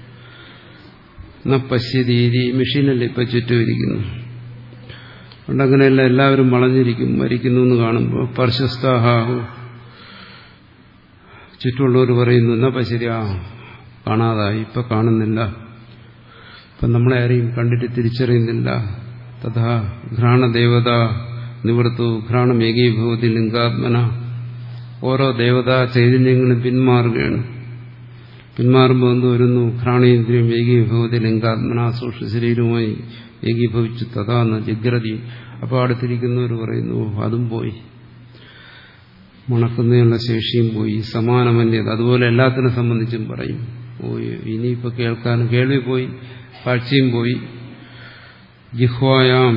എന്നാ പശ്യതീതി, മെഷീനല്ലേ ഇപ്പൊ ചുറ്റും ഇരിക്കുന്നു. അതുകൊണ്ടങ്ങനെയല്ല, എല്ലാവരും വളഞ്ഞിരിക്കും മരിക്കുന്നു എന്ന് കാണുമ്പോൾ. പാർശ്വസ്ഥാഹാഹോ, ചുറ്റുമുള്ളവർ പറയുന്നു എന്നാ പശ്യതി, ആ കാണാതായി, ഇപ്പൊ കാണുന്നില്ല, ഇപ്പം നമ്മളെ ആരെയും കണ്ടിട്ട് തിരിച്ചറിയുന്നില്ല. തഥാ ഘ്രാണദേവത നിവൃത്തു ഘ്രാണം ഏകീഭവതി ലിംഗാത്മന, ഓരോ ദേവതാ ചൈതന്യങ്ങളും പിന്മാറുകയാണ്. പിന്മാറുമ്പോൾ എന്ത് വരുന്നു? ഘ്രാണേന്ദ്രിയം ഏകീഭവതി ലിംഗാത്മന, സൂക്ഷ്മ ശരീരവുമായി ഏകീഭവിച്ചു. തഥാന്ന് ജിഗ്രതി, അപ്പോൾ അടുത്തിരിക്കുന്നവർ പറയുന്നു അതും പോയി, മണക്കുന്നതിനുള്ള ശേഷിയും പോയി, സമാനമന്യത്. അതുപോലെ എല്ലാത്തിനെ സംബന്ധിച്ചും പറയും, ഓ ഇനിയിപ്പോൾ കേൾക്കാൻ കേൾവി പോയി, കാഴ്ചയും പോയി. ജിഹ്വായാം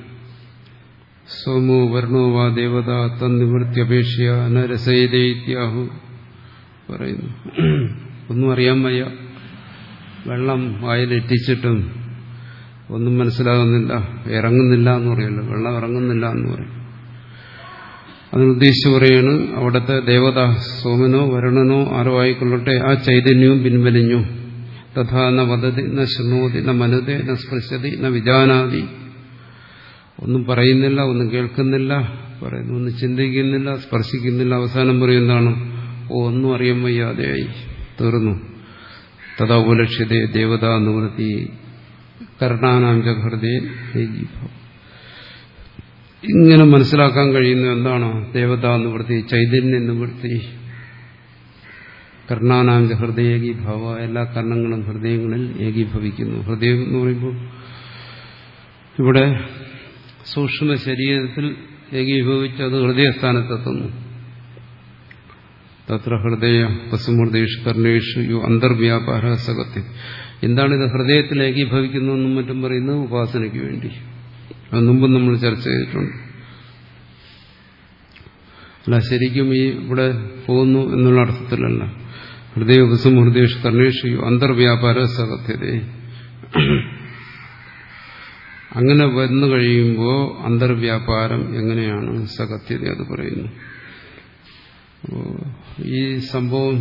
സോമോ വർണോ വാ ദേവത തന്നിവൃത്യപേക്ഷ്യ ന രസയതേത്യാഹു പറയുന്നു. ഒന്നും അറിയാൻ വയ്യ, വെള്ളം വായിലെത്തിച്ചിട്ടും ഒന്നും മനസ്സിലാകുന്നില്ല, ഇറങ്ങുന്നില്ല എന്ന് പറയുമല്ലോ, വെള്ളം ഇറങ്ങുന്നില്ല എന്ന് പറയും. അതിനുദ്ദേശിച്ച് പറയാണ്, അവിടുത്തെ ദേവത സോമനോ വരുണനോ ആരോ ആയിക്കൊള്ളട്ടെ, ആ ചൈതന്യവും പിൻവലിഞ്ഞു. തഥാ ന വദതി ന ശൃണോതി ന മനുതേ ന സ്പൃശതി ന വിജാനാതി, ഒന്നും പറയുന്നില്ല, ഒന്നും കേൾക്കുന്നില്ല, പറയുന്നു ഒന്നും ചിന്തിക്കുന്നില്ല, സ്പർശിക്കുന്നില്ല. അവസാനം പറയും എന്താണ്? ഓ ഒന്നും അറിയാൻ വയ്യാതെയായി, തീർന്നു. തഥാ ഉപലക്ഷ്യതേ ദേവതാ നിവൃത്തി കർണാനാം ച ഹൃദേ ഏകീഭാവം. ഇങ്ങനെ മനസ്സിലാക്കാൻ കഴിയുന്ന എന്താണ് ദേവതാ നിവൃത്തി, ചൈതന്യ നിവൃത്തി, കർണാനാം ച ഹൃദയ ഏകീഭാവ, എല്ലാ കർണങ്ങളും ഹൃദയങ്ങളിൽ ഏകീഭവിക്കുന്നു. ഹൃദയം എന്ന് പറയുമ്പോൾ ഇവിടെ സൂക്ഷ്മ ശരീരത്തിൽ ഏകീഭവിച്ച് അത് ഹൃദയസ്ഥാനത്തെത്തുന്നു. തത്ര ഹൃദയ പസുമൃതേഷു കർണേഷു യോ അന്തർവ്യാപാര സകത്തി. എന്താണിത് ഹൃദയത്തിൽ ഏകീഭവിക്കുന്നു എന്നും മറ്റും പറയുന്നത് ഉപാസനയ്ക്ക് വേണ്ടി. അത് മുമ്പും നമ്മൾ ചർച്ച ചെയ്തിട്ടുണ്ട്. അല്ല ശരിക്കും ഈ ഇവിടെ പോകുന്നു എന്നുള്ള അർത്ഥത്തിലല്ല. ഹൃദയ ഉപസമൃതേഷു കർണേഷു യോ അന്തർവ്യാപാര സകത്യത. അങ്ങനെ വന്നു കഴിയുമ്പോൾ അന്തർവ്യാപാരം എങ്ങനെയാണ് സകത്യത അത് പറയുന്നു. ഈ സംഭവം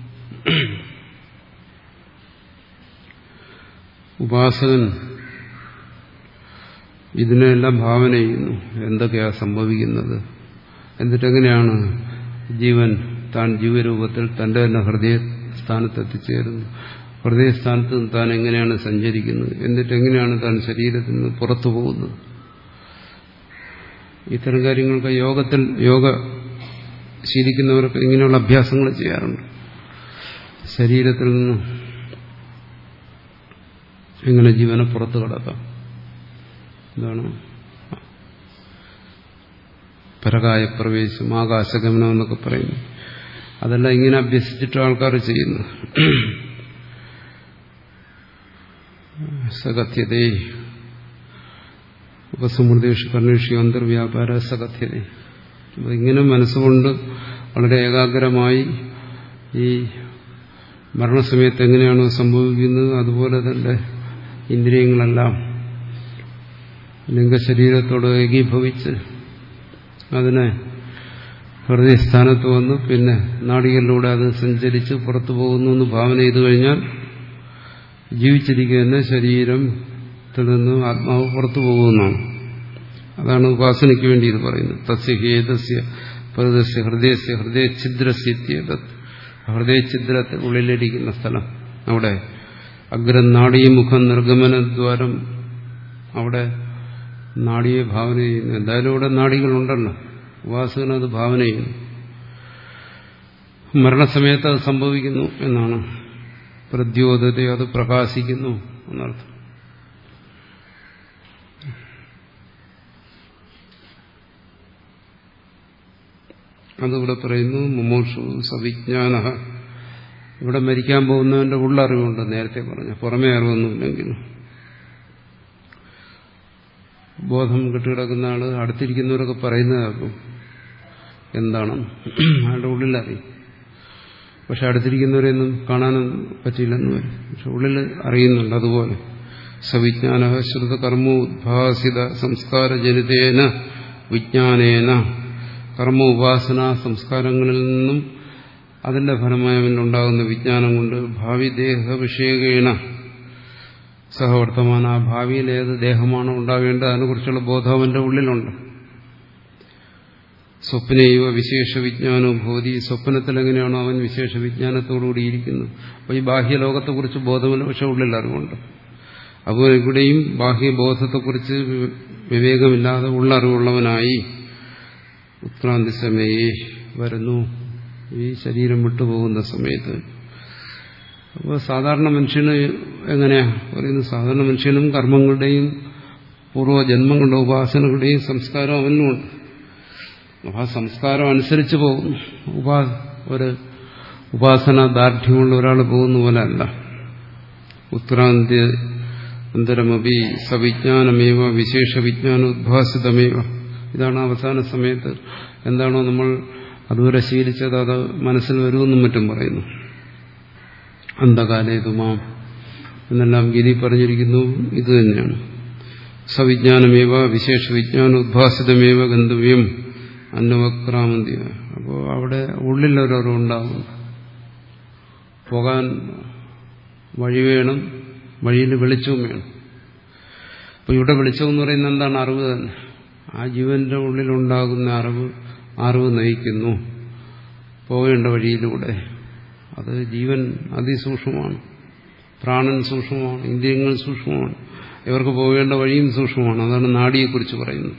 ഉപാസകൻ ഇതിനെല്ലാം ഭാവന ചെയ്യുന്നു. എന്തൊക്കെയാ സംഭവിക്കുന്നത്, എന്നിട്ടെങ്ങനെയാണ് ജീവൻ താൻ ജീവരൂപത്തിൽ തന്റെ തന്നെ ഹൃദയസ്ഥാനത്ത് എത്തിച്ചേരുന്നു, ഹൃദയസ്ഥാനത്ത് നിന്ന് താൻ എങ്ങനെയാണ് സഞ്ചരിക്കുന്നത്, എന്നിട്ടെങ്ങനെയാണ് താൻ ശരീരത്തിൽ നിന്ന് പുറത്തു പോകുന്നത്. ഇത്തരം കാര്യങ്ങൾക്ക് യോഗത്തിൽ യോഗ ശീലിക്കുന്നവർക്ക് ഇങ്ങനെയുള്ള അഭ്യാസങ്ങൾ ചെയ്യാറുണ്ട്. ശരീരത്തിൽ നിന്ന് എങ്ങനെ ജീവനെ പുറത്തു കടക്കാം, എന്താണ് പരകായ പ്രവേശം, ആകാശഗമനം എന്നൊക്കെ പറയുന്നു. അതെല്ലാം ഇങ്ങനെ അഭ്യസിച്ചിട്ട് ആൾക്കാർ ചെയ്യുന്നു. സകഥ്യതേ ഉപസമൃതേഷു കർണേഷു അന്തർവ്യാപാര സകഥ്യത. അപ്പം ഇങ്ങനെ മനസ്സുകൊണ്ട് വളരെ ഏകാഗ്രമായി ഈ മരണസമയത്ത് എങ്ങനെയാണോ സംഭവിക്കുന്നത് അതുപോലെ തന്നെ ഇന്ദ്രിയങ്ങളെല്ലാം ലിംഗശരീരത്തോട് ഏകീഭവിച്ച് അതിനെ ഹൃദയസ്ഥാനത്ത് വന്ന് പിന്നെ നാഡികളിലൂടെ അത് സഞ്ചരിച്ച് പുറത്തു പോകുന്നു എന്ന് ഭാവന ചെയ്തു കഴിഞ്ഞാൽ ജീവിച്ചിരിക്കുന്ന ശരീരത്തിൽ നിന്ന് ആത്മാവ് പുറത്തു പോകുന്നതാണ്. അതാണ് ഉപാസനയ്ക്ക് വേണ്ടി ഇത് പറയുന്നത്. തസ്യ ഹേതസ്യ പരതസ്യ ഹൃദയസ്യ ഹൃദയഛിദ്രസ്യത്യത്. ഹൃദയഛിദ്രത്തിൽ ഉള്ളിലിരിക്കുന്ന സ്ഥലം, അവിടെ അഗ്രം നാഡീമുഖം നിർഗമനദ്വാരം, അവിടെ നാഡിയെ ഭാവന ചെയ്യുന്നു. എന്തായാലും ഇവിടെ നാഡികളുണ്ടല്ലോ, ഉപാസകനത് ഭാവന ചെയ്യുന്നു. മരണസമയത്ത് അത് സംഭവിക്കുന്നു എന്നാണ്. പ്രദ്യോതത്തെ അത് പ്രകാശിക്കുന്നു എന്നർത്ഥം. അതിവിടെ പറയുന്നു മുമൂഷു സവിജ്ഞാന. ഇവിടെ മരിക്കാൻ പോകുന്നവന്റെ ഉള്ളറിവുണ്ട്, നേരത്തെ പറഞ്ഞു, പുറമേ അറിവൊന്നുമില്ലെങ്കിലും. ബോധം കെട്ടിക്കിടക്കുന്ന ആള് അടുത്തിരിക്കുന്നവരൊക്കെ പറയുന്നതാക്കും എന്താണ് അയാളുടെ ഉള്ളിലറിയും. പക്ഷെ അടുത്തിരിക്കുന്നവരെയൊന്നും കാണാനും പറ്റിയില്ലെന്ന് വരും, പക്ഷെ ഉള്ളിൽ അറിയുന്നുണ്ട്. അതുപോലെ സവിജ്ഞാന ശ്രുത കർമ്മ ഉദ്ഭാസിത സംസ്കാര ജനിതേന വിജ്ഞാനേന, കർമ്മ ഉപാസന സംസ്കാരങ്ങളിൽ നിന്നും അതിന്റെ ഫലമായി അവനുണ്ടാകുന്ന വിജ്ഞാനം കൊണ്ട് ഭാവി ദേഹ വിഷയേണ സഹവർത്തമാന, ആ ഭാവിയിൽ ഏത് ദേഹമാണോ ഉണ്ടാകേണ്ടത് അതിനെക്കുറിച്ചുള്ള ബോധം അവന്റെ ഉള്ളിലുണ്ട്. സ്വപ്നൈവ വിശേഷ വിജ്ഞാനോ ഭൂതി, സ്വപ്നത്തിൽ എങ്ങനെയാണോ അവൻ വിശേഷ വിജ്ഞാനത്തോടുകൂടിയിരിക്കുന്നത്. അപ്പോൾ ഈ ബാഹ്യലോകത്തെക്കുറിച്ച് ബോധമില്ല, പക്ഷെ ഉള്ളിൽ അറിവുണ്ട്. അതുപോലെ ഇവിടെയും ബാഹ്യബോധത്തെക്കുറിച്ച് വിവേകമില്ലാതെ ഉള്ളറിവുള്ളവനായി ഉത്ക്രാന്തി സമയേ വരുന്നു, ഈ ശരീരം വിട്ടുപോകുന്ന സമയത്ത്. അപ്പോൾ സാധാരണ മനുഷ്യന് എങ്ങനെയാ പറയുന്നത്, സാധാരണ മനുഷ്യനും കർമ്മങ്ങളുടെയും പൂർവ്വജന്മങ്ങളുടെ ഉപാസനകളുടെയും സംസ്കാരം അവനുമുണ്ട്. ആ സംസ്കാരം അനുസരിച്ച് പോകുന്നു. ഉപാ ഒരു ഉപാസന ദാർഢ്യമുള്ള ഒരാൾ പോകുന്ന പോലെ അല്ല. ഉത്ക്രാന്തി അന്തരമപി സവിജ്ഞാനമേവ വിശേഷ വിജ്ഞാനോദ്ഭാസിതമേവ. ഇതാണ് അവസാന സമയത്ത് എന്താണോ നമ്മൾ അതുവരെ ശീലിച്ചത് അത് മനസ്സിൽ വരുമെന്നും മറ്റും പറയുന്നു. അന്ധകാലേതുമാം എന്നെല്ലാം ഗീതി പറഞ്ഞിരിക്കുന്നു. ഇത് തന്നെയാണ് സവിജ്ഞാനമേവ വിശേഷ വിജ്ഞാനോദ്ഭാസിതമേവ ഗന്ധവ്യം അന്നവക്രാമന്തി. അപ്പോൾ അവിടെ ഉള്ളിലൊരോ ഉണ്ടാകും. പോകാൻ വഴി വേണം, വഴിയിൽ വെളിച്ചവും വേണം. അപ്പോൾ ഇവിടെ വെളിച്ചം എന്ന് പറയുന്നത് എന്താണ്? അറിവ് തന്നെ. ആ ജീവന്റെ ഉള്ളിലുണ്ടാകുന്ന അറിവ് അറിവ് നയിക്കുന്നു പോകേണ്ട വഴിയിലൂടെ. അത് ജീവൻ അതിസൂക്ഷ്മമാണ്. പ്രാണൻ സൂക്ഷ്മമാണ്, ഇന്ദ്രിയങ്ങൾ സൂക്ഷ്മമാണ്, ഇവർക്ക് പോകേണ്ട വഴിയും സൂക്ഷ്മമാണ്. അതാണ് നാഡിയെക്കുറിച്ച് പറയുന്നത്.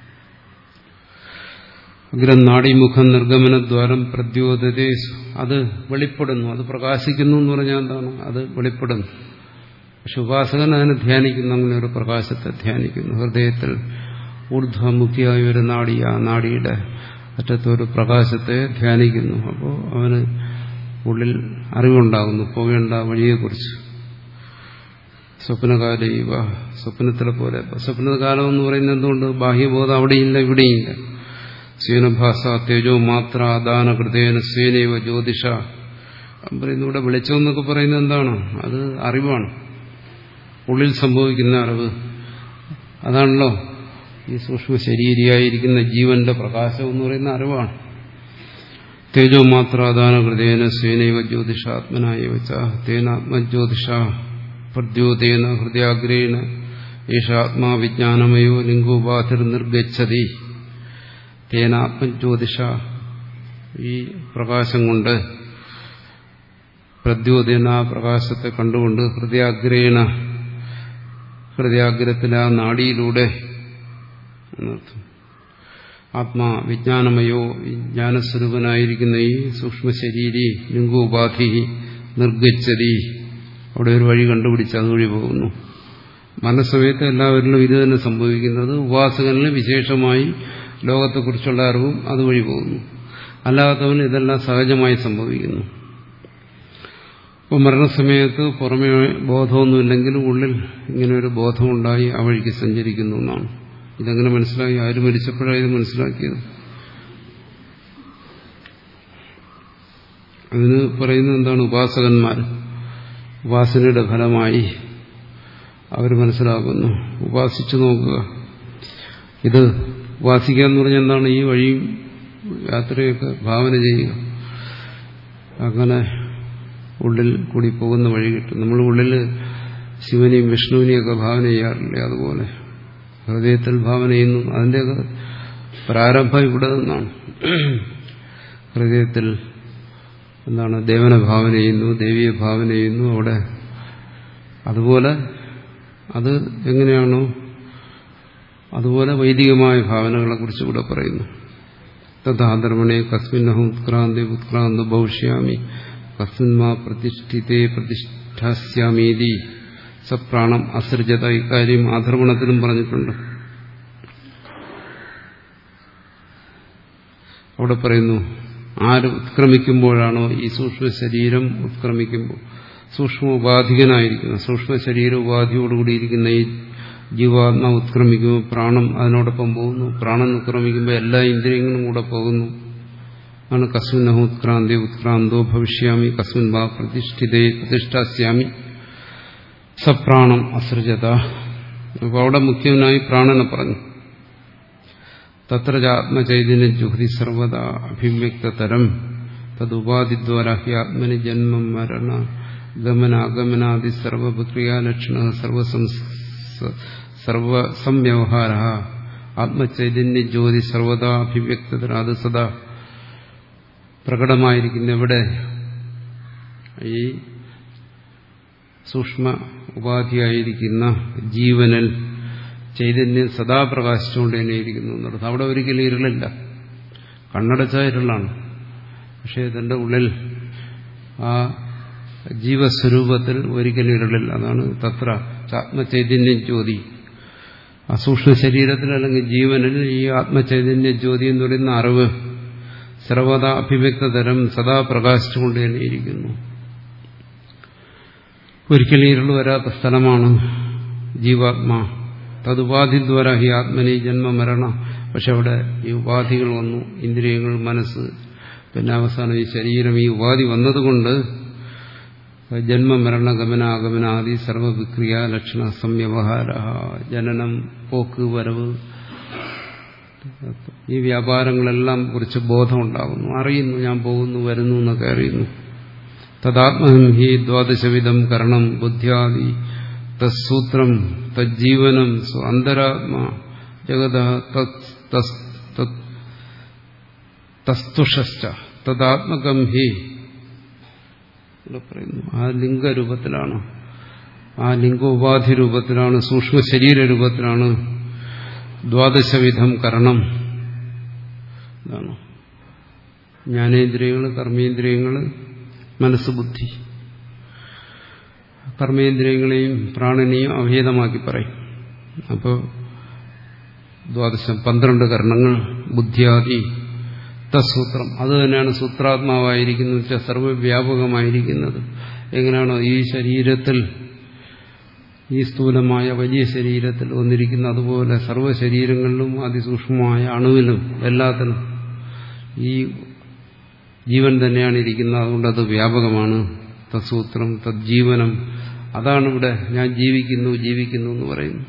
അഗ്രം നാഡിമുഖം നിർഗമനദ്വാരം പ്രദ്യോതതേ, അത് വെളിപ്പെടുന്നു, അത് പ്രകാശിക്കുന്നു എന്ന് പറഞ്ഞാൽ എന്താണ്? അത് വെളിപ്പെടുന്നു. പക്ഷെ ഉപാസകൻ അതിനെ ധ്യാനിക്കുന്നു, അങ്ങനെ ഒരു പ്രകാശത്തെ ധ്യാനിക്കുന്നു. ഹൃദയത്തിൽ ഊർധ്വമുഖിയായ ഒരു നാഡി, ആ നാഡിയുടെ അറ്റത്തൊരു പ്രകാശത്തെ ധ്യാനിക്കുന്നു. അപ്പോൾ അവന് ഉള്ളിൽ അറിവുണ്ടാകുന്നു പോകേണ്ട വഴിയെക്കുറിച്ച്. സ്വപ്നകാല ഇവ, സ്വപ്നത്തിലെ പോലെ. സ്വപ്നകാലം എന്ന് പറയുന്നത് എന്തുകൊണ്ട്? ബാഹ്യബോധം അവിടെയില്ല, ഇവിടെയില്ല. സ്വേനഭാസ തേജോ മാത്ര ദാന ഹൃദയന സ്വേനൈവ ജ്യോതിഷ പറയുന്നു. ഇവിടെ വെളിച്ചം എന്നൊക്കെ പറയുന്നത് എന്താണ്? അത് അറിവാണ്, ഉള്ളിൽ സംഭവിക്കുന്ന അറിവ്. അതാണല്ലോ ഈ സൂക്ഷ്മ ശരീരിയായിരിക്കുന്ന ജീവന്റെ പ്രകാശം എന്ന് പറയുന്ന അറിവാണ്. തേജോ മാത്രാദാന ഹൃദയന സ്വേനൈവ ജ്യോതിഷാത്മനായ വെച്ച തേനാത്മജ്യോതിഷ പ്രദ്യോതേന ഹൃദയാഗ്രേണ ഏഷാത്മാ വിജ്ഞാനമയോ ലിംഗോപാധിർ നിർഗച്ഛതി. തേനാത്മജ്യോതിഷ, ഈ പ്രകാശം കൊണ്ട്, പ്രദ്യോതേന പ്രകാശത്തെ കണ്ടുകൊണ്ട്, ഹൃദയാഗ്രേണ ഹൃദയാഗ്രത്തിലെ ആ നാഡിയിലൂടെ എന്നർത്ഥം. ആത്മാ വിജ്ഞാനമയോ, ജ്ഞാനസ്വരൂപനായിരിക്കുന്ന ഈ സൂക്ഷ്മശരീരി ലിംഗോപാധി നിർഗച്ഛതി, അവിടെ ഒരു വഴി കണ്ടുപിടിച്ച് അതുവഴി പോകുന്നു. മരണസമയത്ത് എല്ലാവരിലും ഇത് തന്നെ സംഭവിക്കുന്നത്. ഉപാസകനിൽ വിശേഷമായി ലോകത്തെക്കുറിച്ചുള്ള അറിവും അതുവഴി പോകുന്നു. അല്ലാത്തവന് ഇതെല്ലാം സഹജമായി സംഭവിക്കുന്നു. ഇപ്പോൾ മരണസമയത്ത് പുറമേ ബോധമൊന്നുമില്ലെങ്കിലും ഉള്ളിൽ ഇങ്ങനെയൊരു ബോധമുണ്ടായി ആ വഴിക്ക് സഞ്ചരിക്കുന്നു എന്നാണ്. ഇതെങ്ങനെ മനസ്സിലാക്കി? ആര് മരിച്ചപ്പോഴാണ് ഇത് മനസ്സിലാക്കിയത്? അതിന് പറയുന്നത് എന്താണ്? ഉപാസകന്മാർ ഉപാസനയുടെ ഫലമായി അവർ മനസ്സിലാക്കുന്നു. ഉപാസിച്ചു നോക്കുക. ഇത് ഉപാസിക്കുക എന്ന് പറഞ്ഞാൽ എന്താണ്? ഈ വഴിയും യാത്രയൊക്കെ ഭാവന ചെയ്യുക. അങ്ങനെ ഉള്ളിൽ കൂടി പോകുന്ന വഴി കിട്ടും. നമ്മൾ ഉള്ളിൽ ശിവനെയും വിഷ്ണുവിനെയൊക്കെ ഭാവന ചെയ്യാറില്ലേ? അതുപോലെ ഹൃദയത്തിൽ ഭാവന ചെയ്യുന്നു. അതിൻ്റെയൊക്കെ പ്രാരംഭം ഇവിടെ നിന്നാണ്. ഹൃദയത്തിൽ എന്താണ്? ദേവനെ ഭാവന ചെയ്യുന്നു, ദേവിയെ ഭാവന ചെയ്യുന്നു. അവിടെ അതുപോലെ അത് എങ്ങനെയാണോ അതുപോലെ വൈദികമായ ഭാവനകളെ കുറിച്ച് ഇവിടെ പറയുന്നു. തഥാധർമ്മണേ കസ്മിന്നഹം ഉത്ക്രാന്തി ഉത്ക്രാന്ത ഭവിഷ്യാമി കസ്മിന്മാ പ്രതിഷ്ഠിതേ പ്രതിഷ്ഠാസ്യാമീതി സപ്രാണം അസൃജത. ഇക്കാര്യം ആധർമ്മണത്തിലും പറഞ്ഞിട്ടുണ്ട്. അവിടെ പറയുന്നു, ആര് ഉത്ക്രമിക്കുമ്പോഴാണോ ഈ സൂക്ഷ്മ ശരീരം ഉത്ക്രമിക്കുമ്പോൾ, സൂക്ഷ്മ ഉപാധികനായിരിക്കുന്ന സൂക്ഷ്മ ശരീര ഉപാധിയോടുകൂടിയിരിക്കുന്ന ഈ ജീവാത്മ ഉത്ക്രമിക്കുമ്പോൾ പ്രാണം അതിനോടൊപ്പം പോകുന്നു. പ്രാണൻ ഉത്ക്രമിക്കുമ്പോൾ എല്ലാ ഇന്ദ്രിയങ്ങളും കൂടെ പോകുന്നു. ആണ് കസ്മിന്നഹ ഉത്ക്രാന്തി ഉത്ക്രാന്തോ ഭവിഷ്യാമി കസ്മിൻ വാ പ്രതിഷ്ഠിതേ പ്രതിഷ്ഠാസ്യാമി സപ്രാണം അസൃജത. അപ്പോൾ അവിടെ മുഖ്യനായി പ്രാണനെ പറഞ്ഞു. തത്ര ആത്മചൈതന്യ ജുഹതി സർവദാ അഭിവ്യക്തതരം തദുപാധിദ്വാരാ ഹി ആത്മനി ജന്മം മരണ ഗമനാഗമനാദി സർവക്രിയാലക്ഷണ സർവസംവ്യവഹാര ആത്മചൈതന്യ ജ്യോതി സർവദാ അഭിവ്യക്തതര. അത് സദാ പ്രകടമായിരിക്കുന്ന എവിടെ? ഈ സൂക്ഷ്മ ഉപാധിയായിരിക്കുന്ന ജീവനിൽ ചൈതന്യം സദാ പ്രകാശിച്ചുകൊണ്ട് തന്നെയിരിക്കുന്നു എന്നുള്ളത്. അവിടെ ഒരിക്കലും ഇരുളില്ല, കണ്ണടച്ച ഇരുളാണ്. പക്ഷേ ഇതിൻ്റെ ഉള്ളിൽ ആ ജീവസ്വരൂപത്തിൽ ഒരിക്കലും ഇരുളില്ല. അതാണ് തത്ര ആത്മചൈതന്യ ജ്യോതി. ആ സൂക്ഷ്മ ശരീരത്തിൽ അല്ലെങ്കിൽ ജീവനിൽ ഈ ആത്മചൈതന്യ ജ്യോതി എന്ന് പറയുന്ന അറിവ് സർവദാ അഭിവ്യക്തതരം സദാ പ്രകാശിച്ചുകൊണ്ട് തന്നെയിരിക്കുന്നു. ഒരിക്കലും ഇരുൾ വരാത്ത സ്ഥലമാണ് ജീവാത്മാ. തതുപാധിദ്വാര ഹി ആത്മനി ജന്മ മരണ. പക്ഷെ അവിടെ ഈ ഉപാധികൾ വന്നു, ഇന്ദ്രിയങ്ങൾ, മനസ്സ്, പിന്നെ അവസാനം ഈ ശരീരം, ഈ ഉപാധി വന്നതുകൊണ്ട് ജന്മമരണ ഗമനാഗമനാദി സർവവിക്രിയ ലക്ഷണ സംവ്യവഹാര, ജനനം, പോക്ക്, വരവ്, ഈ വ്യാപാരങ്ങളെല്ലാം കുറിച്ച് ബോധമുണ്ടാകുന്നു, അറിയുന്നു. ഞാൻ പോകുന്നു വരുന്നു എന്നൊക്കെ അറിയുന്നു. തദാത്മഹം ഹി ദ്വാദശവിധം കരണം ബുദ്ധ്യാദി തത്സൂത്രം തജ്ജീവനം അന്തരാത്മാ ജഗത തസ്തുഷശ്ച തദാത്മകം ഹി പറയുന്നു. ആ ലിംഗരൂപത്തിലാണ് ആ ലിംഗോപാധി രൂപത്തിലാണ്, സൂക്ഷ്മ ശരീര രൂപത്തിലാണ് ദ്വാദശവിധം കരണം. ഇതാണ് ജ്ഞാനേന്ദ്രിയങ്ങൾ, കർമ്മേന്ദ്രിയങ്ങൾ, മനസ്സ്, ബുദ്ധി. കർമ്മേന്ദ്രിയങ്ങളെയും പ്രാണനെയും അഭേദമാക്കി പറയും. അപ്പോൾ ദ്വാദശം പന്ത്രണ്ട് കർണങ്ങൾ, ബുദ്ധിയാദി തസൂത്രം. അത് തന്നെയാണ് സൂത്രാത്മാവായിരിക്കുന്നത്, വെച്ചാൽ സർവ്വവ്യാപകമായിരിക്കുന്നത്. എങ്ങനെയാണോ ഈ ശരീരത്തിൽ, ഈ സ്ഥൂലമായ വലിയ ശരീരത്തിൽ വന്നിരിക്കുന്ന അതുപോലെ സർവ്വശരീരങ്ങളിലും അതിസൂക്ഷ്മമായ അണുവിലും എല്ലാത്തിലും ഈ ജീവൻ തന്നെയാണ് ഇരിക്കുന്നത്. അതുകൊണ്ട് അത് വ്യാപകമാണ്. തത്സൂത്രം, തജ്ജീവനം. അതാണ് ഇവിടെ ഞാൻ ജീവിക്കുന്നു ജീവിക്കുന്നു എന്ന് പറയുന്നു.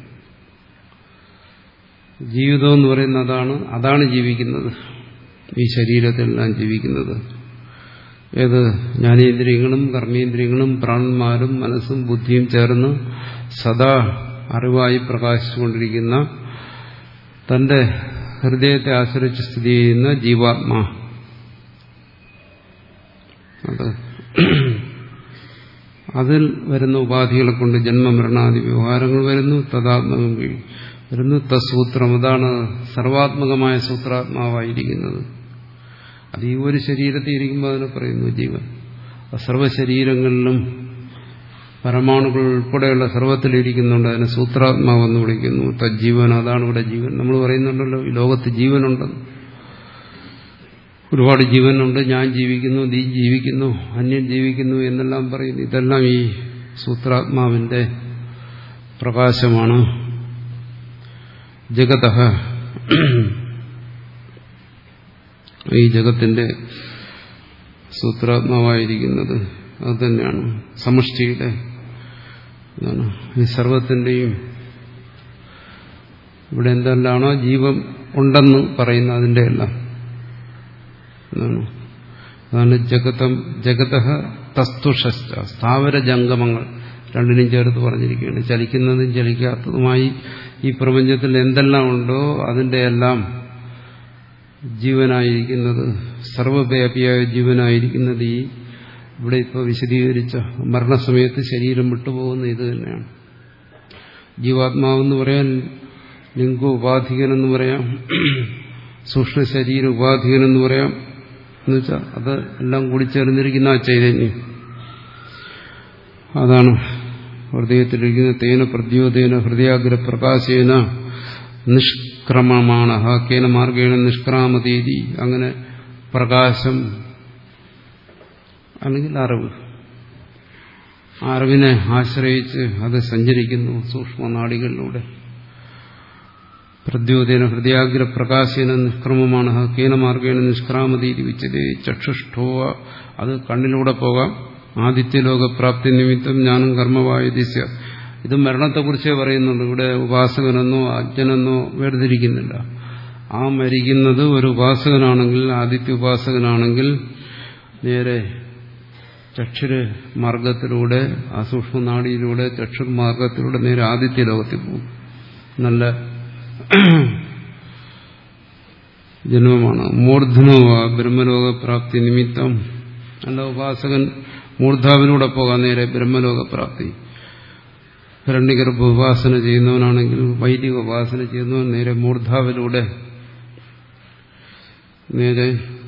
ജീവിതം എന്ന് പറയുന്നത് അതാണ്. അതാണ് ജീവിക്കുന്നത്, ഈ ശരീരത്തിലെല്ലാം ജീവിക്കുന്നത്. ഏത്? ജ്ഞാനേന്ദ്രിയങ്ങളും കർമ്മേന്ദ്രിയങ്ങളും പ്രാണന്മാരും മനസ്സും ബുദ്ധിയും ചേർന്ന് സദാ അറിവായി പ്രകാശിച്ചുകൊണ്ടിരിക്കുന്ന, തന്റെ ഹൃദയത്തെ ആശ്രയിച്ച് സ്ഥിതി ചെയ്യുന്ന ജീവാത്മാ. അത് അതിൽ വരുന്ന ഉപാധികളെ കൊണ്ട് ജന്മമരണാദി വ്യവഹാരങ്ങൾ വരുന്നു. തദാത്മകം വരുന്നു. തസൂത്രം. അതാണ് സർവാത്മകമായ സൂത്രാത്മാവായിരിക്കുന്നത്. അത് ഈ ഒരു ശരീരത്തിൽ ഇരിക്കുമ്പോൾ അതിനെ പറയുന്നു ജീവൻ. സർവ്വശരീരങ്ങളിലും പരമാണുക്കൾ ഉൾപ്പെടെയുള്ള സർവ്വത്തിലിരിക്കുന്നുണ്ട്. അതിനെ സൂത്രാത്മാവെന്ന് വിളിക്കുന്നു. തജ്ജീവൻ. അതാണ് ഇവിടെ ജീവൻ. നമ്മൾ പറയുന്നുണ്ടല്ലോ ഈ ലോകത്ത് ജീവനുണ്ടെന്ന്. ഒരുപാട് ജീവനുണ്ട്. ഞാൻ ജീവിക്കുന്നു, നീ ജീവിക്കുന്നു, അന്യൻ ജീവിക്കുന്നു എന്നെല്ലാം പറയുന്നു. ഇതെല്ലാം ഈ സൂത്രാത്മാവിന്റെ പ്രകാശമാണ്. ജഗതഃ, ഈ ജഗത്തിന്റെ സൂത്രാത്മാവായിരിക്കുന്നത് അത് തന്നെയാണ്. സമഷ്ടിയുടെ ഈ സർവത്തിന്റെയും ഇവിടെ എന്തെല്ലാണോ ജീവൻ ഉണ്ടെന്ന് പറയുന്ന അതിന്റെ എല്ലാം എന്നാണ്. അതാണ് ജഗതം. ജഗതഃ തസ്തുഷശ്ച. സ്ഥാവര ജംഗമങ്ങൾ രണ്ടിനും ചേർത്ത് പറഞ്ഞിരിക്കുകയാണ്. ചലിക്കുന്നതും ചലിക്കാത്തതുമായി ഈ പ്രപഞ്ചത്തിൽ എന്തെല്ലാം ഉണ്ടോ അതിന്റെ എല്ലാം ജീവനായിരിക്കുന്നത്, സർവവ്യാപിയായ ജീവനായിരിക്കുന്നത് ഈ ഇവിടെ ഇപ്പോൾ വിശദീകരിച്ച മരണസമയത്ത് ശരീരം വിട്ടുപോകുന്ന ഇത് തന്നെയാണ്. ജീവാത്മാവെന്ന് പറയാൻ ലിംഗോപാധികനെന്ന് പറയാം, സൂക്ഷ്മ ശരീര ഉപാധികനെന്ന് പറയാം. എന്നുവെച്ചാൽ അത് എല്ലാം കൂടി ചേർന്നിരിക്കുന്ന ആ ചൈതന്യം. അതാണ് ഹൃദയത്തിലിരിക്കുന്ന തേന പ്രദ്യോതേന ഹൃദയാഗ്ര പ്രകാശേന നിഷ്ക്രമമാണ്. കേന മാർഗേണ നിഷ്ക്രാമതീതി. അങ്ങനെ പ്രകാശം അല്ലെങ്കിൽ അറിവ്, അറിവിനെ ആശ്രയിച്ച് അത് സഞ്ചരിക്കുന്നു സൂക്ഷ്മനാഡികളിലൂടെ. പ്രദ്യോതേന ഹൃദയാഗ്ര പ്രകാശേന നിഷ്ക്രമമാണ്. കേന മാർഗേണ നിഷ്ക്രാമതീതി വിച്ചതേ ചക്ഷുഷ്ഠോ. അത് കണ്ണിലൂടെ പോകാം. ആദിത്യലോകപ്രാപ്തി നിമിത്തം ജ്ഞാനം കർമ്മവായുദിസ്യ. ഇത് മരണത്തെക്കുറിച്ചേ പറയുന്നുണ്ട്. ഇവിടെ ഉപാസകനെന്നോ അജ്ഞനെന്നോ വേർതിരിക്കുന്നില്ല. ആ മരിക്കുന്നത് ഒരു ഉപാസകനാണെങ്കിൽ, ആദിത്യ ഉപാസകനാണെങ്കിൽ നേരെ ചക്ഷുര മാർഗത്തിലൂടെ, ആ സൂക്ഷ്മനാടിയിലൂടെ ചക്ഷുർ മാർഗത്തിലൂടെ നേരെ ആദിത്യ ലോകത്തിൽ പോകും. നല്ല ജന്മമാണ്. മൂർധനോവ ബ്രഹ്മലോകപ്രാപ്തി നിമിത്തം. നല്ല ഉപാസകൻ മൂർധാവിലൂടെ പോകാൻ നേരെ ബ്രഹ്മലോകപ്രാപ്തി. ഹിരണ്യഗർഭ ഉപാസന ചെയ്യുന്നവനാണെങ്കിൽ, വൈദിക ഉപാസന ചെയ്യുന്നവൻ നേരെ മൂർധാവിലൂടെ നേരെ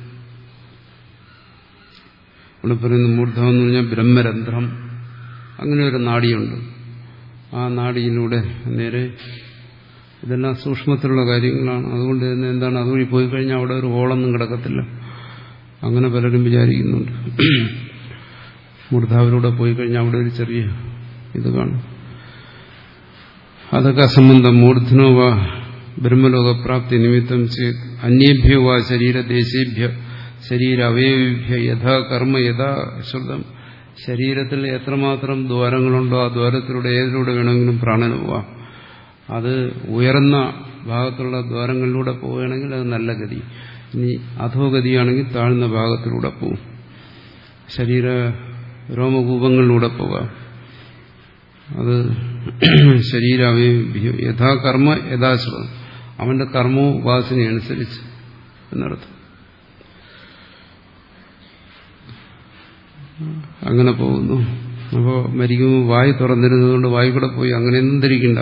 ഇവിടെ പറയുന്ന മൂർധം എന്ന് പറഞ്ഞാൽ ബ്രഹ്മരന്ധ്രം. അങ്ങനെ ഒരു നാഡിയുണ്ട്. ആ നാഡിയിലൂടെ നേരെ, ഇതെല്ലാം സൂക്ഷ്മത്തിലുള്ള കാര്യങ്ങളാണ്. അതുകൊണ്ട് തന്നെ എന്താണ്, അതുവഴി പോയി കഴിഞ്ഞാൽ അവിടെ ഒരു ഹോളൊന്നും കിടക്കത്തില്ല. അങ്ങനെ പലരും വിചാരിക്കുന്നുണ്ട്. മൂർധാവിലൂടെ പോയി കഴിഞ്ഞാൽ അവിടെ ഒരു ചെറിയ ഇത് കാണും. അതൊക്കെ അസംബന്ധം. മൂർധനോവ ബ്രഹ്മലോകപ്രാപ്തി നിമിത്തം ചേത് അന്യേഭ്യോ വാ ശരീരദേശേഭ്യ ശരീര അവയവേഭ്യ യഥാ കർമ്മ യഥാ ശ്രുതം. ശരീരത്തിൽ എത്രമാത്രം ദ്വാരങ്ങളുണ്ടോ ആ ദ്വാരത്തിലൂടെ ഏതിലൂടെ വേണമെങ്കിലും പ്രാണന് പോവാം. അത് ഉയർന്ന ഭാഗത്തുള്ള ദ്വാരങ്ങളിലൂടെ പോവുകയാണെങ്കിൽ അത് നല്ല ഗതി. ഇനി അധോഗതിയാണെങ്കിൽ താഴ്ന്ന ഭാഗത്തിലൂടെ പോവും. ശരീര രോമകൂപങ്ങളിലൂടെ പോകാം. അത് ശരീരാവയവ യഥാ കർമ്മ യഥാശ്രുതം. അവന്റെ കർമ്മവും ഉപാസനയനുസരിച്ച് എന്നർത്ഥം. അങ്ങനെ പോകുന്നു. അപ്പോൾ മരിക്കുമ്പോൾ വായു തുറന്നിരുന്നതുകൊണ്ട് വായു കൂടെ പോയി അങ്ങനെയൊന്നും ധരിക്കണ്ട.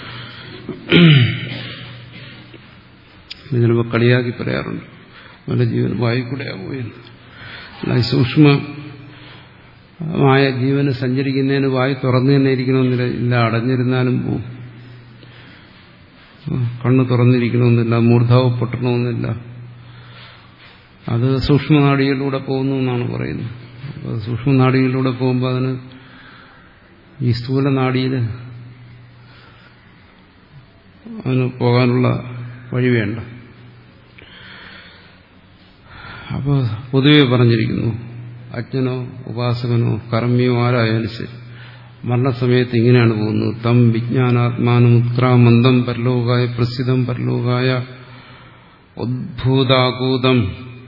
ചിലപ്പോൾ കളിയാക്കി പറയാറുണ്ട്, വല്ല ജീവൻ വായു കൂടെയാ പോയെന്ന്. അല്ല, സൂക്ഷ്മമായ ജീവന് സഞ്ചരിക്കുന്നതിന് വായു തുറന്നു തന്നെ ഇരിക്കണമെന്നില്ല. ഇല്ല, അടഞ്ഞിരുന്നാലും പോവും. കണ്ണ് തുറന്നിരിക്കണമെന്നില്ല, മൂർധാവ് പൊട്ടണമെന്നില്ല. അത് സൂക്ഷ്മനാഡികളിലൂടെ പോകുന്നു എന്നാണ് പറയുന്നത്. അപ്പോൾ സൂക്ഷ്മനാഡികളിലൂടെ പോകുമ്പോൾ അതിന് ഈ സ്ഥൂല നാഡിയിൽ അതിന് പോകാനുള്ള വഴി വേണ്ട. അപ്പോൾ പൊതുവെ പറഞ്ഞിരിക്കുന്നു, അജ്ഞനോ ഉപാസകനോ കർമ്മിയോ ആരായാലും ശരി മരണസമയത്ത് ഇങ്ങനെയാണ് പോകുന്നത്. തം വിജ്ഞാനാത്മാനം ഉത്ക്രാമന്തം പരലോകായ പ്രസിദ്ധം പരലോകായ ഉദ്ഭൂതാകൂതം.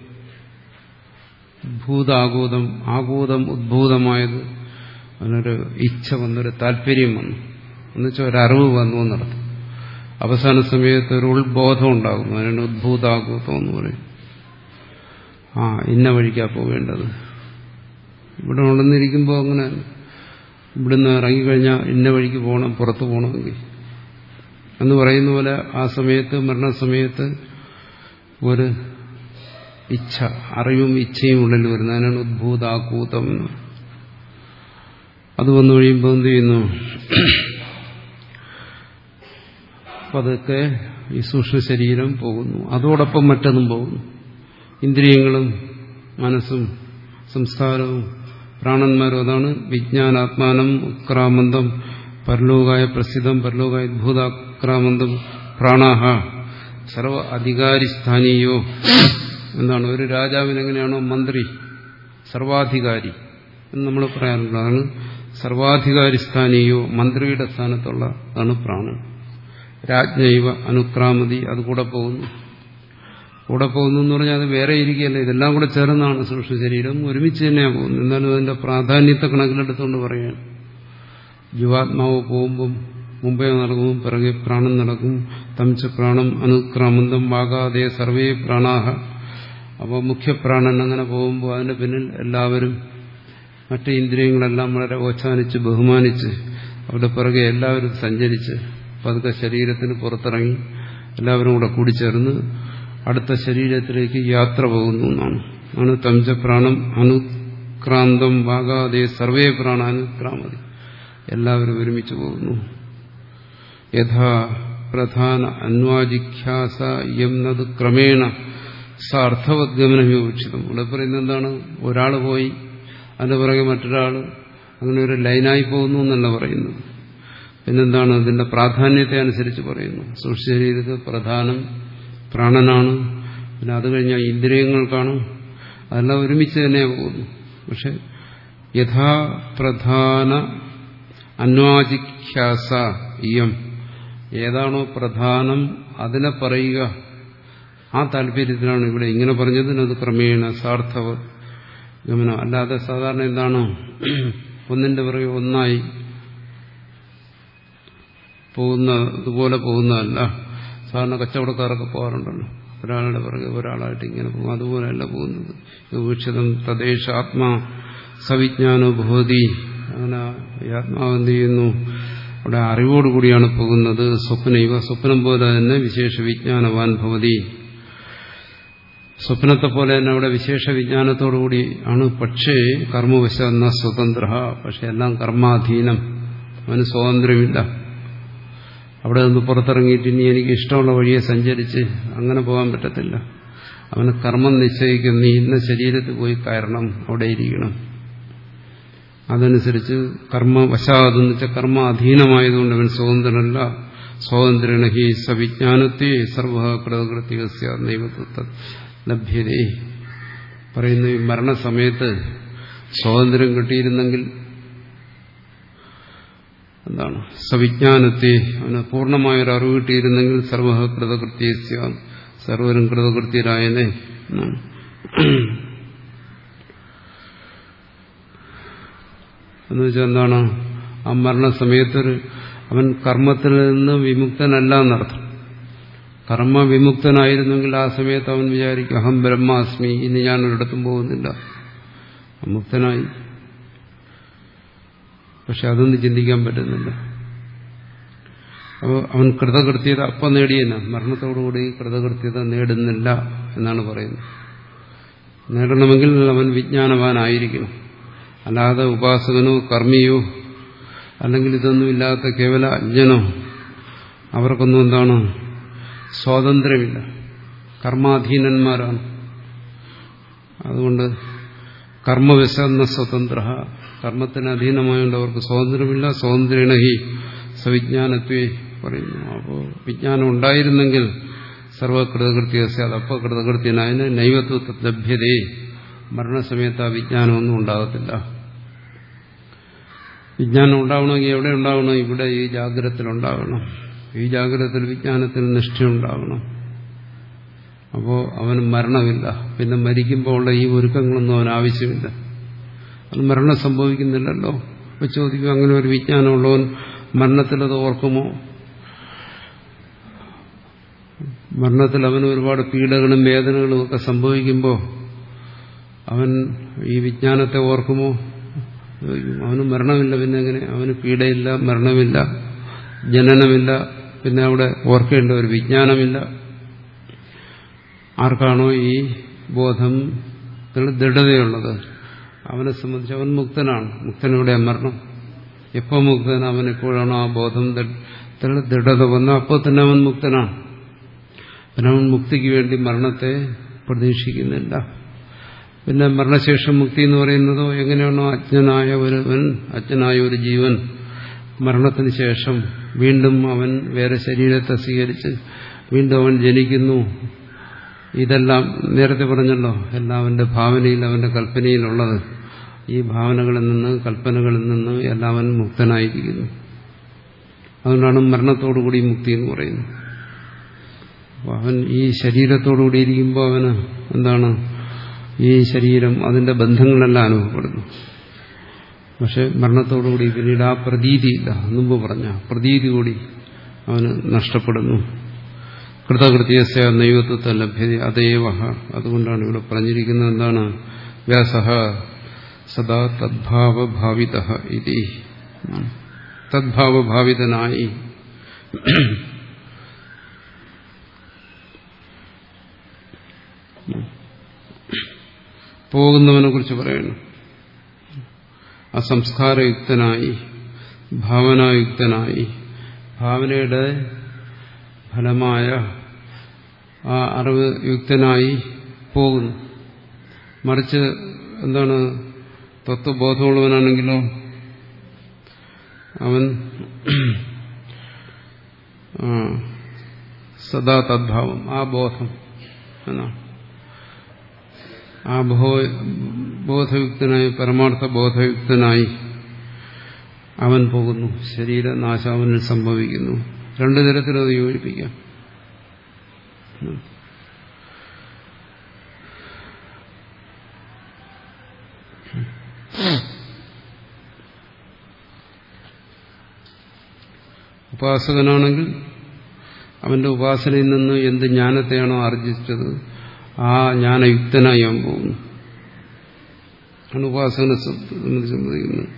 ഉദ്ഭൂതാകൂതം, ആകൂതം ഉദ്ഭൂതമായത്, അതിനൊരു ഇച്ഛ വന്നൊരു താല്പര്യം വന്നു, എന്നുവെച്ചാൽ ഒരറിവ് വന്നു എന്നർത്ഥം. അവസാന സമയത്ത് ഒരു ഉൾബോധം ഉണ്ടാകുന്നു, അതിനാണ് ഉദ്ഭൂതാകൂതം എന്ന് പറയും. ആ ഇന്ന വഴിക്കാ പോവേണ്ടത്. ഇവിടെ ഉണർന്നിരിക്കുമ്പോൾ അങ്ങനെ ഇവിടുന്ന് ഇറങ്ങിക്കഴിഞ്ഞാൽ ഇന്ന വഴിക്ക് പോകണം, പുറത്തു പോകണമെങ്കിൽ എന്ന് പറയുന്ന പോലെ ആ സമയത്ത് മരണസമയത്ത് ഒരു ഇച്ഛ, അറിവും ഇച്ഛയും ഉള്ളിൽ വരുന്നത്, അതിനാണ് ഉദ്ഭൂതാകൂതം എന്ന്. അത് വന്നു കഴിയുമ്പോൾ എന്ത് ചെയ്യുന്നു? പതുക്കെ ഈ സൂക്ഷ്മ ശരീരം പോകുന്നു, അതോടൊപ്പം മറ്റൊന്നും പോകുന്നു. ഇന്ദ്രിയങ്ങളും മനസ്സും സംസ്കാരവും പ്രാണന്മാരും. അതാണ് വിജ്ഞാനാത്മാനം ഉത്ക്രാമന്തം പരലോകായ പ്രസിദ്ധം പരലോകായ ഉദ്ഭൂതാക്രാമന്തം പ്രാണാഹ സർവ അധികാരി സ്ഥാനീയോ. എന്താണ്? ഒരു രാജാവിനെങ്ങനെയാണോ മന്ത്രി സർവാധികാരി എന്ന് നമ്മൾ പറയാറുണ്ട്, അതാണ് സർവാധികാരി സ്ഥാനീയോ, മന്ത്രിയുടെ സ്ഥാനത്തുള്ള അതാണ് പ്രാണൻ. രാജ്ഞൈവ അനുക്രാമതി, അത് കൂടെ പോകുന്നു. കൂടെ പോകുന്നു എന്ന് പറഞ്ഞാൽ അത് വേറെ ഇരിക്കുകയല്ല, ഇതെല്ലാം കൂടെ ചേർന്നാണ് സൂക്ഷ്മ ശരീരം, ഒരുമിച്ച് തന്നെയാണ് പോകുന്നത്. എന്നാലും അതിന്റെ പ്രാധാന്യത്തെ കണക്കിലെടുത്തുകൊണ്ട് പറയുകയാണ്. ജീവാത്മാവ് പോകുമ്പം മുമ്പേ നടക്കും, പിറകെ പ്രാണൻ നടക്കും. തംച പ്രാണം അനുക്രാമന്തം വാഗാദേ സർവേ പ്രാണാഹ. അപ്പോൾ മുഖ്യപ്രാണൻ അങ്ങനെ പോകുമ്പോൾ അതിന്റെ പിന്നിൽ എല്ലാവരും, മറ്റ് ഇന്ദ്രിയങ്ങളെല്ലാം വളരെ ഓച്ചാനിച്ച് ബഹുമാനിച്ച് അവരുടെ പിറകെ എല്ലാവരും സഞ്ചരിച്ച് പതുക്കെ ശരീരത്തിന് പുറത്തിറങ്ങി എല്ലാവരും കൂടെ കൂടിച്ചേർന്ന് അടുത്ത ശരീരത്തിലേക്ക് യാത്ര പോകുന്നു എന്നാണ്. ആണ് തംച പ്രാണം അനുക്രാന്തം വാഗാദേ സർവേ പ്രാണ അനുക്രാമതി, എല്ലാവരും ഒരുമിച്ച് പോകുന്നു. യഥാ പ്രധാന അന്വാജിഖ്യാസ യംനത് ക്രമേണ സാർത്ഥവദ്ഗമനം വിവക്ഷിതം. ഇവിടെ പറയുന്നത് എന്താണ്? ഒരാൾ പോയി അതിന്റെ പുറകെ മറ്റൊരാൾ അങ്ങനെ ഒരു ലൈനായി പോകുന്നു എന്നല്ല പറയുന്നത്. പിന്നെന്താണ്? അതിന്റെ പ്രാധാന്യത്തെ അനുസരിച്ച് പറയുന്നു. സൂക്ഷ്മശരീരത്തിൽ പ്രധാനം പ്രാണനാണ്, പിന്നെ അത് കഴിഞ്ഞാൽ ഇന്ദ്രിയങ്ങൾക്കാണ്, അതെല്ലാം ഒരുമിച്ച് തന്നെ പോകുന്നു. പക്ഷെ യഥാ പ്രധാന അന്വാജിഖ്യാസ ഇയം, ഏതാണോ പ്രധാനം അതിനെ പറയുക, ആ താല്പര്യത്തിലാണ് ഇവിടെ ഇങ്ങനെ പറഞ്ഞത്. അത് ക്രമേണ സാർത്ഥവ ഗമനം. അല്ലാതെ സാധാരണ എന്താണ്, ഒന്നിന്റെ പുറകെ ഒന്നായി പോകുന്നതുപോലെ പോകുന്നതല്ല. സാധാരണ കച്ചവടക്കാരൊക്കെ പോകാറുണ്ടല്ലോ, ഒരാളുടെ പുറകെ ഒരാളായിട്ട് ഇങ്ങനെ പോകും, അതുപോലെയല്ല പോകുന്നത്. വീക്ഷിതം തദ്ദേശ ആത്മാ സവിജ്ഞാനോ ഭവതി. അങ്ങനെ ഈ ആത്മാവ് എന്ത് ചെയ്യുന്നു? അവിടെ അറിവോടുകൂടിയാണ് പോകുന്നത്. സ്വപ്നൈവ, സ്വപ്നം പോലെ തന്നെ വിശേഷ വിജ്ഞാനവാൻ ഭവതി. സ്വപ്നത്തെ പോലെ തന്നെ അവിടെ വിശേഷ വിജ്ഞാനത്തോടുകൂടി ആണ്. പക്ഷേ കർമ്മവശ എന്ന സ്വതന്ത്ര, പക്ഷെ എല്ലാം കർമാധീനം, അവന് സ്വാതന്ത്ര്യമില്ല. അവിടെ നിന്ന് പുറത്തിറങ്ങിയിട്ട് ഇനി എനിക്ക് ഇഷ്ടമുള്ള വഴിയെ സഞ്ചരിച്ച് അങ്ങനെ പോകാൻ പറ്റത്തില്ല. അവന് കർമ്മം നിശ്ചയിക്കും, നീ ഇന്ന ശരീരത്തിൽ പോയി കയറണം, അവിടെ ഇരിക്കണം. അതനുസരിച്ച് കർമ്മവശാതെന്ന് വെച്ചാൽ കർമ്മ അധീനമായതുകൊണ്ട് അവൻ സ്വതന്ത്രനല്ല. സ്വാതന്ത്ര്യേണ ഹി സവിജ്ഞാനത്തെ സർവ കൃതകൃത്യ നൈവത്വ ലഭ്യതേ. പറയുന്ന ഈ മരണസമയത്ത് സ്വാതന്ത്ര്യം കിട്ടിയിരുന്നെങ്കിൽ എന്താണ്? സവിജ്ഞാനത്തെ, അവന് പൂർണ്ണമായൊരു അറിവ് കിട്ടിയിരുന്നെങ്കിൽ സർവ കൃതകൃത്യ, സർവരും കൃതകൃത്യരായനെ എന്നാണ്. എന്ന് വെച്ചാൽ എന്താണ്? ആ മരണസമയത്തൊരു അവൻ കർമ്മത്തിൽ നിന്ന് വിമുക്തനല്ല എന്നർത്ഥം. കർമ്മ വിമുക്തനായിരുന്നെങ്കിൽ ആ സമയത്ത് അവൻ വിചാരിക്കും അഹം ബ്രഹ്മാസ്മി, ഇനി ഞാൻ ഒരിടത്തും പോകുന്നില്ല. മുക്തനായി. പക്ഷെ അതൊന്നും ചിന്തിക്കാൻ പറ്റുന്നില്ല. അപ്പോൾ അവൻ കൃതകൃത്യത അപ്പം നേടിയെന്ന മരണത്തോടുകൂടി കൃതകൃത്യത നേടുന്നില്ല എന്നാണ് പറയുന്നത്. നേടണമെങ്കിൽ അവൻ വിജ്ഞാനവാനായിരിക്കണം. അല്ലാതെ ഉപാസകനോ കർമ്മിയോ അല്ലെങ്കിൽ ഇതൊന്നും ഇല്ലാത്ത കേവല അജ്ഞനോ അവർക്കൊന്നും എന്താണ് സ്വാതന്ത്ര്യമില്ല, കർമാധീനന്മാരാണ്. അതുകൊണ്ട് കർമ്മവിശന്ന സ്വതന്ത്ര, കർമ്മത്തിന് അധീനമായതുകൊണ്ട് അവർക്ക് സ്വാതന്ത്ര്യമില്ല. സ്വാതന്ത്ര്യേണ ഹി സവിജ്ഞാനത്വേ പറയുന്നു. അപ്പോൾ വിജ്ഞാനം ഉണ്ടായിരുന്നെങ്കിൽ സർവകൃതകൃത്യ അതപ്പോൾ കൃതകൃത്യനായതിന് നൈവത്വ ലഭ്യതേ, മരണസമയത്ത് ആ വിജ്ഞാനമൊന്നും ഉണ്ടാകത്തില്ല. വിജ്ഞാനം ഉണ്ടാവണമെങ്കിൽ എവിടെ ഉണ്ടാവണം? ഇവിടെ ഈ ജാഗ്രതത്തിലുണ്ടാകണം. ഈ ജാഗ്രതത്തിൽ വിജ്ഞാനത്തിന് നിഷ്ഠയുണ്ടാകണം. അപ്പോൾ അവന് മരണമില്ല. പിന്നെ മരിക്കുമ്പോൾ ഉള്ള ഈ ഒരുക്കങ്ങളൊന്നും അവന് ആവശ്യമില്ല. അത് മരണം സംഭവിക്കുന്നില്ലല്ലോ. അപ്പോൾ ചോദിക്കും, അങ്ങനെ ഒരു വിജ്ഞാനമുള്ളവൻ മരണത്തിലത് ഓർക്കുമോ? മരണത്തിൽ അവന് ഒരുപാട് പീഡകളും വേദനകളും ഒക്കെ സംഭവിക്കുമ്പോൾ അവൻ ഈ വിജ്ഞാനത്തെ ഓർക്കുമോ? അവന് മരണമില്ല, പിന്നെ എങ്ങനെ? അവന് പീഡയില്ല, മരണമില്ല, ജനനമില്ല, പിന്നെ അവിടെ ഓർക്കേണ്ട ഒരു വിജ്ഞാനമില്ല. ആർക്കാണോ ഈ ബോധം ദൃഢതയുള്ളത് അവനെ സംബന്ധിച്ച് അവൻ മുക്തനാണ്. മുക്തനയുടെ മരണം എപ്പോൾ മുക്തൻ? അവൻ എപ്പോഴാണോ ആ ബോധം ദൃഢത വന്ന അപ്പോൾ തന്നെ അവൻ മുക്തനാണ്. പിന്നെ അവൻ മുക്തിക്ക് വേണ്ടി മരണത്തെ പ്രതീക്ഷിക്കുന്നില്ല. പിന്നെ മരണശേഷം മുക്തി എന്ന് പറയുന്നതോ എങ്ങനെയാണോ അജ്ഞനായ ഒരുവൻ, അജ്ഞനായ ഒരു ജീവൻ മരണത്തിന് ശേഷം വീണ്ടും അവൻ വേറെ ശരീരത്തെ സ്വീകരിച്ച് വീണ്ടും അവൻ ജനിക്കുന്നു. ഇതെല്ലാം നേരത്തെ പറഞ്ഞല്ലോ, എല്ലാം അവന്റെ ഭാവനയിൽ, അവന്റെ കൽപ്പനയിലുള്ളത്. ഈ ഭാവനകളിൽ നിന്ന്, കൽപ്പനകളിൽ നിന്ന് എല്ലാം അവൻ മുക്തനായിരിക്കുന്നു. അതുകൊണ്ടാണ് മരണത്തോടുകൂടി മുക്തി എന്ന് പറയുന്നത്. അപ്പോൾ അവൻ ഈ ശരീരത്തോടുകൂടി ഇരിക്കുമ്പോൾ അവന് എന്താണ്? ഈ ശരീരം, അതിന്റെ ബന്ധങ്ങളെല്ലാം അനുഭവപ്പെടുന്നു. പക്ഷെ മരണത്തോടുകൂടി പിന്നീട് ആ പ്രതീതിയില്ല. മുമ്പ് പറഞ്ഞ പ്രതീതി കൂടി അവന് നഷ്ടപ്പെടുന്നു. കൃതകൃത്യസ്യ നൈവത്വ ലഭ്യത അതേവ. അതുകൊണ്ടാണ് ഇവിടെ പറഞ്ഞിരിക്കുന്നത് എന്താണ്? വ്യാസഃ സദാ തദ്ഭാവഭാവിതഃ ഇതി. തദ്ഭാവഭാവിതനായി പോകുന്നവനെ കുറിച്ച് പറയുന്നു. അസംസ്കാരയുക്തനായി, ഭാവനായുക്തനായി, ഭാവനയുടെ ഫലമായ ആ അറിവ് യുക്തനായി പോകുന്നു. മറിച്ച് എന്താണ്? തത്വബോധമുള്ളവനാണെങ്കിലോ അവൻ സദാ തദ്ഭാവം, ആ ബോധം എന്നാണ്. ആ ബോധയുക്തനായി, പരമാർത്ഥ ബോധയുക്തനായി അവൻ പോകുന്നു. ശരീരനാശം അവനിൽ സംഭവിക്കുന്നു. രണ്ടു തരത്തിലും അത് യോജിപ്പിക്കാം. ഉപാസകനാണെങ്കിൽ അവന്റെ ഉപാസനയിൽ നിന്ന് എന്ത് ജ്ഞാനത്തെയാണോ ആർജിച്ചത് ആ ജ്ഞാനയുക്തനായി അവൻ പോകുന്നു. ആണ് ഉപാസകനെ സംബന്ധിക്കുന്നത്.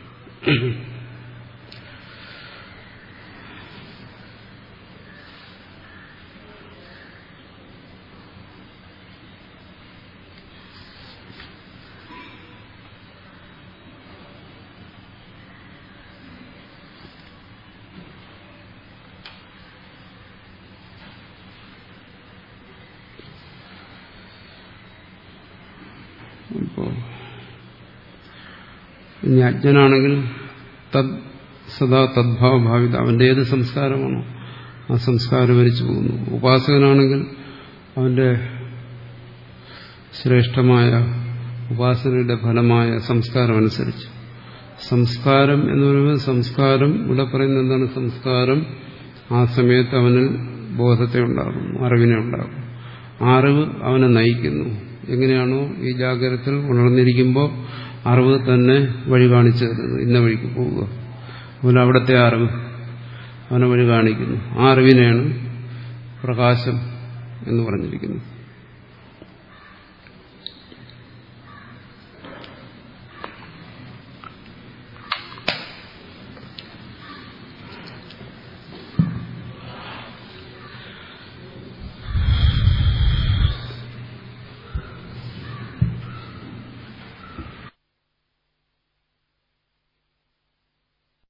ഇനി അജ്ഞനാണെങ്കിൽ തദ് സദാ തദ്ഭാവഭാവിത, അവന്റെ ഏത് സംസ്കാരമാണോ ആ സംസ്കാരം വരിച്ചു പോകുന്നു. ഉപാസകനാണെങ്കിൽ അവന്റെ ശ്രേഷ്ഠമായ ഉപാസനയുടെ ഫലമായ സംസ്കാരം അനുസരിച്ച്. സംസ്കാരം എന്ന് പറയുമ്പോൾ സംസ്കാരം ഇവിടെ പറയുന്നത് എന്താണ്? സംസ്കാരം ആ സമയത്ത് അവനിൽ ബോധത്തെ ഉണ്ടാകുന്നു, അറിവിനെ ഉണ്ടാകും. ആ അറിവ് അവനെ നയിക്കുന്നു. എങ്ങനെയാണോ ഈ ജാഗ്രതത്തിൽ ഉണർന്നിരിക്കുമ്പോൾ അറിവ് തന്നെ വഴി കാണിച്ചു തരുന്നത്, ഇന്ന വഴിക്ക് പോവുക. അതുപോലെ അവിടുത്തെ അറിവ് അവനെ വഴി കാണിക്കുന്നു. ആ അറിവിനെയാണ് പ്രകാശം എന്ന് പറഞ്ഞിരിക്കുന്നത്.